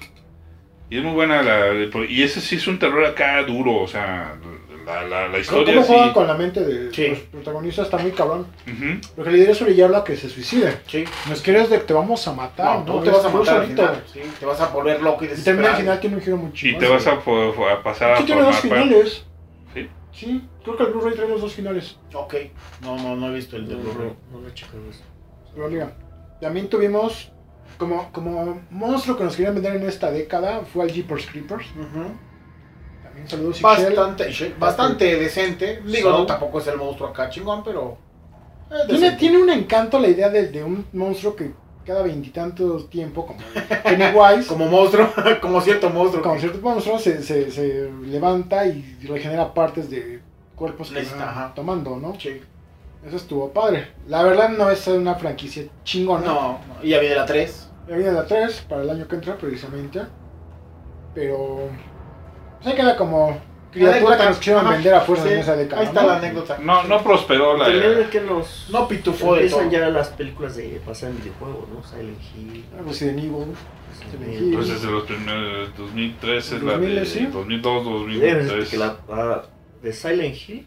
Y es muy buena la... Y ese sí es un terror acá duro, o sea, la, la, la ¿Cómo, historia cómo juegan sí... con la mente de Sí. los protagonistas? Está muy cabrón. Ujú. Lo que le diré es orillarlo a que se suicide. Sí. No es que eres de que te vamos a matar, No, ¿no? tú te vas a Es tú matar al solito. final. Sí, te vas a volver loco y Y también desesperado. al final tiene un giro muy Y chingón. te vas a, po- a pasar a Aquí tiene dos formar parte... finales. ¿Sí? Sí, creo que el Blu-ray trae los dos finales. Ok. No, no, no he visto el de No, Blu-ray. no, no lo he checado eso. Pero diga, también tuvimos como, como monstruo que nos querían vender en esta década fue al Jeepers Creepers. Ujú. También saludos Ixchel. Bastante, bastante decente. Digo, So- no, tampoco es el monstruo acá chingón, pero... eh, Tiene, decente. tiene un encanto la idea de, de un monstruo que cada veintitantos tiempo, como Pennywise, como, Como monstruo, como cierto monstruo. que- cierto monstruo, se, se, se levanta y regenera partes de cuerpos que Necesita, va ajá. tomando, ¿no? Sí. Eso estuvo padre. La verdad no es una franquicia chingona. No, no, y ya viene la tres. Ya viene la tres para el año que entra precisamente. Pero... Pues ahí queda como criatura que Anécdota. nos quisieron Ajá. vender a fuerza Sí, en esa década. Ahí está ¿no? la anécdota. No, no prosperó la... También es que nos No pitufó de todo. empiezan ya las películas de basar en videojuegos, ¿no? Silent Hill. Resident Evil. Silent Hill. Pues desde los primeros, dos mil tres es la dos mil, de sí. dos mil dos, dos mil Debes tres. que la ah, de Silent Hill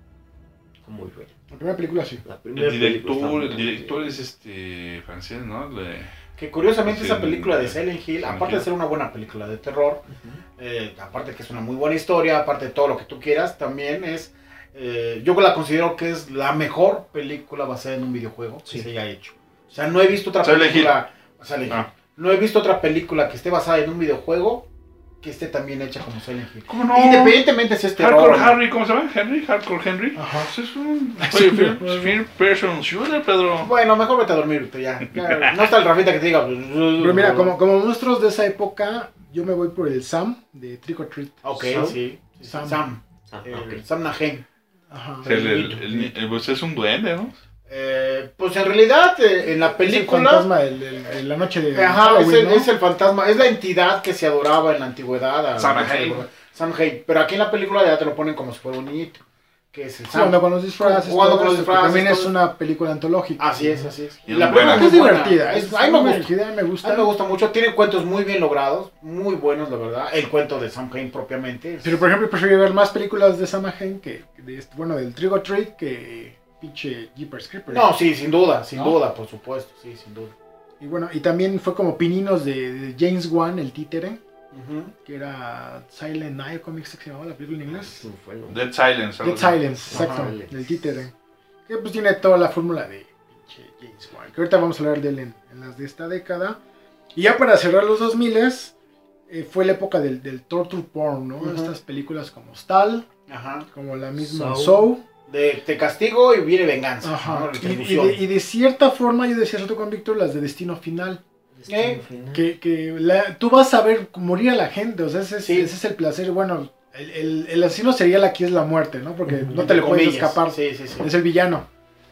fue muy buena. La primera película sí. La primera El película está director, muy el bien. director es este francés, ¿no? Le- Que curiosamente Sí, esa película de sí. Silent Hill, Silent aparte de Hill. ser una buena película de terror, Ujú. eh, aparte que es una muy buena historia, aparte de todo lo que tú quieras, también es, eh, yo la considero que es la mejor película basada en un videojuego Sí. que se haya hecho. O sea, no he visto otra Silent película, Silent Hill. Ah. No he visto otra película que esté basada en un videojuego que esté también hecha como Silent Hill. ¿Cómo no? Independientemente si es terror. Hardcore o no. Harry, ¿cómo se llama? Henry, Hardcore Henry. Ajá. Pues es un first first person shooter, Pedro. Bueno, mejor vete a dormir, ahorita ya. Ya, no está el Rafita que te diga. Pero mira, como, como monstruos de esa época, yo me voy por el Sam de Trick or Treat. Ok, Sam. sí. Sam. Sam. Ah, el ok. Sam Nahen. Ajá. El, el- el- el- pues es un duende, ¿no? Eh, pues en realidad, eh, en la Es el película. fantasma del- del- de la noche de Ajá, es Halloween, el, ¿no? es el fantasma, es la entidad que se adoraba en la antigüedad. a- Samhain. Samhain. Pero aquí en la película ya te lo ponen como si fuera un niñito. Que es el Sí, Sam. jugando con los disfraces. Jugando todo con los eso, que disfraces, También es todo. una película antológica. Así es, así es. Y la es película buena. Es muy buena. divertida. Es- Es, a mí me muy gusta. divertida, me A gusta. mí me gusta mucho. Tiene cuentos muy bien logrados. Muy buenos, la verdad. El cuento de Samhain propiamente. Pero por ejemplo, prefiero ver más películas de Samhain que de este- bueno, del Trick or Treat que pinche Jeepers Creepers. No, sí, sin duda, sin ¿No? duda, por supuesto. Sí, sin duda. Y bueno, y también fue como pininos de, de James Wan, el títere, Ujú. que era Silent Night, ¿cómo se llamaba la película en inglés? Sí, fue, ¿no? Dead Silence. algo Dead así. Silence, exacto, Ajá. del títere. Que pues tiene toda la fórmula de pinche James Wan, que ahorita vamos a hablar de él en, en las de esta década. Y ya para cerrar los dos mil, eh, fue la época del, del torture porn, ¿no? Ujú. Estas películas como Stall, Ajá. como la misma Saw. Saw. De te castigo y viene venganza. Ajá. ¿no? Y, y Retribución. de, y de cierta forma, yo decía eso con Víctor, las de Destino Final. Destino Eh, Final. Que, que la- tú vas a ver morir a la gente, o sea, ese es, Sí. ese es el placer. Bueno, el, el, el asesino serial aquí es la muerte, ¿no? Porque no te Entre le puedes comillas. escapar. Sí, sí, sí. Es el villano.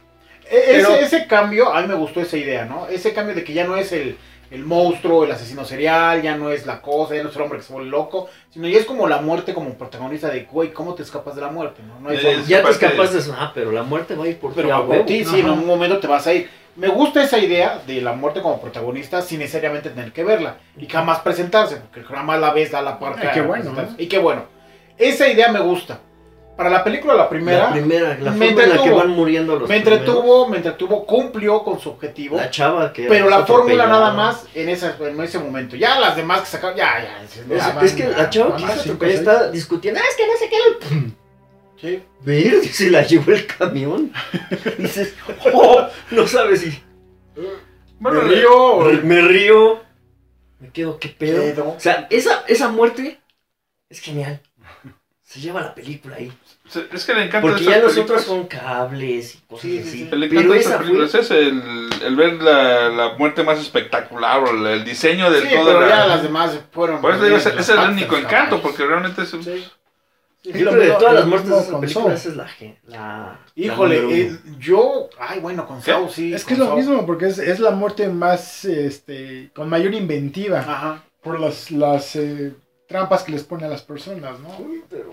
E- Ese, Pero- ese cambio, a mí me gustó esa idea, ¿no? Ese cambio de que ya no es el, el monstruo, el asesino serial, ya no es la cosa, ya no es el hombre que se vuelve loco, sino ya es como la muerte como protagonista de, güey, ¿cómo te escapas de la muerte? No, no hay Eh, forma. Ya te Aparte- escapas de eso. Ah, pero la muerte va a ir por ti. Pero a por huevo. ti, sí, en Ajá. un momento te vas a ir. Me gusta esa idea de la muerte como protagonista sin necesariamente tener que verla y jamás presentarse, porque jamás la ves, da la parte. Ah, qué a bueno, presentarse. ¿no? Y qué bueno. Esa idea me gusta. Para la película, la primera, La primera, la me forma en la que entretuvo. van muriendo los me entretuvo, me entretuvo, cumplió con su objetivo. primeros. La chava que Pero la se fórmula atropellaba. nada más en, esa, en ese momento. Ya las demás que sacaron, ya, ya. Es, ya, es que la chava que ¿cuántas? se Cinco, atropelló seis. está discutiendo. "Ah, es que no sé qué. sí. Ver, se la llevó el camión. Dices, oh, no sabes si. Bueno, Me río. Me río. Me quedo, ¿qué pedo? Pedo. O sea, esa, esa muerte es genial. Se lleva la película ahí. es que le encanta Porque estas ya nosotros películas. con cables y cosas Sí, sí, así. sí. Le Pero encanta esa estas fue. películas. Es el, el ver la, la muerte más espectacular o el, el diseño del Sí, todo. pero la- ya las demás fueron. Por eso digo, ese las es el partes único de los encanto, caballos. porque realmente es un... Sí. Sí, Y Yo lo creo que de mismo- todas las lo muertes de mismo esas con películas Saw. es la gen- la Híjole, la número eh, uno. yo. Ay, bueno, con ¿Qué? Saw sí. Es que es con lo Saw. mismo, porque es, es la muerte más, este, con mayor inventiva. Ajá. Por las, las eh, trampas que les pone a las personas, ¿no? Uy, pero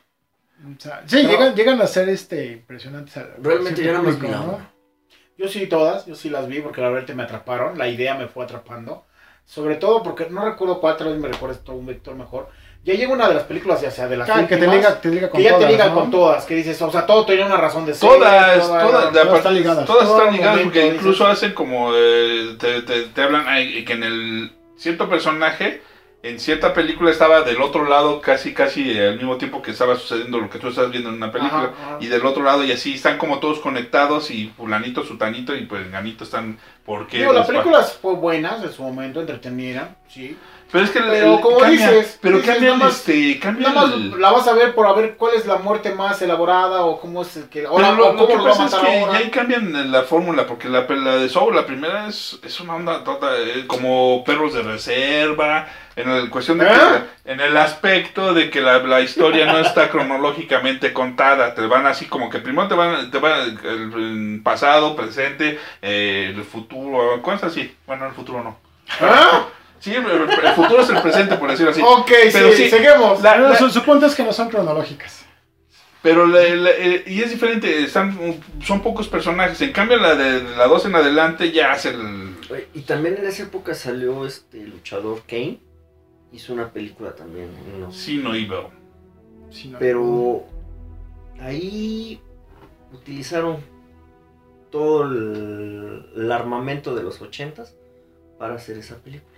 O sea, sí, No. llegan, llegan a ser este, impresionantes. a- realmente a ya no cierto me público, olvidaba. Yo sí, todas, yo sí las vi porque la verdad me atraparon. La idea me fue atrapando. Sobre todo porque no recuerdo cuál, tal vez me recuerdes tú un Víctor mejor. Ya llega una de las películas, ya sea de las Ah, que te últimas, liga, te liga con que ya todas, te liga ¿no? con todas, que dices, o sea, todo tenía una razón de ser. Todas, toda- todas, de todas aparte- están ligadas. todas Todo están ligadas momento, porque dices. incluso hacen como eh, te, te, te hablan ay, que en el cierto personaje en cierta película estaba del otro lado casi casi al mismo tiempo que estaba sucediendo lo que tú estás viendo en una película Ajá, ajá. y del otro lado y así están como todos conectados y fulanito, sutanito y pues ganito están porque Digo, la les película fue buena en su momento, entretenida, sí. pero es que el- Pero el- como cambia, dices, pero dices, cambian nada más- este cambian Nada más el- la vas a ver por a ver cuál es la muerte más elaborada o cómo es el que... O, Pero la- lo, o lo cómo que lo va a pasa es matar que ahora. ya ahí cambian la fórmula, porque la, la de Saw, la primera es, es una onda toda, eh, como perros de reserva, en el cuestión de ¿Eh? que, en el aspecto de que la, la historia no está cronológicamente contada, te van así como que primero te van, te van el, el pasado, presente, eh, el futuro, cosas así, bueno el futuro no. ¿Ah? Sí, el, el futuro es el presente, por decirlo así. Ok, Pero sí, sí, seguimos. la- Pero la- su, su punto es que no son cronológicas. Pero la- la- eh, y es diferente, están, son pocos personajes. En cambio, la de, de la dos en adelante ya hace el. Oye, y también en esa época salió este luchador Kane. Hizo una película también. ¿No? Sí, no Evil. Sí, no. Pero ahí utilizaron todo el, el armamento de los ochentas para hacer esa película.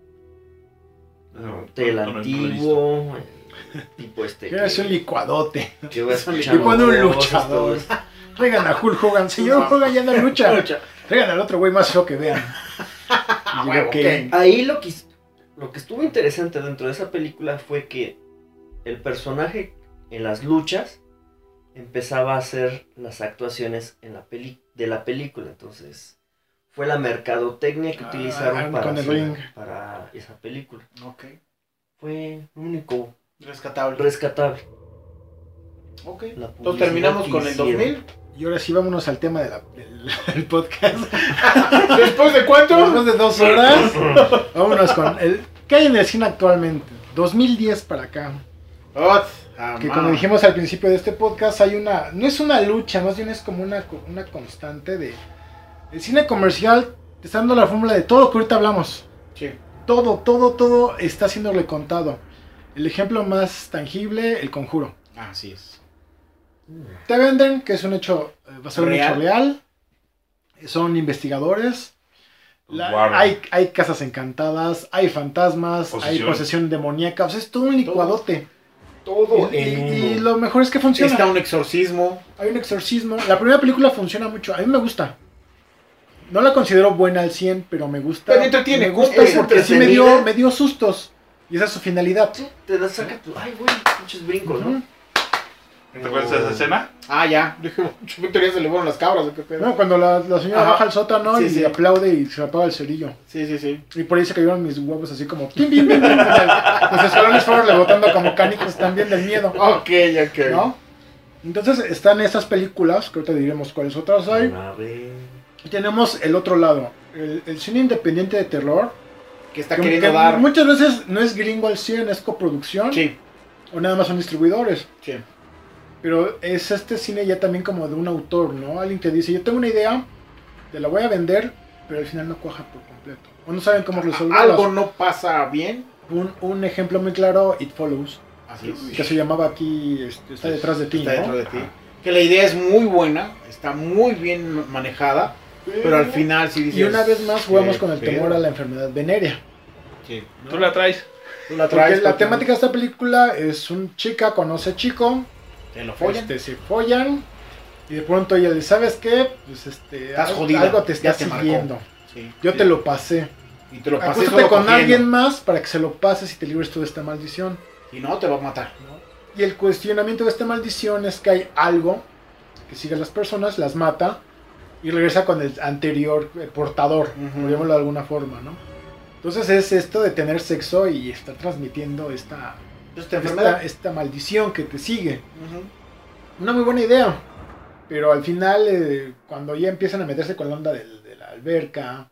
No, El no, no, no lo he antiguo, el tipo este. Que es un licuadote. que va Y escuchando pone un voces, luchador. todo eso. Traigan a Hulk Hogan. Señor Hogan ya no lucha. Traigan al otro güey más feo que vean. Y huevo, digo, Kane. Ahí lo que, lo que estuvo interesante dentro de esa película fue que el personaje en las luchas empezaba a hacer las actuaciones en la peli de la película. Entonces fue la mercadotecnia que Ah, utilizaron para, con el hacer- ring. para esa película. Ok, Fue lo único rescatable. rescatable. Ok. La Entonces publicidad terminamos que con el dos hicieron. mil. Y ahora sí, vámonos al tema de la- del, del podcast. ¿Después de cuánto? Después de dos horas, vámonos con el. ¿Qué hay en el cine actualmente? dos mil diez para acá. Ot, ah, Que ma. como dijimos al principio de este podcast, hay una. No es una lucha, más bien es como una, una constante de. El cine comercial te está dando la fórmula de todo lo que ahorita hablamos. Sí. Todo, todo, todo está siendo recontado. El ejemplo más tangible, El Conjuro. Así es. Te venden que es un hecho eh, basado en un hecho Real. real. Son investigadores. La- Warren. hay, hay casas encantadas, hay fantasmas, hay Posesión. posesión demoníaca. O sea, es todo un licuadote. Todo Y, en y- y uno. lo mejor es que funciona. Está un exorcismo. Hay un exorcismo. La primera película funciona mucho. A mí me gusta. No la considero buena al cien, pero me gusta. Pero entretiene, Me gusta es porque sí me dio, entretenida. me dio sustos. Y esa es su finalidad. Te das saca tu. Ay, güey, pinches brincos, ¿no? Ujú. ¿Te acuerdas de esa escena? Ah, ya. Dije, Víctor ya se le fueron las cabras. ¿O qué pedo? No, cuando la, la señora Ajá. baja al sótano Sí, y sí. aplaude y se apaga el cerillo. Sí, sí, sí. Y por ahí se cayeron mis huevos así como... ¡Pim, pim, pim, pim! Los escalones fueron rebotando como canicos también del miedo. Ok, ok. ¿No? Entonces están estas películas, que ahorita diremos cuáles otras hay. A ver. Y tenemos el otro lado, el, el cine independiente de terror. Que está Que, queriendo que dar. muchas veces no es gringo al cien, es coproducción. Sí, O nada más son distribuidores. sí. Pero es este cine ya también como de un autor, ¿no? Alguien que dice, yo tengo una idea, te la voy a vender, pero al final no cuaja por completo. O no saben cómo resolverla. Algo no pasa bien. Un, un ejemplo muy claro, It Follows. Así es. Que se llamaba aquí, este, está detrás de ti, Está ¿no? dentro de ti. Que la idea es muy buena, está muy bien manejada, pero al final sí dices... Y una vez más jugamos ¿qué con el pedo? temor a la enfermedad venérea. Sí. Tú la traes. Tú la Porque traes la porque temática de esta película es un chica conoce chico, Te lo follan. este, se follan, y de pronto ella dice, ¿sabes qué? Pues este, Estás algo, jodida, algo te ya está te marcó. siguiendo. Sí. Yo te lo pasé. Y te lo pasé Acústate solo con cogiendo. alguien más para que se lo pases y te libres tú de esta maldición. Y no, te va a matar. Y el cuestionamiento de esta maldición es que hay algo que sigue a las personas, las mata y regresa con el anterior eh, portador, Ujú. por llamarlo de alguna forma, ¿no? Entonces es esto de tener sexo y estar transmitiendo esta, Esta esta, enfermedad. esta maldición que te sigue. Ujú. Una muy buena idea, pero al final eh, cuando ya empiezan a meterse con la onda del- de la alberca,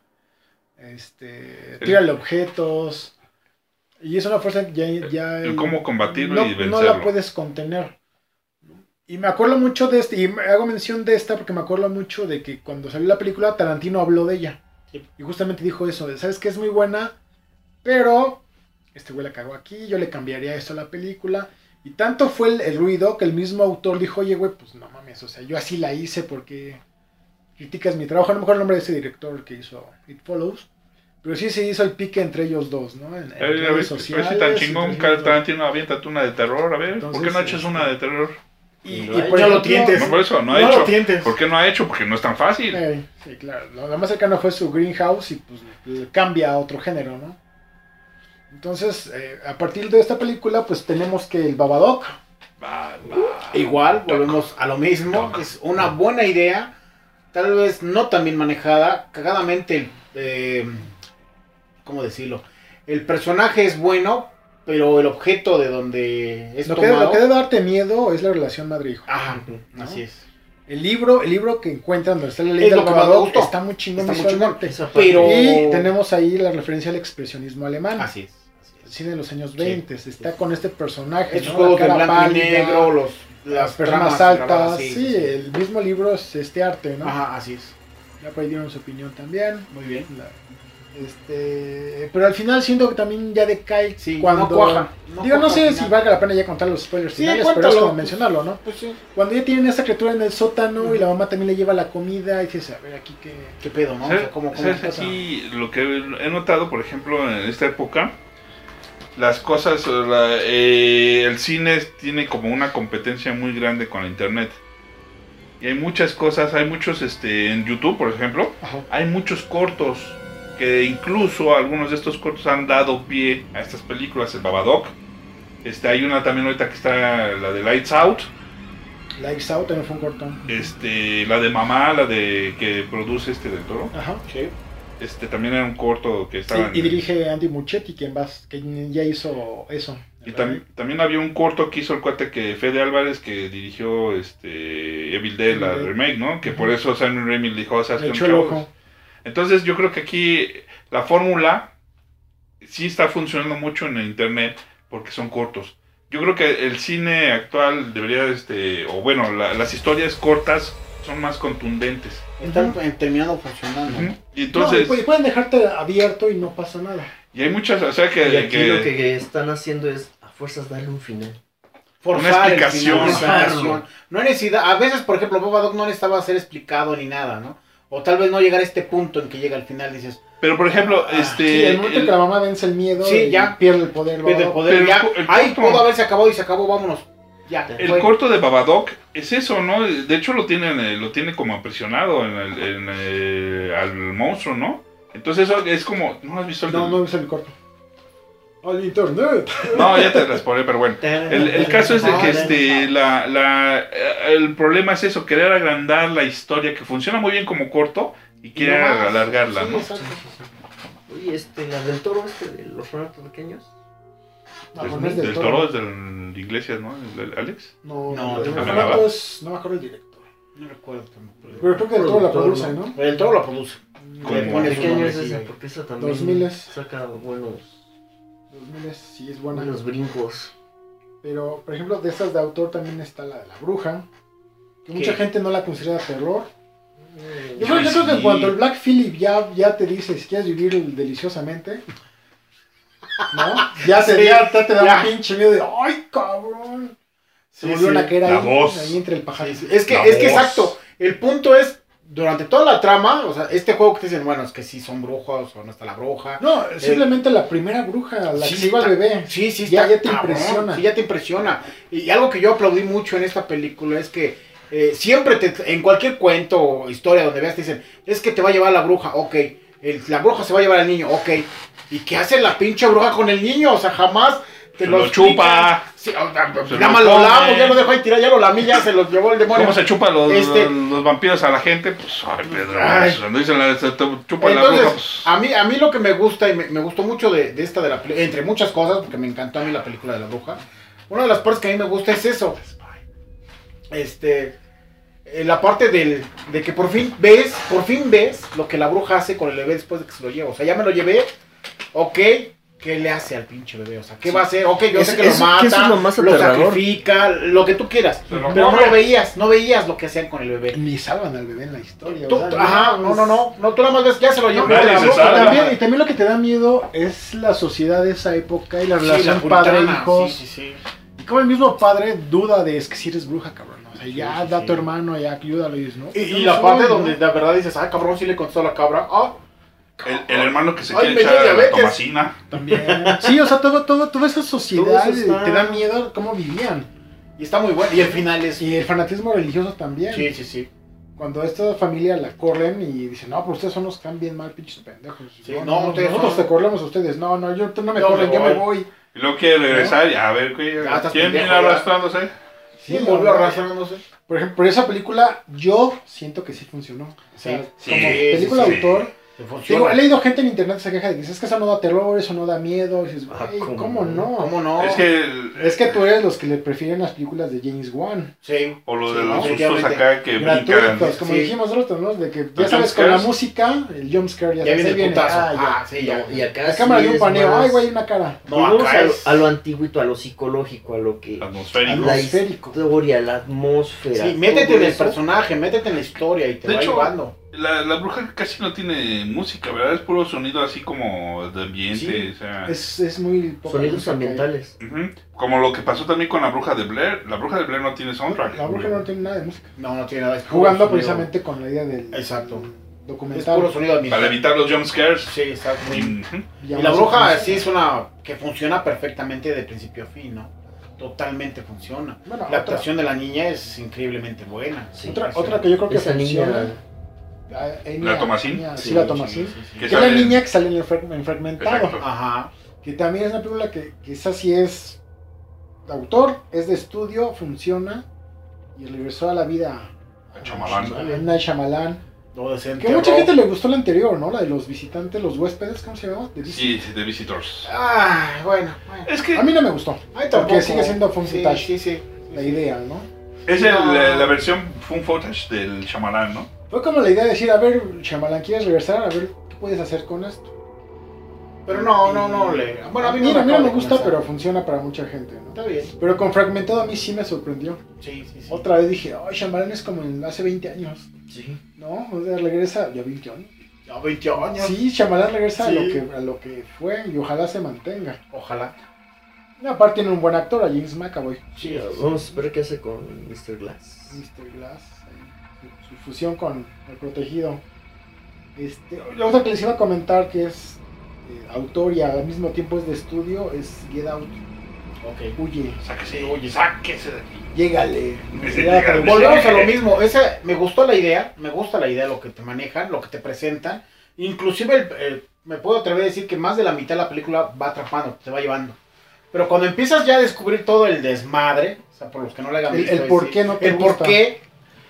este, tírale objetos, y es una fuerza que ya... ya El cómo combatirlo no, y vencerlo. no la puedes contener. Y me acuerdo mucho de este, y me- hago mención de esta porque me acuerdo mucho de que cuando salió la película Tarantino habló de ella. Sí. Y justamente dijo eso, de, sabes que es muy buena, pero este güey la cagó aquí, yo le cambiaría esto a la película. Y tanto fue el, el ruido que el mismo autor dijo, oye güey, pues no mames, o sea, yo así la hice porque criticas mi trabajo. No me acuerdo el nombre de ese director que hizo It Follows. Pero sí se hizo el pique entre ellos dos, ¿no? En, en Eh, a ver, redes a ver, sociales, si tan chingón, entre ellos dos. Tarantino, aviéntate una de terror, a ver. Entonces, ¿Por qué no echas este, una de terror? Y, No, y por no lo ejemplo, tientes. No, por eso, no ha No lo hecho. tientes. ¿Por qué no ha hecho? Porque no es tan fácil. Eh, sí, claro. Lo, lo más cercano fue su Greenhouse y pues le cambia a otro género, ¿no? Entonces, eh, a partir de esta película, pues tenemos que el Babadook. Va, va. Igual, volvemos a lo mismo. Es una buena idea. Tal vez no tan bien manejada. Cagadamente, eh, ¿cómo decirlo? El personaje es bueno, pero el objeto de donde es Lo que, tomado... lo que debe darte miedo es la relación madre-hijo. Ajá, ¿no? así es. El libro, el libro que encuentran donde está la Es leyenda lo del que más me Babadook gustó. está muy chingón Está muy visualmente. Esa parte. Pero... Y tenemos ahí la referencia al expresionismo alemán. Así es. Así El es. cine de los años Sí, veinte. Está con este personaje. Estos ¿no? juegos La de cara blanco y pálida, negro, los, las las personas tramas altas. grabadas, Sí, el mismo libro es este arte, ¿no? Ajá, así es. Ya por ahí dieron su opinión también. Muy bien. La- este, pero al final siento que también ya decae Sí, cuando no cuaja, no digo no cuaja sé al si final. valga la pena ya contar los spoilers Sí, finales, pero es cuéntalo. como mencionarlo, ¿no? Pues sí. Cuando ya tienen esa criatura en el sótano y la mamá también le lleva la comida y dices, a ver aquí qué ¿Qué pedo, no? O ¿Sabes? sea, ¿cómo, cómo ¿Sabes? pasa? Aquí lo que he notado, por ejemplo, en esta época, las cosas, la- eh, el cine tiene como una competencia muy grande con la internet. Y hay muchas cosas, hay muchos, este, en YouTube, por ejemplo, Ajá. hay muchos cortos, que incluso algunos de estos cortos han dado pie a estas películas, el Babadook. Este, hay una también ahorita que está, la de Lights Out, Lights Out también fue un cortón. este, la de Mamá, la de que produce este del Toro. Ajá. Sí. Este también era un corto que Sí, estaba y dirige Andy Muschietti, quien, va, quien ya hizo eso. Y tam- también había un corto que hizo el cuate que Fede Álvarez que dirigió este Evil Dead, la Evil Dead. remake, ¿no? Que Ujú. por eso Sam Raimi le dijo, ¿sabes Le qué, echó el chavos? ojo. Entonces yo creo que aquí la fórmula sí está funcionando mucho en el internet porque son cortos. Yo creo que el cine actual debería, este, o bueno, la- las historias cortas son más contundentes. Están eh, terminando funcionando. Ujú. ¿no? Y entonces, No, y pu- y pueden dejarte abierto y no pasa nada. y hay muchas, o sea que... Y aquí que- lo que están haciendo es a fuerzas darle un final. Forzar Una el explicación. final, una explicación. Forzarlo. No hay necesidad. A veces, por ejemplo, Babadook no necesitaba ser explicado ni nada, ¿no? O tal vez no llegar a este punto en que llega al final dices, Pero por ejemplo, Ah, este... Sí, el momento el- que la mamá vence el miedo Sí, y ya. pierde el poder. pierde el ¿no? poder, Pero ya, el- el ahí corto- pudo haberse acabado y se acabó, vámonos. Ya. El El fue. corto de Babadook es eso, ¿no? De hecho lo tienen, eh, lo tiene como aprisionado en el, en el- al monstruo, ¿no? Entonces eso es como, ¿no has visto el? No, no es el corto. Al internet. No, ya te respondí, pero bueno. El, el caso es de que este, la, la, eh, el problema es eso, querer agrandar la historia que funciona muy bien como corto y quiere no más. alargarla, Sí, ¿no? exacto. Oye, este, la del toro, este, de los ratos pequeños. No, Del, no es del, del toro. toro es del de Iglesias, ¿no? El- el Alex. No, No, no, el no me orfanato la va. es. No me acuerdo el director. No recuerdo tampoco. Pero creo que el toro la Productor, produce, ¿no? ¿no? El toro lo produce. Como- Le pone su Pequeño es nombrecillo esa, ahí. porque esa también Dos miles. saca buenos, dos mil sí es buena. buenos brincos. Pero, por ejemplo, de estas de autor también está la de la bruja. Que ¿Qué? mucha gente no la considera terror. Yo, Yo creo, yo creo que sí. en cuanto el Black Phillip ya, ya te dice si quieres vivir deliciosamente, ¿no? Ya te, Sí, ya, ya te da ya. un pinche miedo de ¡ay, cabrón! Se Sí, volvió sí. una que era La ahí, voz. ahí entre el pajar. Sí, sí. Es que, La es que voz. exacto. El punto es, durante toda la trama, o sea, este juego que te dicen, bueno, es que sí son brujos o no está la bruja. No, simplemente la primera bruja, la Sí, que se iba al está- bebé. Sí, sí, Ya- está ya te cabrón, impresiona. Sí, ya te impresiona. Y algo que yo aplaudí mucho en esta película es que eh, siempre te, en cualquier cuento o historia donde veas te dicen, es que te va a llevar la bruja, ok. El- la bruja se va a llevar al niño, ok. ¿Y qué hace la pinche bruja con el niño? O sea, jamás te Se lo explican. chupa. Sí, o sea, Se nada lo más lo come. lamo, ya lo dejo ahí tirado, ya lo lamí, ya se lo llevó el demonio. ¿Cómo se chupan los, Este- los, los vampiros a la gente? Pues, ay, Pedro, Ay. cuando dicen la, se te chupan la Entonces, bruja, pues, a mí, a mí lo que me gusta y me, me gustó mucho de, de esta de la película, entre muchas cosas, porque me encantó a mí la película de la bruja, una de las partes que a mí me gusta es eso. Este, eh, la parte del, de que por fin ves, por fin ves lo que la bruja hace con el bebé después de que se lo lleva. O sea, ya me lo llevé, ok, ¿qué le hace al pinche bebé? O sea, ¿qué va a hacer? Ok, yo Es- sé que lo eso- mata, que eso es lo más lo aterrador. sacrifica, lo que tú quieras. Se lo Pero no come. lo veías, no veías lo que hacían con el bebé. Ni salvan al bebé en la historia. Tú- ¿verdad? ajá, no, no, no, no, tú nada más ves, ya se lo llevó. nadie la se bruja, salva. Y la- también, y también lo que te da miedo es la sociedad de esa época y la Sí, relación la puritana, padre-hijos. sí, sí, sí. Y como el mismo padre duda de es que si eres bruja, cabrón. O sea, ya Sí, da a sí. tu hermano, ya ayúdalo y dices, ¿no? Y, Yo y no la parte soy, ¿no? donde de verdad dices, ah, cabrón, sí le contestó a la cabra. Ah, el, el hermano que se Ay, quiere me dio echar a la diabetes. Tomasina. También. Sí, o sea, todo, todo, toda esa sociedad Todo eso está- te da miedo cómo vivían. y está muy bueno. Y el final es. Y el fanatismo religioso también. Sí, sí, sí. Cuando esta familia la corren y dicen, no, pero ustedes son los que están bien mal, pinches pendejos. Sí, no, no, no, ustedes nosotros son- te corremos a ustedes. No, no, yo tú no me Yo corren, me yo me voy. voy. Y luego quiere regresar y a ver, ¿qué? Ya estás ¿Quién viene pendejo, ya. arrastrándose? Sí, Sí, volvió no, arrastrándose. Por ejemplo, por esa película, yo siento que sí funcionó. O sea, Sí, sí, como sí, película sí, de autor, Te Digo, funciona. he leído gente en internet que se queja de que dice, es que eso no da terror, eso no da miedo. Y dices, Ah, güey, ¿cómo ¿cómo no? no? ¿Cómo no? Es que. el- Es que tú eres los que le prefieren las películas de James Wan. Sí. O lo de Sí, los sustos efectivamente. acá que brincan. Gratuitos, como Sí. dijimos nosotros, ¿no? De que ya Los sabes, con la jumpscares. música, el jumpscare ya, Ya se viene el putazo. Ah, ya. Ah, sí, ya. Y acá La sí cámara de un es paneo, más- ay, güey, una cara. No, Volvemos acá a, lo- es- a lo antiguito, a lo psicológico, a lo que... Atmosférico. La Atmosférico. historia, la atmósfera. Sí, métete todo en el eso. personaje, métete en la historia y te De va hecho, llevando. La, la bruja casi no tiene música, ¿verdad? Es puro sonido así como de ambiente. Sí. O sea, Es, es muy poca Sonidos música. ambientales. ujú. Como lo que pasó también con la bruja de Blair. La bruja de Blair no tiene soundtrack. La bruja no tiene nada de música. No, no tiene nada. Es puro Jugando sonido. precisamente con la idea del Exacto. del Es documental. puro sonido Para ambiental. evitar los jump scares. Sí, exacto. Ujú. Y la bruja sí es una que funciona perfectamente de principio a fin, ¿no? Totalmente funciona. Bueno, La otra- actuación de la niña es increíblemente buena. Sí. Otra, Sí. otra que yo creo que Esa funciona. niña... ah, Enya- ¿La Thomasin? Enya- Sí, Sí, la sí, Thomasin. Sí, sí, sí. Que Que es la sale- niña que sale en, el frag- en Fragmentado. Exacto. Ajá. Que también es una película que, que esa sí es de autor, es de estudio, funciona. Y regresó a la vida A Shyamalan. a M. Night Shyamalan. Todo decente. Que a mucha gente le gustó la anterior, ¿no? La de los visitantes, los huéspedes, ¿cómo se llama? De Disney. Sí, sí, de Visitors. Ah, bueno. bueno. Es que A mí no me gustó. Ay, Porque sigue siendo fun sí, footage. Sí, sí. La idea, ¿no? es el- No. la, la versión fun footage del Shyamalan, ¿no? Fue como la idea de decir, a ver, Shyamalan, ¿quieres regresar? A ver, ¿qué puedes hacer con esto? Pero no, no, no le. Bueno, a mí no Mira, a mí no acaba me de gusta, convencer. pero funciona para mucha gente, ¿no? Está bien. Pero con Fragmentado a mí sí me sorprendió. Sí, sí, sí. Otra vez dije, ay, Shyamalan es como en hace veinte años, Sí. ¿no? O sea, regresa, ya veinte años. Ya veinte años. Sí, Shyamalan regresa a, Sí. lo que, a lo que fue y ojalá se mantenga. Ojalá. Y aparte tiene un buen actor, a James McAvoy. Sí, sí, sí. Vamos a ver qué hace con mister Glass. mister Glass, ahí, su, su fusión con el protegido. Este, la otra que les iba a comentar que es eh, autor y al mismo tiempo es de estudio es Get Out. Ok. Huye, Sáquese, Oye. sáquese de aquí. llégale. Ese Llega llégale. con- Volvemos a lo mismo. Ese, me gustó la idea. Me gusta la idea, lo que te manejan, lo que te presentan. Inclusive el- el- me puedo atrever a decir que más de la mitad de la película va atrapando, te va llevando. Pero cuando empiezas ya a descubrir todo el desmadre, o sea, por los que no le hagan El- visto, el es por decir, qué no te el gusta. por qué.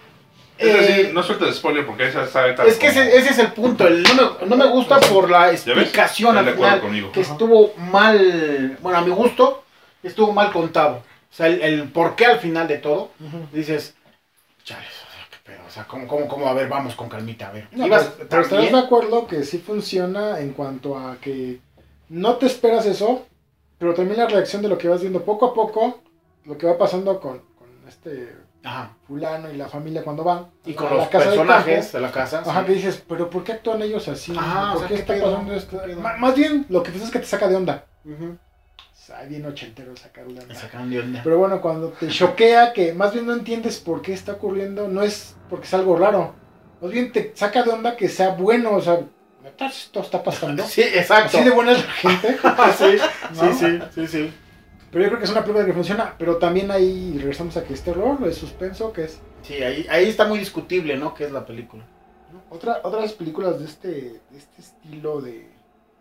Es eh, decir, no sueltes spoiler porque esa sabe tan es que ese, ese es el punto. el no, me, no me gusta por la ¿Ya ves? explicación Están al de acuerdo final. conmigo. Que estuvo mal, bueno, a mi gusto, estuvo mal contado. O sea, el, el por qué al final de todo, Ujú. dices, chales, o sea, qué pedo, o sea, ¿cómo, cómo, cómo? A ver, vamos con calmita, a ver. No, Ibas pero, pero tan estarás bien. de acuerdo que sí funciona en cuanto a que no te esperas eso, pero también la reacción de lo que vas viendo poco a poco, lo que va pasando con, con este Ajá. fulano y la familia cuando van Y con a los la casa del personajes campo. de la casa. Ajá, sí. que dices, pero ¿por qué actúan ellos así? Ajá, o ¿Por sea, qué ¿qué está pedo? pasando esto? ¿Qué pedo? Ma- Más bien, lo que pasa es que te saca de onda. Ujú. Ay, bien ochentero sacar de Me onda. sacaron de onda. Pero bueno, cuando te choquea, que más bien no entiendes por qué está ocurriendo, no es porque es algo raro. Más bien te saca de onda que sea bueno, o sea, ¿neta esto está pasando? Sí, exacto. Así de buena es la gente. sí, ¿no? sí, sí, sí, sí. Pero yo creo que es una película que funciona. Pero también ahí regresamos a que es terror, es suspenso, que es... Sí, ahí, ahí está muy discutible, ¿no? ¿Qué es la película? ¿no? Otra, otras películas de este, de este estilo de...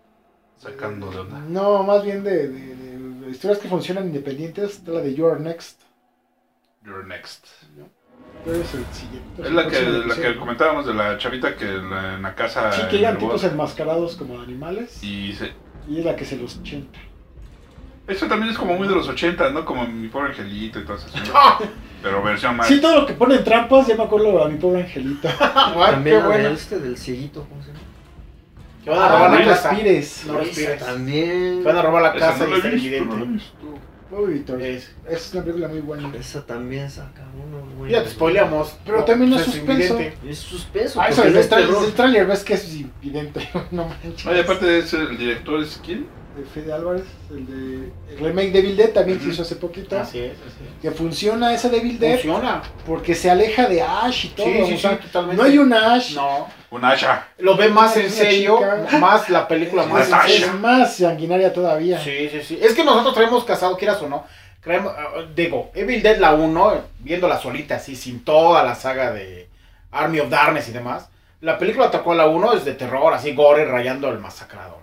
Sacando de onda. No, más bien de, de- de historias que funcionan independientes. Está la de You Are Next. You're next. ¿no? Tú eres el siguiente. Es la que, próximo la que episodio. comentábamos de la chavita que la- en la casa. Sí, que en llegan el tipos bosque, enmascarados como animales. Y se, Y es la que se los chenta. esto también es como muy de los ochenta, ¿no? Como Mi Pobre Angelito y todo eso. Pero versión más. Sí, todo lo que ponen trampas, ya me acuerdo a mi pobre angelito. Ay, También qué la bueno. de este del cieguito, ¿cómo se llama? Que van a Ah, robar no la casa. respires. No respires. Esa también. Que van a robar la Esa casa no y la está he visto, evidente. no la he visto. Uy, Víctor, Es- es una película muy buena. Esa también saca uno muy. Ya te spoileamos. Pero No, también pues es suspenso. evidente. Es suspenso. Ah, eso porque es no el es tra- terror. desde el tráiler ves que es evidente. No manches. Oye, aparte de ese, el director es quién? De Fede Álvarez, el de el remake de Evil Dead también se Ujú. hizo hace poquito. Así es, así Que funciona ese de Evil es. Dead Funciona. porque se aleja de Ash y todo. Sí, sí, o sea, sí, totalmente. no hay un Ash. No. Un Asha. Lo ve más Una en serio, chica. más la película más en Natasha. serio. Es más sanguinaria todavía. Sí, sí, sí. Es que nosotros traemos casado, quieras o no. Creemos, uh, digo, Evil Dead la uno, viéndola solita, así, sin toda la saga de Army of Darkness y demás. La película atacó a la uno es de terror, así, gore, rayando el masacrado, ¿no?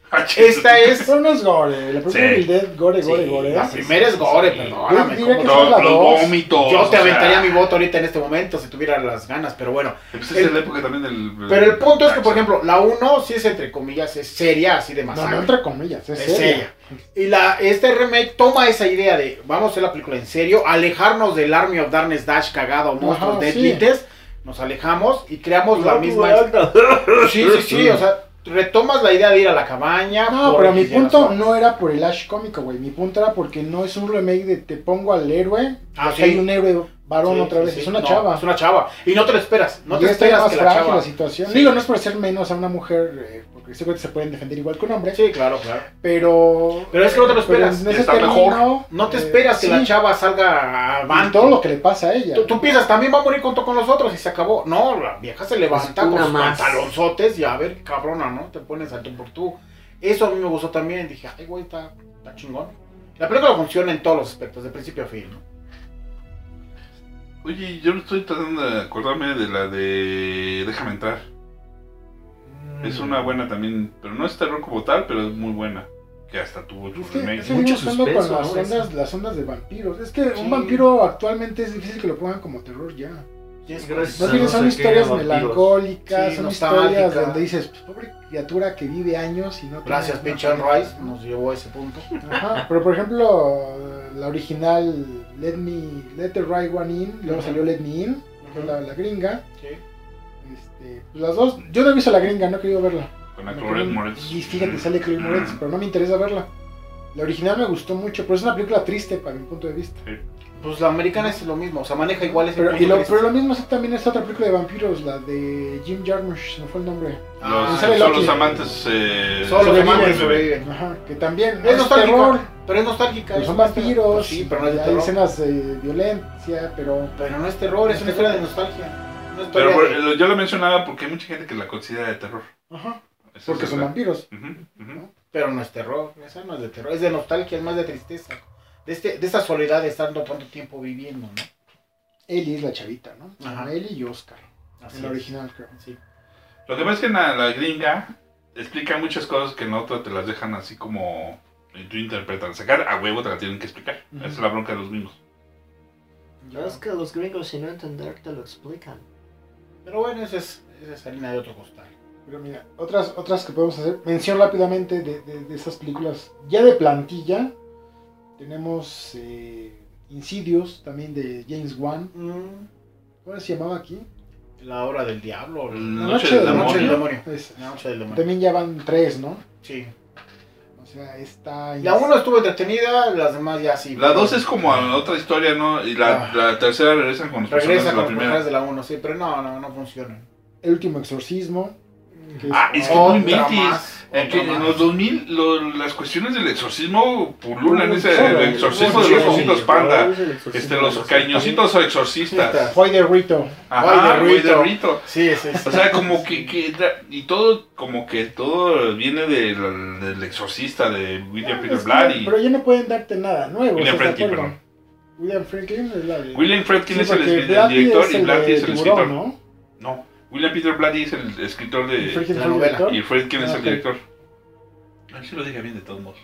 Esta es... Pero no es gore. La primera Sí. Evil Dead, gore, gore, Sí, gore. la primera es gore, perdóname. Yo diría ¿cómo que no? son la Los dos. vómitos. Yo te o sea, aventaría mi voto ahorita en este momento si tuviera las ganas, pero bueno. Pues es la época también del. Pero el punto es que, por ejemplo, la uno sí es entre comillas, es seria, así de No, masacre. no entre comillas, es, Es seria. seria. Y la, este remake toma esa idea de vamos a hacer la película en serio, alejarnos del Army of Darkness Dash cagado, monstruos Ajá, deadlites, nos alejamos y creamos la No, misma. alta. Sí, sí, sí, o sea, retomas la idea de ir a la cabaña. No, por pero mi X y punto razón. no era por el Ash cómico, güey. Mi punto era porque no es un remake de te pongo al héroe. Ah, porque sí. hay un héroe varón Sí, otra sí, vez. sí. Es una No, chava. Es una chava. Y no te lo esperas. No y te esta era esperas más que la frágil chava. la situación. Sí. Digo, no es por hacer menos a una mujer, eh, porque seguro se pueden defender igual que un hombre. Sí, claro, claro. Pero. Pero es que no te lo pero esperas. en ese Está término, mejor. No te eh, esperas que sí, la chava salga y avante. todo lo que le pasa a ella. Tú, tú piensas, también va a morir junto con los otros y se acabó. No, la vieja se levanta Es con una sus más. pantalonzotes y a ver, cabrona, ¿no? Te pones al tú por tú. Eso a mí me gustó también. Dije, ay, güey, está, está chingón. La película funciona en todos los aspectos, de principio a fin, ¿no? Oye, yo estoy tratando de acordarme de la de Déjame entrar. Es una buena también, pero no es terror como tal, pero es muy buena. Que hasta tuvo su Es que remake. eso Mucho seguimos usando suspenso, con las ¿no? ondas, Eso. las ondas de vampiros. Es que Sí. un vampiro actualmente es difícil que lo pongan como terror ya. Gracias Más a bien no son sé historias qué, vampiros. melancólicas, Sí, son nostálgicas. historias donde dices, pues, pobre criatura que vive años y no tiene Gracias, una pinche Anne familia, Rice, ¿no? nos llevó a ese punto. Ajá, pero por ejemplo, la original Let Me Let the Right One In, luego Ujú. salió Let Me In, que es la, la gringa. Sí. Este, pues las dos, yo no he visto la gringa, no he querido verla. Con la Me Chloe quedé- Moretz. Y fíjate, sale Chloe Moretz, pero no me interesa verla. La original me gustó mucho, pero es una película triste para mi punto de vista. Pues la americana es lo mismo, o sea, maneja igual ese Pero, punto y lo, triste. pero lo mismo es también esta otra película de vampiros, la de Jim Jarmusch, no fue el nombre. Ah, Los, sale son Loki. los amantes. Eh, Solo los Sobreviven, amantes sobreviven. sobreviven. Ajá, que también Es es nostálgica, terror, pero es nostálgica. pero es son una historia- vampiros, Pues sí, pero no es de hay terror. escenas de violencia, pero... Pero no es terror, es una historia de nostalgia. Una historia Pero por- de- lo- yo lo mencionaba porque hay mucha gente que la considera de terror. Ajá, Esa porque es son la- vampiros. Ujú, ujú. Pero no es terror, esa no es de terror, es de nostalgia, es más de tristeza. De, este, de esta soledad de estar tanto tiempo viviendo, ¿no? Ellie es la chavita, ¿no? Ajá. Ellie y Oscar, Así en la es. original creo. Sí. Lo que pasa es que en la, la gringa explica muchas cosas que en la otra te las dejan así como y tú interpretas. Sacar a huevo te la tienen que explicar. Ujú. Esa es la bronca de los gringos. Es que los gringos sin no entender te lo explican. Pero bueno, esa es, esa es harina de otro costal. Pero mira, otras, otras que podemos hacer, mención rápidamente de, de, de esas películas ya de plantilla. Tenemos eh, Insidious, también de James Wan. Mm, ¿Cómo se llamaba aquí? la hora del diablo. La La noche noche del del noche del demonio. demonio. Esa. La noche del demonio. También ya van tres, ¿no? Sí. O sea, está... La uno estuvo entretenida, las demás ya sí. La dos es como otra historia, ¿no? Y la, Ah. la tercera regresan con los personajes Regresa de con la los primera. personajes de la uno, sí, pero no, no, no funcionan. El último exorcismo. que Ah, es que Otra muy veinte. más, En, que otra en más. los dos mil lo- las cuestiones del exorcismo pululan. Ese, Solo, el exorcismo de sí, los sí, ositos sí, panda. Es el exorcismo Este, de los cariñositos exorcistas. Fue de Rito. Ajá, Ay, de güey, de Rito. Rito. Sí, sí, sí. O sea, como que, que da- y todo, como que todo viene del, del exorcista de William Ah, Peter es que- Blatty. Pero ya no pueden darte nada nuevo. William ¿estás de Friedkin, acuerdo? perdón. William Friedkin es la de... William Friedkin Sí, es el, porque el Blatty director es y el Blatty de es el Tiburón, escritor. ¿no? No, William Peter Blatty es el escritor Y de. Friedkin la fue el novela. director. Y Friedkin es Ah, el ok. director. A ver si lo diga bien de todos modos.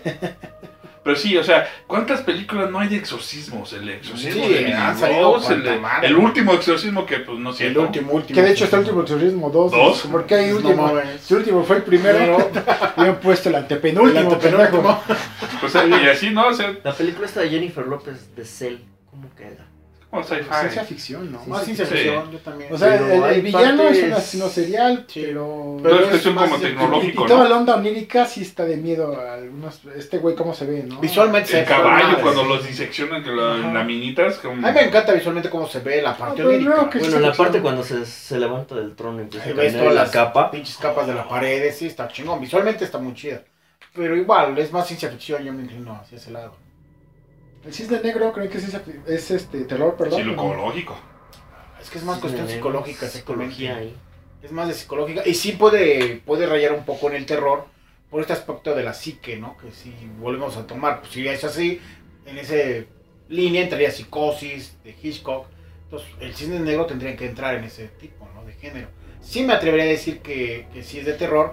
Pero sí, o sea, ¿cuántas películas no hay de exorcismos? El exorcismo Sí, de Emily han salido Rose, el, cuanta madre. el último exorcismo que pues no sé. El último, último. Que de hecho está el último exorcismo dos. ¿Dos? ¿Por qué hay No último? mames. Si último fue el primero, habían puesto el antepenúltimo. El antepenúltimo. Pues, y así, ¿no? O sea, La película esta de Jennifer López de Cell, ¿cómo queda? como Ciencia sci-fi. ficción, ¿no? Sí, Más sí, ciencia sí. ficción, yo también. O sea, Pero el, hay el villano es un partes- asino serial, Sí. pero... Pero es es cuestión más como de- Y, tecnológico, y toda ¿no? la onda onírica sí está de miedo a algunos... Este güey, ¿cómo se ve, no? Visualmente se El ve caballo madre. cuando los diseccionan que lo, en Ajá. laminitas. Como... A mí me encanta visualmente cómo se ve la parte Ah, pero onírica. no, que- Bueno, sí, la sí, parte sí. cuando se, se levanta del trono y empieza Ahí a ves caminar todas en la las capa. pinches capas de las paredes, sí, está chingón. Visualmente está muy chida. Pero igual, es más ciencia ficción, yo me inclino hacia ese lado. El cisne negro creo que es, ciencia fi- es este, terror, perdón. Psicológico. Es que es más Sí, cuestión tenemos psicológica, psicología exactamente. ahí. Es más de psicológica. Y sí puede, puede rayar un poco en el terror por este aspecto de la psique, ¿no? Que si volvemos a tomar, pues si es así, en esa línea entraría Psicosis de Hitchcock. Entonces, el cisne negro tendría que entrar en ese tipo, ¿no? De género. Sí me atrevería a decir que, que sí es de terror,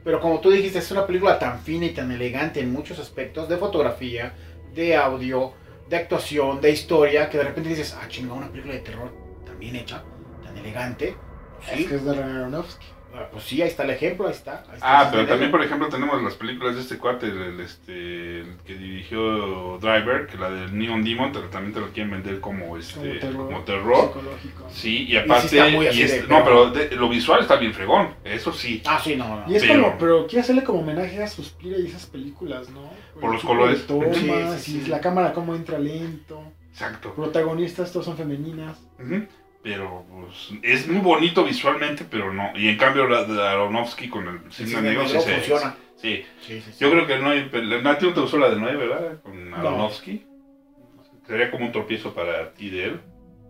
Pero como tú dijiste, es una película tan fina y tan elegante en muchos aspectos, de fotografía, de audio, de actuación, de historia, que de repente dices, ah, chinga, una película de terror tan bien hecha, tan elegante. Es Sí, que es de Darren Aronofsky. ah, pues sí, ahí está el ejemplo, ahí está. Ahí está Ah, el pero ejemplo. también, por ejemplo, tenemos las películas de este cuate, el, el, este, el que dirigió Driver, que la del Neon Demon, pero también te lo quieren vender como, este, Como terror. como terror. Psicológico. Sí, y aparte, está muy así y de- es- no, pero de- lo visual está bien fregón, eso sí. Ah, sí, no, no. Y es Pero- como, pero quiere hacerle como homenaje a Suspira y esas películas, ¿no? Por los el tipo colores. de tomas, Sí, sí, y sí. la cámara como entra lento. Exacto. Protagonistas todos son femeninas. Ujú. Pero pues, es muy bonito visualmente, pero no. Y en cambio, la de Aronofsky con el El cine cine negro sí negro se. funciona. Sí. Sí, sí, sí. Yo creo que no hay. A ti no te gustó la de nueve, ¿verdad? Con Aronofsky. Sería como un tropiezo para ti de él.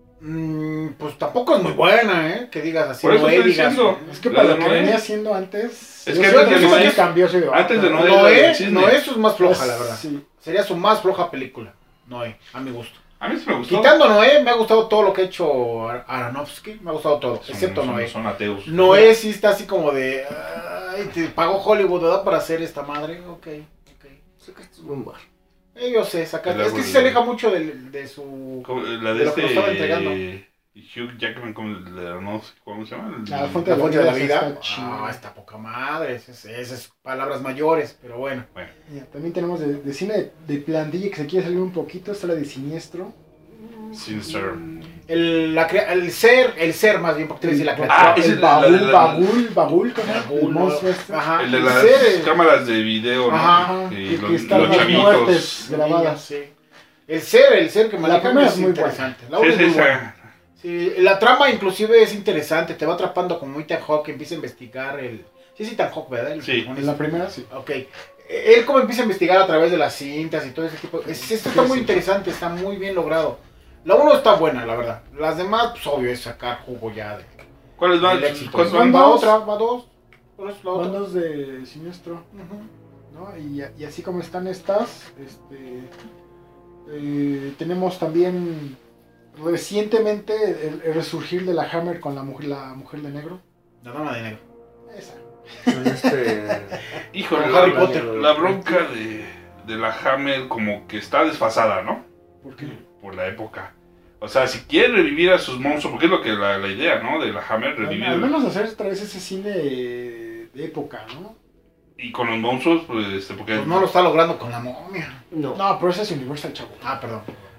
Mm, pues tampoco es muy buena, ¿eh? Que digas así, Por eso Noé, estoy digas. diciendo. Es que La para de lo que Noé. venía haciendo antes. Es yo que siento antes de sí Noé- cambió, sí, antes de ah, Noé- Noé, del cisne. Noé es más floja, pues, la verdad. Sí. Sería su más floja película. Noé, a mi gusto. A mí sí me gustó. Quitando Noé, me ha gustado todo lo que ha hecho Ar- Aronofsky. Me ha gustado todo, Son- excepto son- Noé. Son ateos. Noé sí está así como de. Ay, te pagó Hollywood, ¿verdad? Para hacer esta madre. Ok, ok. Sacaste un buen bar. Eh, yo sé, saca- El Es que árbol sí de- se aleja mucho del- de, su. Como La de de lo que nos estaba entregando. este. Hugh Jackman, como el de Aronofsky, ¿cómo se llama? El- La fuente La fuente de la vida. está chida. Ah, está poca madre. Esas, esas palabras mayores, pero bueno. Ya, también tenemos de, de cine de, de plantilla que se quiere salir un poquito. Está la de Siniestro. Sinister. El, la crea- el ser, el ser más bien, porque te decir la Ah, criatura. ese el es la- Bagul, la- la- Bagul, Bagul, ¿cómo se llama? Bagul, El monstruo este. Ajá. El de el las ser, el- cámaras de video, ¿no? Ajá. Y Que, los, que están los las chavitos. muertes grabadas. Sí. El ser, el ser que La manejan primera es es muy interesante. La Sí, otra es sí, muy esa- buena. Sí, la trama inclusive es interesante, te va atrapando como Ethan Hawke, empieza a investigar el... Sí, es Ethan Hawke, ¿verdad? El Sí. En protagonista. la primera, sí. Ok. Él como empieza a investigar a través de las cintas y todo ese tipo... Es, esto está muy interesante, está muy bien logrado. La uno está buena, la verdad. Las demás, pues obvio, es sacar jugo ya de... ¿Cuáles van? del éxito. ¿Cuántos Van van? va dos? otra, va dos. Por eso la otra. Bandos de Siniestro. Ujú. ¿No? Y, y así como están estas, este, eh, tenemos también recientemente el, el resurgir de la Hammer con la mujer, la mujer de negro. La dama de negro. Esa. Con este. Híjole, Con la, Harry la- Potter. la bronca de, de la Hammer como que está desfasada, ¿no? ¿Por qué? Por la época. O sea, si quiere revivir a sus monstruos, porque es lo que la, la idea, ¿no? De la Hammer, revivir. Al menos hacer otra vez ese cine de época, ¿no? Y con los monstruos, pues, este, porque... Pues no lo está logrando con la momia. No. No, pero ese es Universal, chavo. Ah, perdón.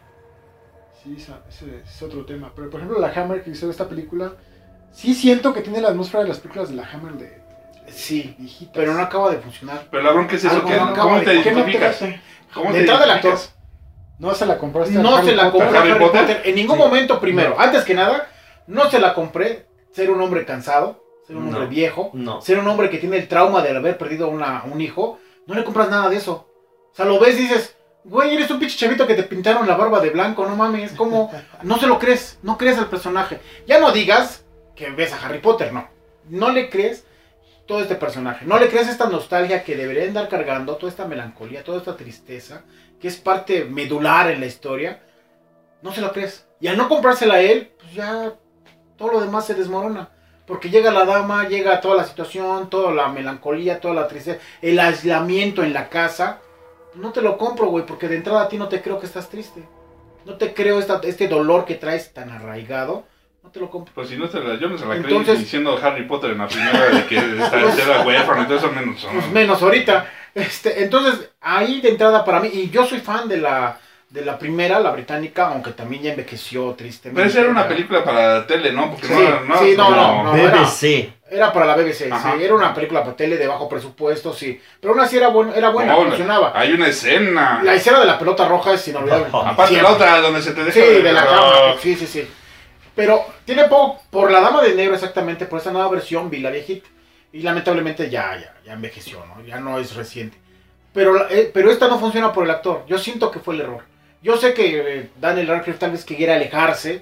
Sí, esa- ese es otro tema. Pero por ejemplo, la Hammer que hizo esta película, sí siento que tiene la atmósfera de las películas de la Hammer de Sí, viejitas. pero no acaba de funcionar. Pero la bronca es eso, Algo que, no acaba ¿cómo de- te ¿Qué no te identificas? late? ¿Cómo De te entrada el actor. identificas? No se la compraste a No Harry se la Potter. compré a ¿Harry Harry Potter? Potter. En ningún Sí. momento primero. No. Antes que nada, no se la compré. Ser un hombre cansado, ser un No. hombre viejo, No. ser un hombre que tiene el trauma de haber perdido una, un hijo. No le compras nada de eso. O sea, lo ves y dices, güey, eres un pinche chavito que te pintaron la barba de blanco, no mames. ¿Cómo? No se lo crees. No crees al personaje. Ya no digas que ves a Harry Potter, no. No le crees todo este personaje. No le crees esta nostalgia que debería andar cargando, toda esta melancolía, toda esta tristeza, que es parte medular en la historia. No se lo crees. Y al no comprársela a él, pues ya todo lo demás se desmorona. Porque llega la dama, llega toda la situación, toda la melancolía, toda la tristeza, el aislamiento en la casa. No te lo compro, güey, porque de entrada a ti no te creo que estás triste. No te creo esta, este dolor que traes tan arraigado. No te lo compro. Pues si no se la, yo no se la creí Entonces- diciendo Harry Potter en la primera de que esta- era huérfano, entonces eso menos. ¿no? Pues menos ahorita. Este, entonces, ahí de entrada para mí, y yo soy fan de la, de la primera, la británica, aunque también ya envejeció tristemente. Pero esa era una película para tele, ¿no? Porque Sí, no, no, sí, no, como- no, no. B B C. Era para la B B C, Ajá. sí, era una película para tele de bajo presupuesto, sí. Pero aún así era, bueno, era buena, No, la- funcionaba. Hay una escena. La escena de la pelota roja es inolvidable. Aparte Siempre. la otra donde se te deja. Sí, de la Ah, cama, sí, sí, sí. Pero tiene poco, por la dama de negro exactamente, por esa nueva versión vi la viejita. Y lamentablemente ya, ya, ya envejeció, ¿no? Ya no es reciente. Pero, la- eh, pero esta no funciona por el actor. Yo siento que fue el error. Yo sé que eh, Daniel Radcliffe tal vez quiera alejarse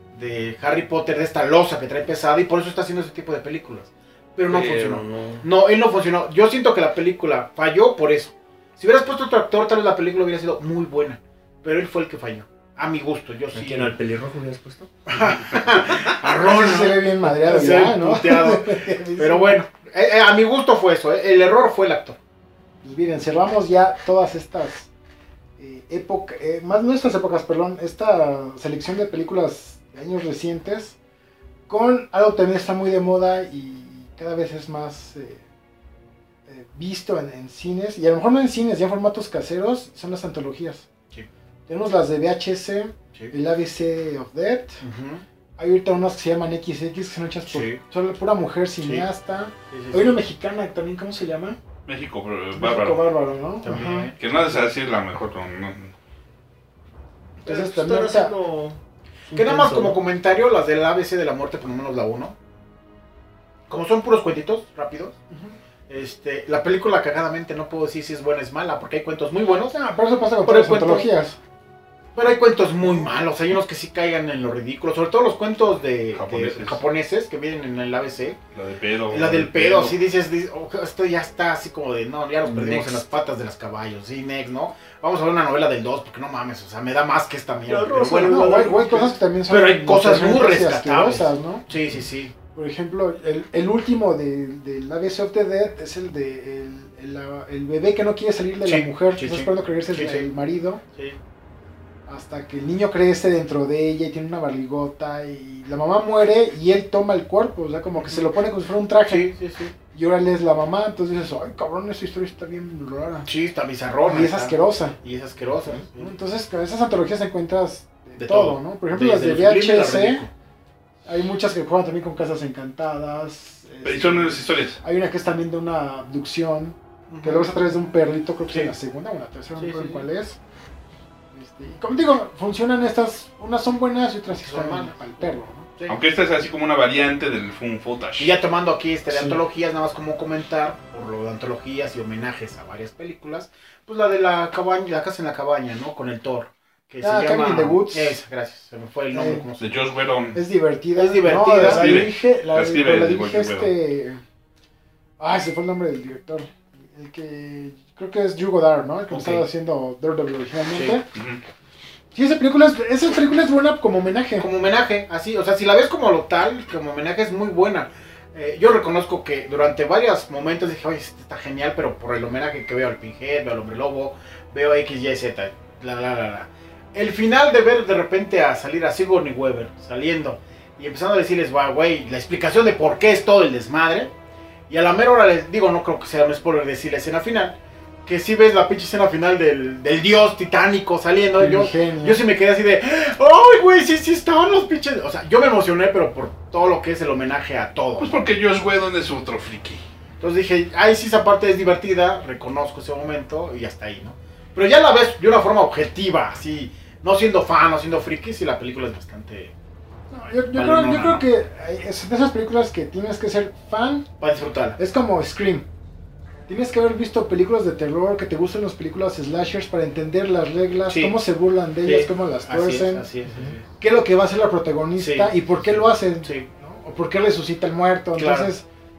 de Harry Potter, de esta losa que trae pesada, y por eso está haciendo ese tipo de películas. Pero no Pero funcionó. no. No, él no funcionó. Yo siento que la película falló por eso. Si hubieras puesto otro actor, tal vez la película hubiera sido muy buena. Pero él fue el que falló. A mi gusto, yo ¿A sí. quién? ¿Al pelirrojo hubieras puesto? A Ron Ron, se ve bien madreado Se ya, ve ¿no? puteado. Pero bueno, Eh, eh, a mi gusto fue eso, eh. El error fue el actor. Pues miren, cerramos ya todas estas eh, épocas, eh, más no estas épocas, perdón, esta selección de películas de años recientes con algo que también está muy de moda y cada vez es más eh, eh, visto en, en cines, y a lo mejor no en cines, ya en formatos caseros, son las antologías. Sí. Tenemos las de V H S, Sí. el A B C of Death, Ujú. hay ahorita unas que se llaman X X, que son hechas por Sí. solo pura mujer cineasta. Sí, sí, Hay sí. una mexicana también, ¿cómo se llama? México, pero México bárbaro. Bárbaro, ¿no? También. Ajá. Que no es así la mejor. No, no. Entonces Están también está- haciendo Que nada más intenso, como ¿no? comentario, las del A B C de la muerte, por lo menos la uno. Como son puros cuentitos rápidos. Este, la película cagadamente no puedo decir si es buena o es mala, porque hay cuentos muy buenos, Ah, pero eso pasa con Por todas el las cuento- antologías. pero hay cuentos muy malos. Hay unos que sí caigan en lo ridículo, sobre todo los cuentos de de Japoneses. japoneses, que vienen en el A B C. La de pedo. La del pedo, así dices, dices, "Oh, esto ya está así como de, no, ya los perdimos Next. en las patas de los caballos, sí, next, ¿no? Vamos a ver una novela del dos, porque no mames, o sea, me da más que esta mierda. La Pero Rosa bueno, de No, no, hay, hay cosas que también son Pero hay cosas muy emocionantes y rescatables. asquerosas, ¿no? sí, sí, sí. Por ejemplo, el, el último de- del A B C of the Dead es el de el, el, la- el bebé que no quiere salir de Sí, la mujer, sí, está sí. esperando creerse Sí, el, sí. el marido, Sí. hasta que el niño crece dentro de ella y tiene una barrigota y la mamá muere y él toma el cuerpo, o sea, como que se lo pone como si fuera un traje. Sí, sí, sí. Y ahora él es la mamá, entonces dices, ay cabrón, esa historia está bien rara. Sí, está bizarrona. Y es está- asquerosa. Y es asquerosa. sí. ¿no? Entonces, con esas antologías encuentras de, De todo, todo. ¿no? Por ejemplo, Desde las de lo sublime a lo V H S, ridículo. hay muchas que juegan también con casas encantadas. Y este, son esas historias. hay una que es también de una abducción, que Ujú. luego es a través de un perrito, creo que Sí. es en la segunda o en la tercera, Sí, no recuerdo sí, cuál sí. es. Este, y como digo, funcionan estas, unas son buenas y otras sí Son están malas. al perro, ¿no? Sí. Aunque esta es así como una variante del Fun Footage. Y ya tomando aquí este de Sí. antologías, nada más como comentar, por lo de antologías y homenajes a varias películas, pues la de la cabaña, la casa en la cabaña, ¿no? Con el Thor. Que Ah, se Cabin llama... in the Woods. Esa, gracias, se me fue el nombre. Eh, ¿cómo se De Josh Whedon. Es divertida. Es divertida. No, la, Escribe. dirige, la, La escribe pero la el dirige Josh este... Ay, se fue el nombre del director. El que... Creo que es Drew Goddard, ¿no? El que Ok. estaba haciendo Daredevil originalmente. Sí. Ujú. Sí, esa película, es, esa película es buena como homenaje. Como homenaje, así, o sea, si la ves como lo tal, como homenaje es muy buena. Eh, yo reconozco que durante varios momentos dije, oye, este está genial, pero por el homenaje que veo al Pinhead, veo al Hombre Lobo, veo a X, Y, Z, la, la, la, la. El final de ver de repente a salir a Sigourney Weaver, saliendo, y empezando a decirles, "Guau, güey, la explicación de por qué es todo el desmadre", y a la mera hora les digo, no creo que sea un spoiler decir la escena final, que si ves la pinche escena final del, del dios titánico saliendo, yo, Primigenio. yo sí me quedé así de, ¡ay, güey! Sí, sí estaban los pinches. O sea, yo me emocioné, pero por todo lo que es el homenaje a todo. Pues ¿no? porque Josh Whedon es otro friki. Entonces dije, ay, sí, esa parte es divertida, reconozco ese momento y hasta ahí, ¿no? Pero ya la ves de una forma objetiva, así, no siendo fan, no siendo friki, sí, la película es bastante. No, yo yo, Vale, creo, no, yo no, creo no. que hay- es de esas películas que tienes que ser fan. Para disfrutarla. Es como Scream. Tienes que haber visto películas de terror, que te gusten las películas slashers para entender las reglas, Sí. cómo se burlan de ellas, Sí, cómo las Así es, tuercen, así es. así qué es lo que va a hacer la protagonista Sí. y por qué lo hacen, es. Sí. ¿no? O por qué resucita el muerto. Claro. Entonces,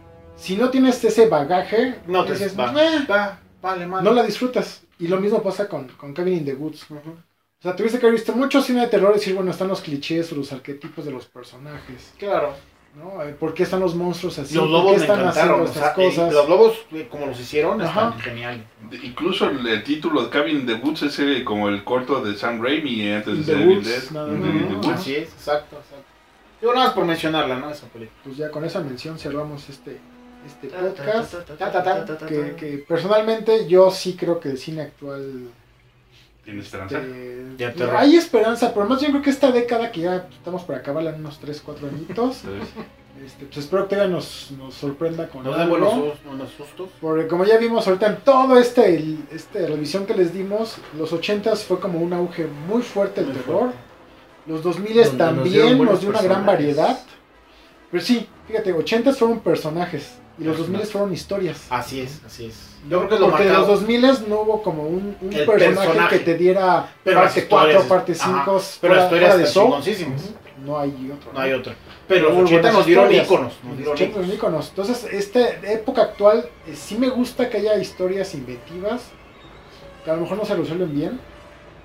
si no tienes ese bagaje, No te dices, va, "Eh", va, vale, man. no la disfrutas. Y lo mismo pasa con, con Cabin in the Woods. Ujú. O sea, tuviste que haber visto mucho cine de terror y decir, bueno, están los clichés o los arquetipos de los personajes, Claro. ¿no? Eh, ¿Por qué están los monstruos así? Los ¿Por lobos qué me están encantaron. haciendo O sea, estas cosas? y los lobos, eh, como los hicieron, Ajá. están geniales. Incluso el, el título de Cabin in the Woods es eh, como el corto de Sam Raimi antes In de the Evil Woods, Dead. nada In más, the- ¿no? in the Ajá. Woods. Así es, exacto, exacto. Yo nada más por mencionarla, ¿no? Esa película. Pues ya con esa mención cerramos este, este Ta, ta, podcast. ta, ta, Ta, ta, ta, ta, ta, Que, ta. que personalmente yo sí creo que el cine actual ¿Tiene esperanza? eh, Ya terror. hay esperanza, pero más yo creo que esta década que ya estamos por acabarla en unos tres, cuatro añitos, ¿Sabes? este, pues espero que todavía nos, nos sorprenda con Nos dan algo. buenos, sus- buenos sustos. Porque como ya vimos ahorita en todo este, el- este revisión que les dimos, los ochentas fue como un auge muy fuerte el Muy terror. fuerte. Los dos miles Donde nos también dieron buenos nos dio una gran personajes. variedad. Pero sí, fíjate, ochentas fueron personajes y los dos Personajes. miles fueron historias. Así es, así es. Yo creo que es lo Porque en los marcado. dos miles no hubo como un, un El personaje, personaje. que te diera Pero las parte historias- cuatro, parte ajá, cinco, Pero las historias de están Saw. chingoncísimas. Ujú, No hay otro. No hay otra. Pero Hubo los ochenta buenas nos dieron historias. íconos. Nos Los dieron ochenta íconos. son íconos. Entonces, esta época actual, eh, sí me gusta que haya historias inventivas, que a lo mejor no se resuelven bien,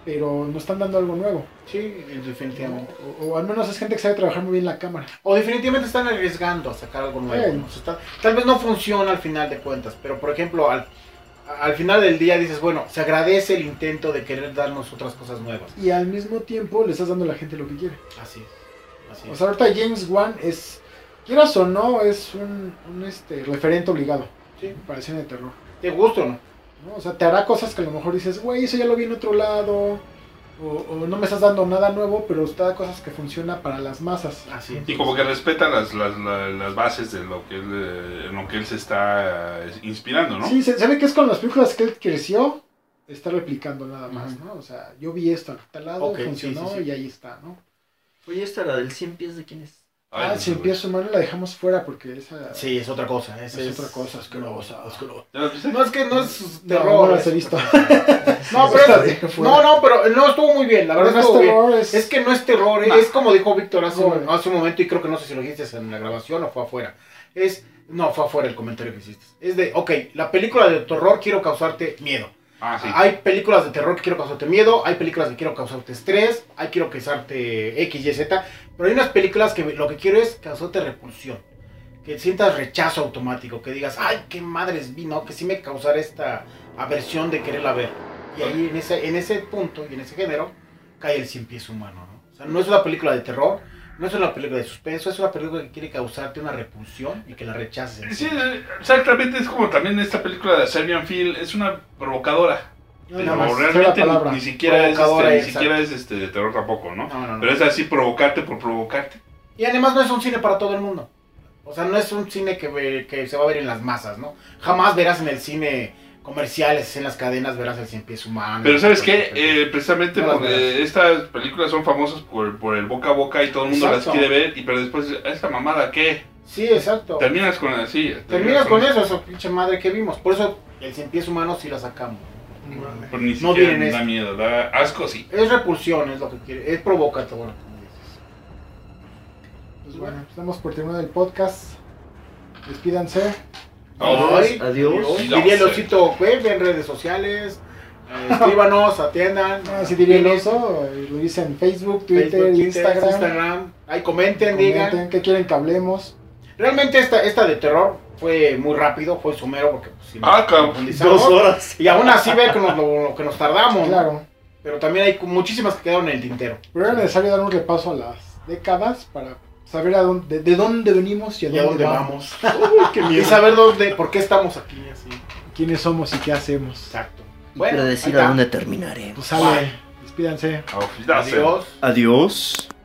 pero no están dando algo nuevo. Sí, definitivamente. O, o al menos es gente que sabe trabajar muy bien la cámara. O definitivamente están arriesgando a sacar algo nuevo. Eh. ¿no? O sea, está- tal vez no funciona al final de cuentas, pero por ejemplo, al, al final del día dices, bueno, se agradece el intento de querer darnos otras cosas nuevas. Y al mismo tiempo le estás dando a la gente lo que quiere. Así es. Así O es. sea, ahorita James Wan es, quieras o no, es un, un este, referente obligado Sí. para el cine de terror. ¿Te gusta o no? ¿No? O sea, te hará cosas que a lo mejor dices, güey, eso ya lo vi en otro lado, o, o no me estás dando nada nuevo, pero está cosas que funcionan para las masas. Así es. Y como que respeta las, las, las, las bases de lo que él, eh, en lo que él se está eh, inspirando, ¿no? Sí, se, se ve que es con las películas que él creció, está replicando nada más, Ujú. ¿no? O sea, yo vi esto a tal lado, Ok, sí, funcionó sí, sí. y ahí está, ¿no? Oye, esta la del cien pies de quién es. Ay, ah, no si sé, empieza humano la dejamos fuera porque esa Sí, es otra cosa. es, Es, otra cosa asquerosa. asquerosa. ¿Ya lo viste? No, es que no es No, terror. no las he es visto. otra cosa. No, Sí, pero las es- dejé fuera. no, no, pero no estuvo muy bien. La Pero verdad no es estuvo bien. terror, es... Es que no es terror, No. es como dijo Víctor hace, No, hace un momento y creo que no sé si lo dijiste en la grabación o fue afuera. Es, no, fue afuera el comentario que hiciste. Es de, ok, la película de terror quiero causarte miedo. Ah, sí. Hay películas de terror que quiero causarte miedo, hay películas que quiero causarte estrés, hay quiero causarte X, Y, Z, pero hay unas películas que lo que quiero es causarte repulsión. Que sientas rechazo automático, que digas, ay, qué madres vi, ¿no? Que sí me causara esta aversión de quererla ver. Y ahí en ese, en ese punto y en ese género cae el cien pies humano, ¿no? O sea, no es una película de terror, no es una película de suspenso, es una película que quiere causarte una repulsión y que la rechaces. en Sí, sí. exactamente, es como también esta película de Serbian Film, es una provocadora. No, Pero nada más, sé la realmente palabra. ni, ni siquiera, es, Provocadora, este, ni exacto. siquiera es este, de terror tampoco, ¿no? No, no, no. Pero es así, provocarte por provocarte. Y además no es un cine para todo el mundo. O sea, no es un cine que, ve- que se va a ver en las masas, ¿no? Jamás verás en el cine comerciales, en las cadenas, verás el cien pies humano. Pero ¿sabes qué? Eh, precisamente No las porque verás. estas películas son famosas por, por el boca a boca y todo el mundo Exacto. las quiere ver, y pero después, ¿esta mamada qué? Sí, exacto. Terminas con así. Terminas con eso, esa pinche madre que vimos. Por eso el cien pies humano sí la sacamos. Pero ni No siquiera vienen da eso. miedo, da asco, sí. Es repulsión, es lo que quiere. Es provocatorio, como dices. Pues bueno, pues damos por terminado el podcast. Despídanse. Ay, Adiós. Diría el osito web en redes sociales. Eh, escríbanos, atiendan. Ah, sí diría el oso, eh, lo hice en Facebook, Twitter, Facebook, Instagram. Instagram. Ahí comenten, digan. Comenten qué quieren que hablemos. Realmente esta, esta de terror fue muy rápido, fue sumero porque pues, si nos Ah, cabrón. profundizamos, Dos horas. y aún así ve que nos, lo, lo que nos tardamos, ¿no? Claro. Pero también hay muchísimas que quedaron en el tintero. Pero era necesario dar un repaso a las décadas para saber a dónde, de, de dónde venimos y a ¿Y a dónde, dónde vamos. vamos? Y saber dónde, por qué estamos aquí, así. Quiénes somos y qué hacemos. Exacto. Y Bueno, predecir ahí a está. dónde terminaremos. Pues sale, despídanse. Auf Wiedersehen. Adiós. Adiós.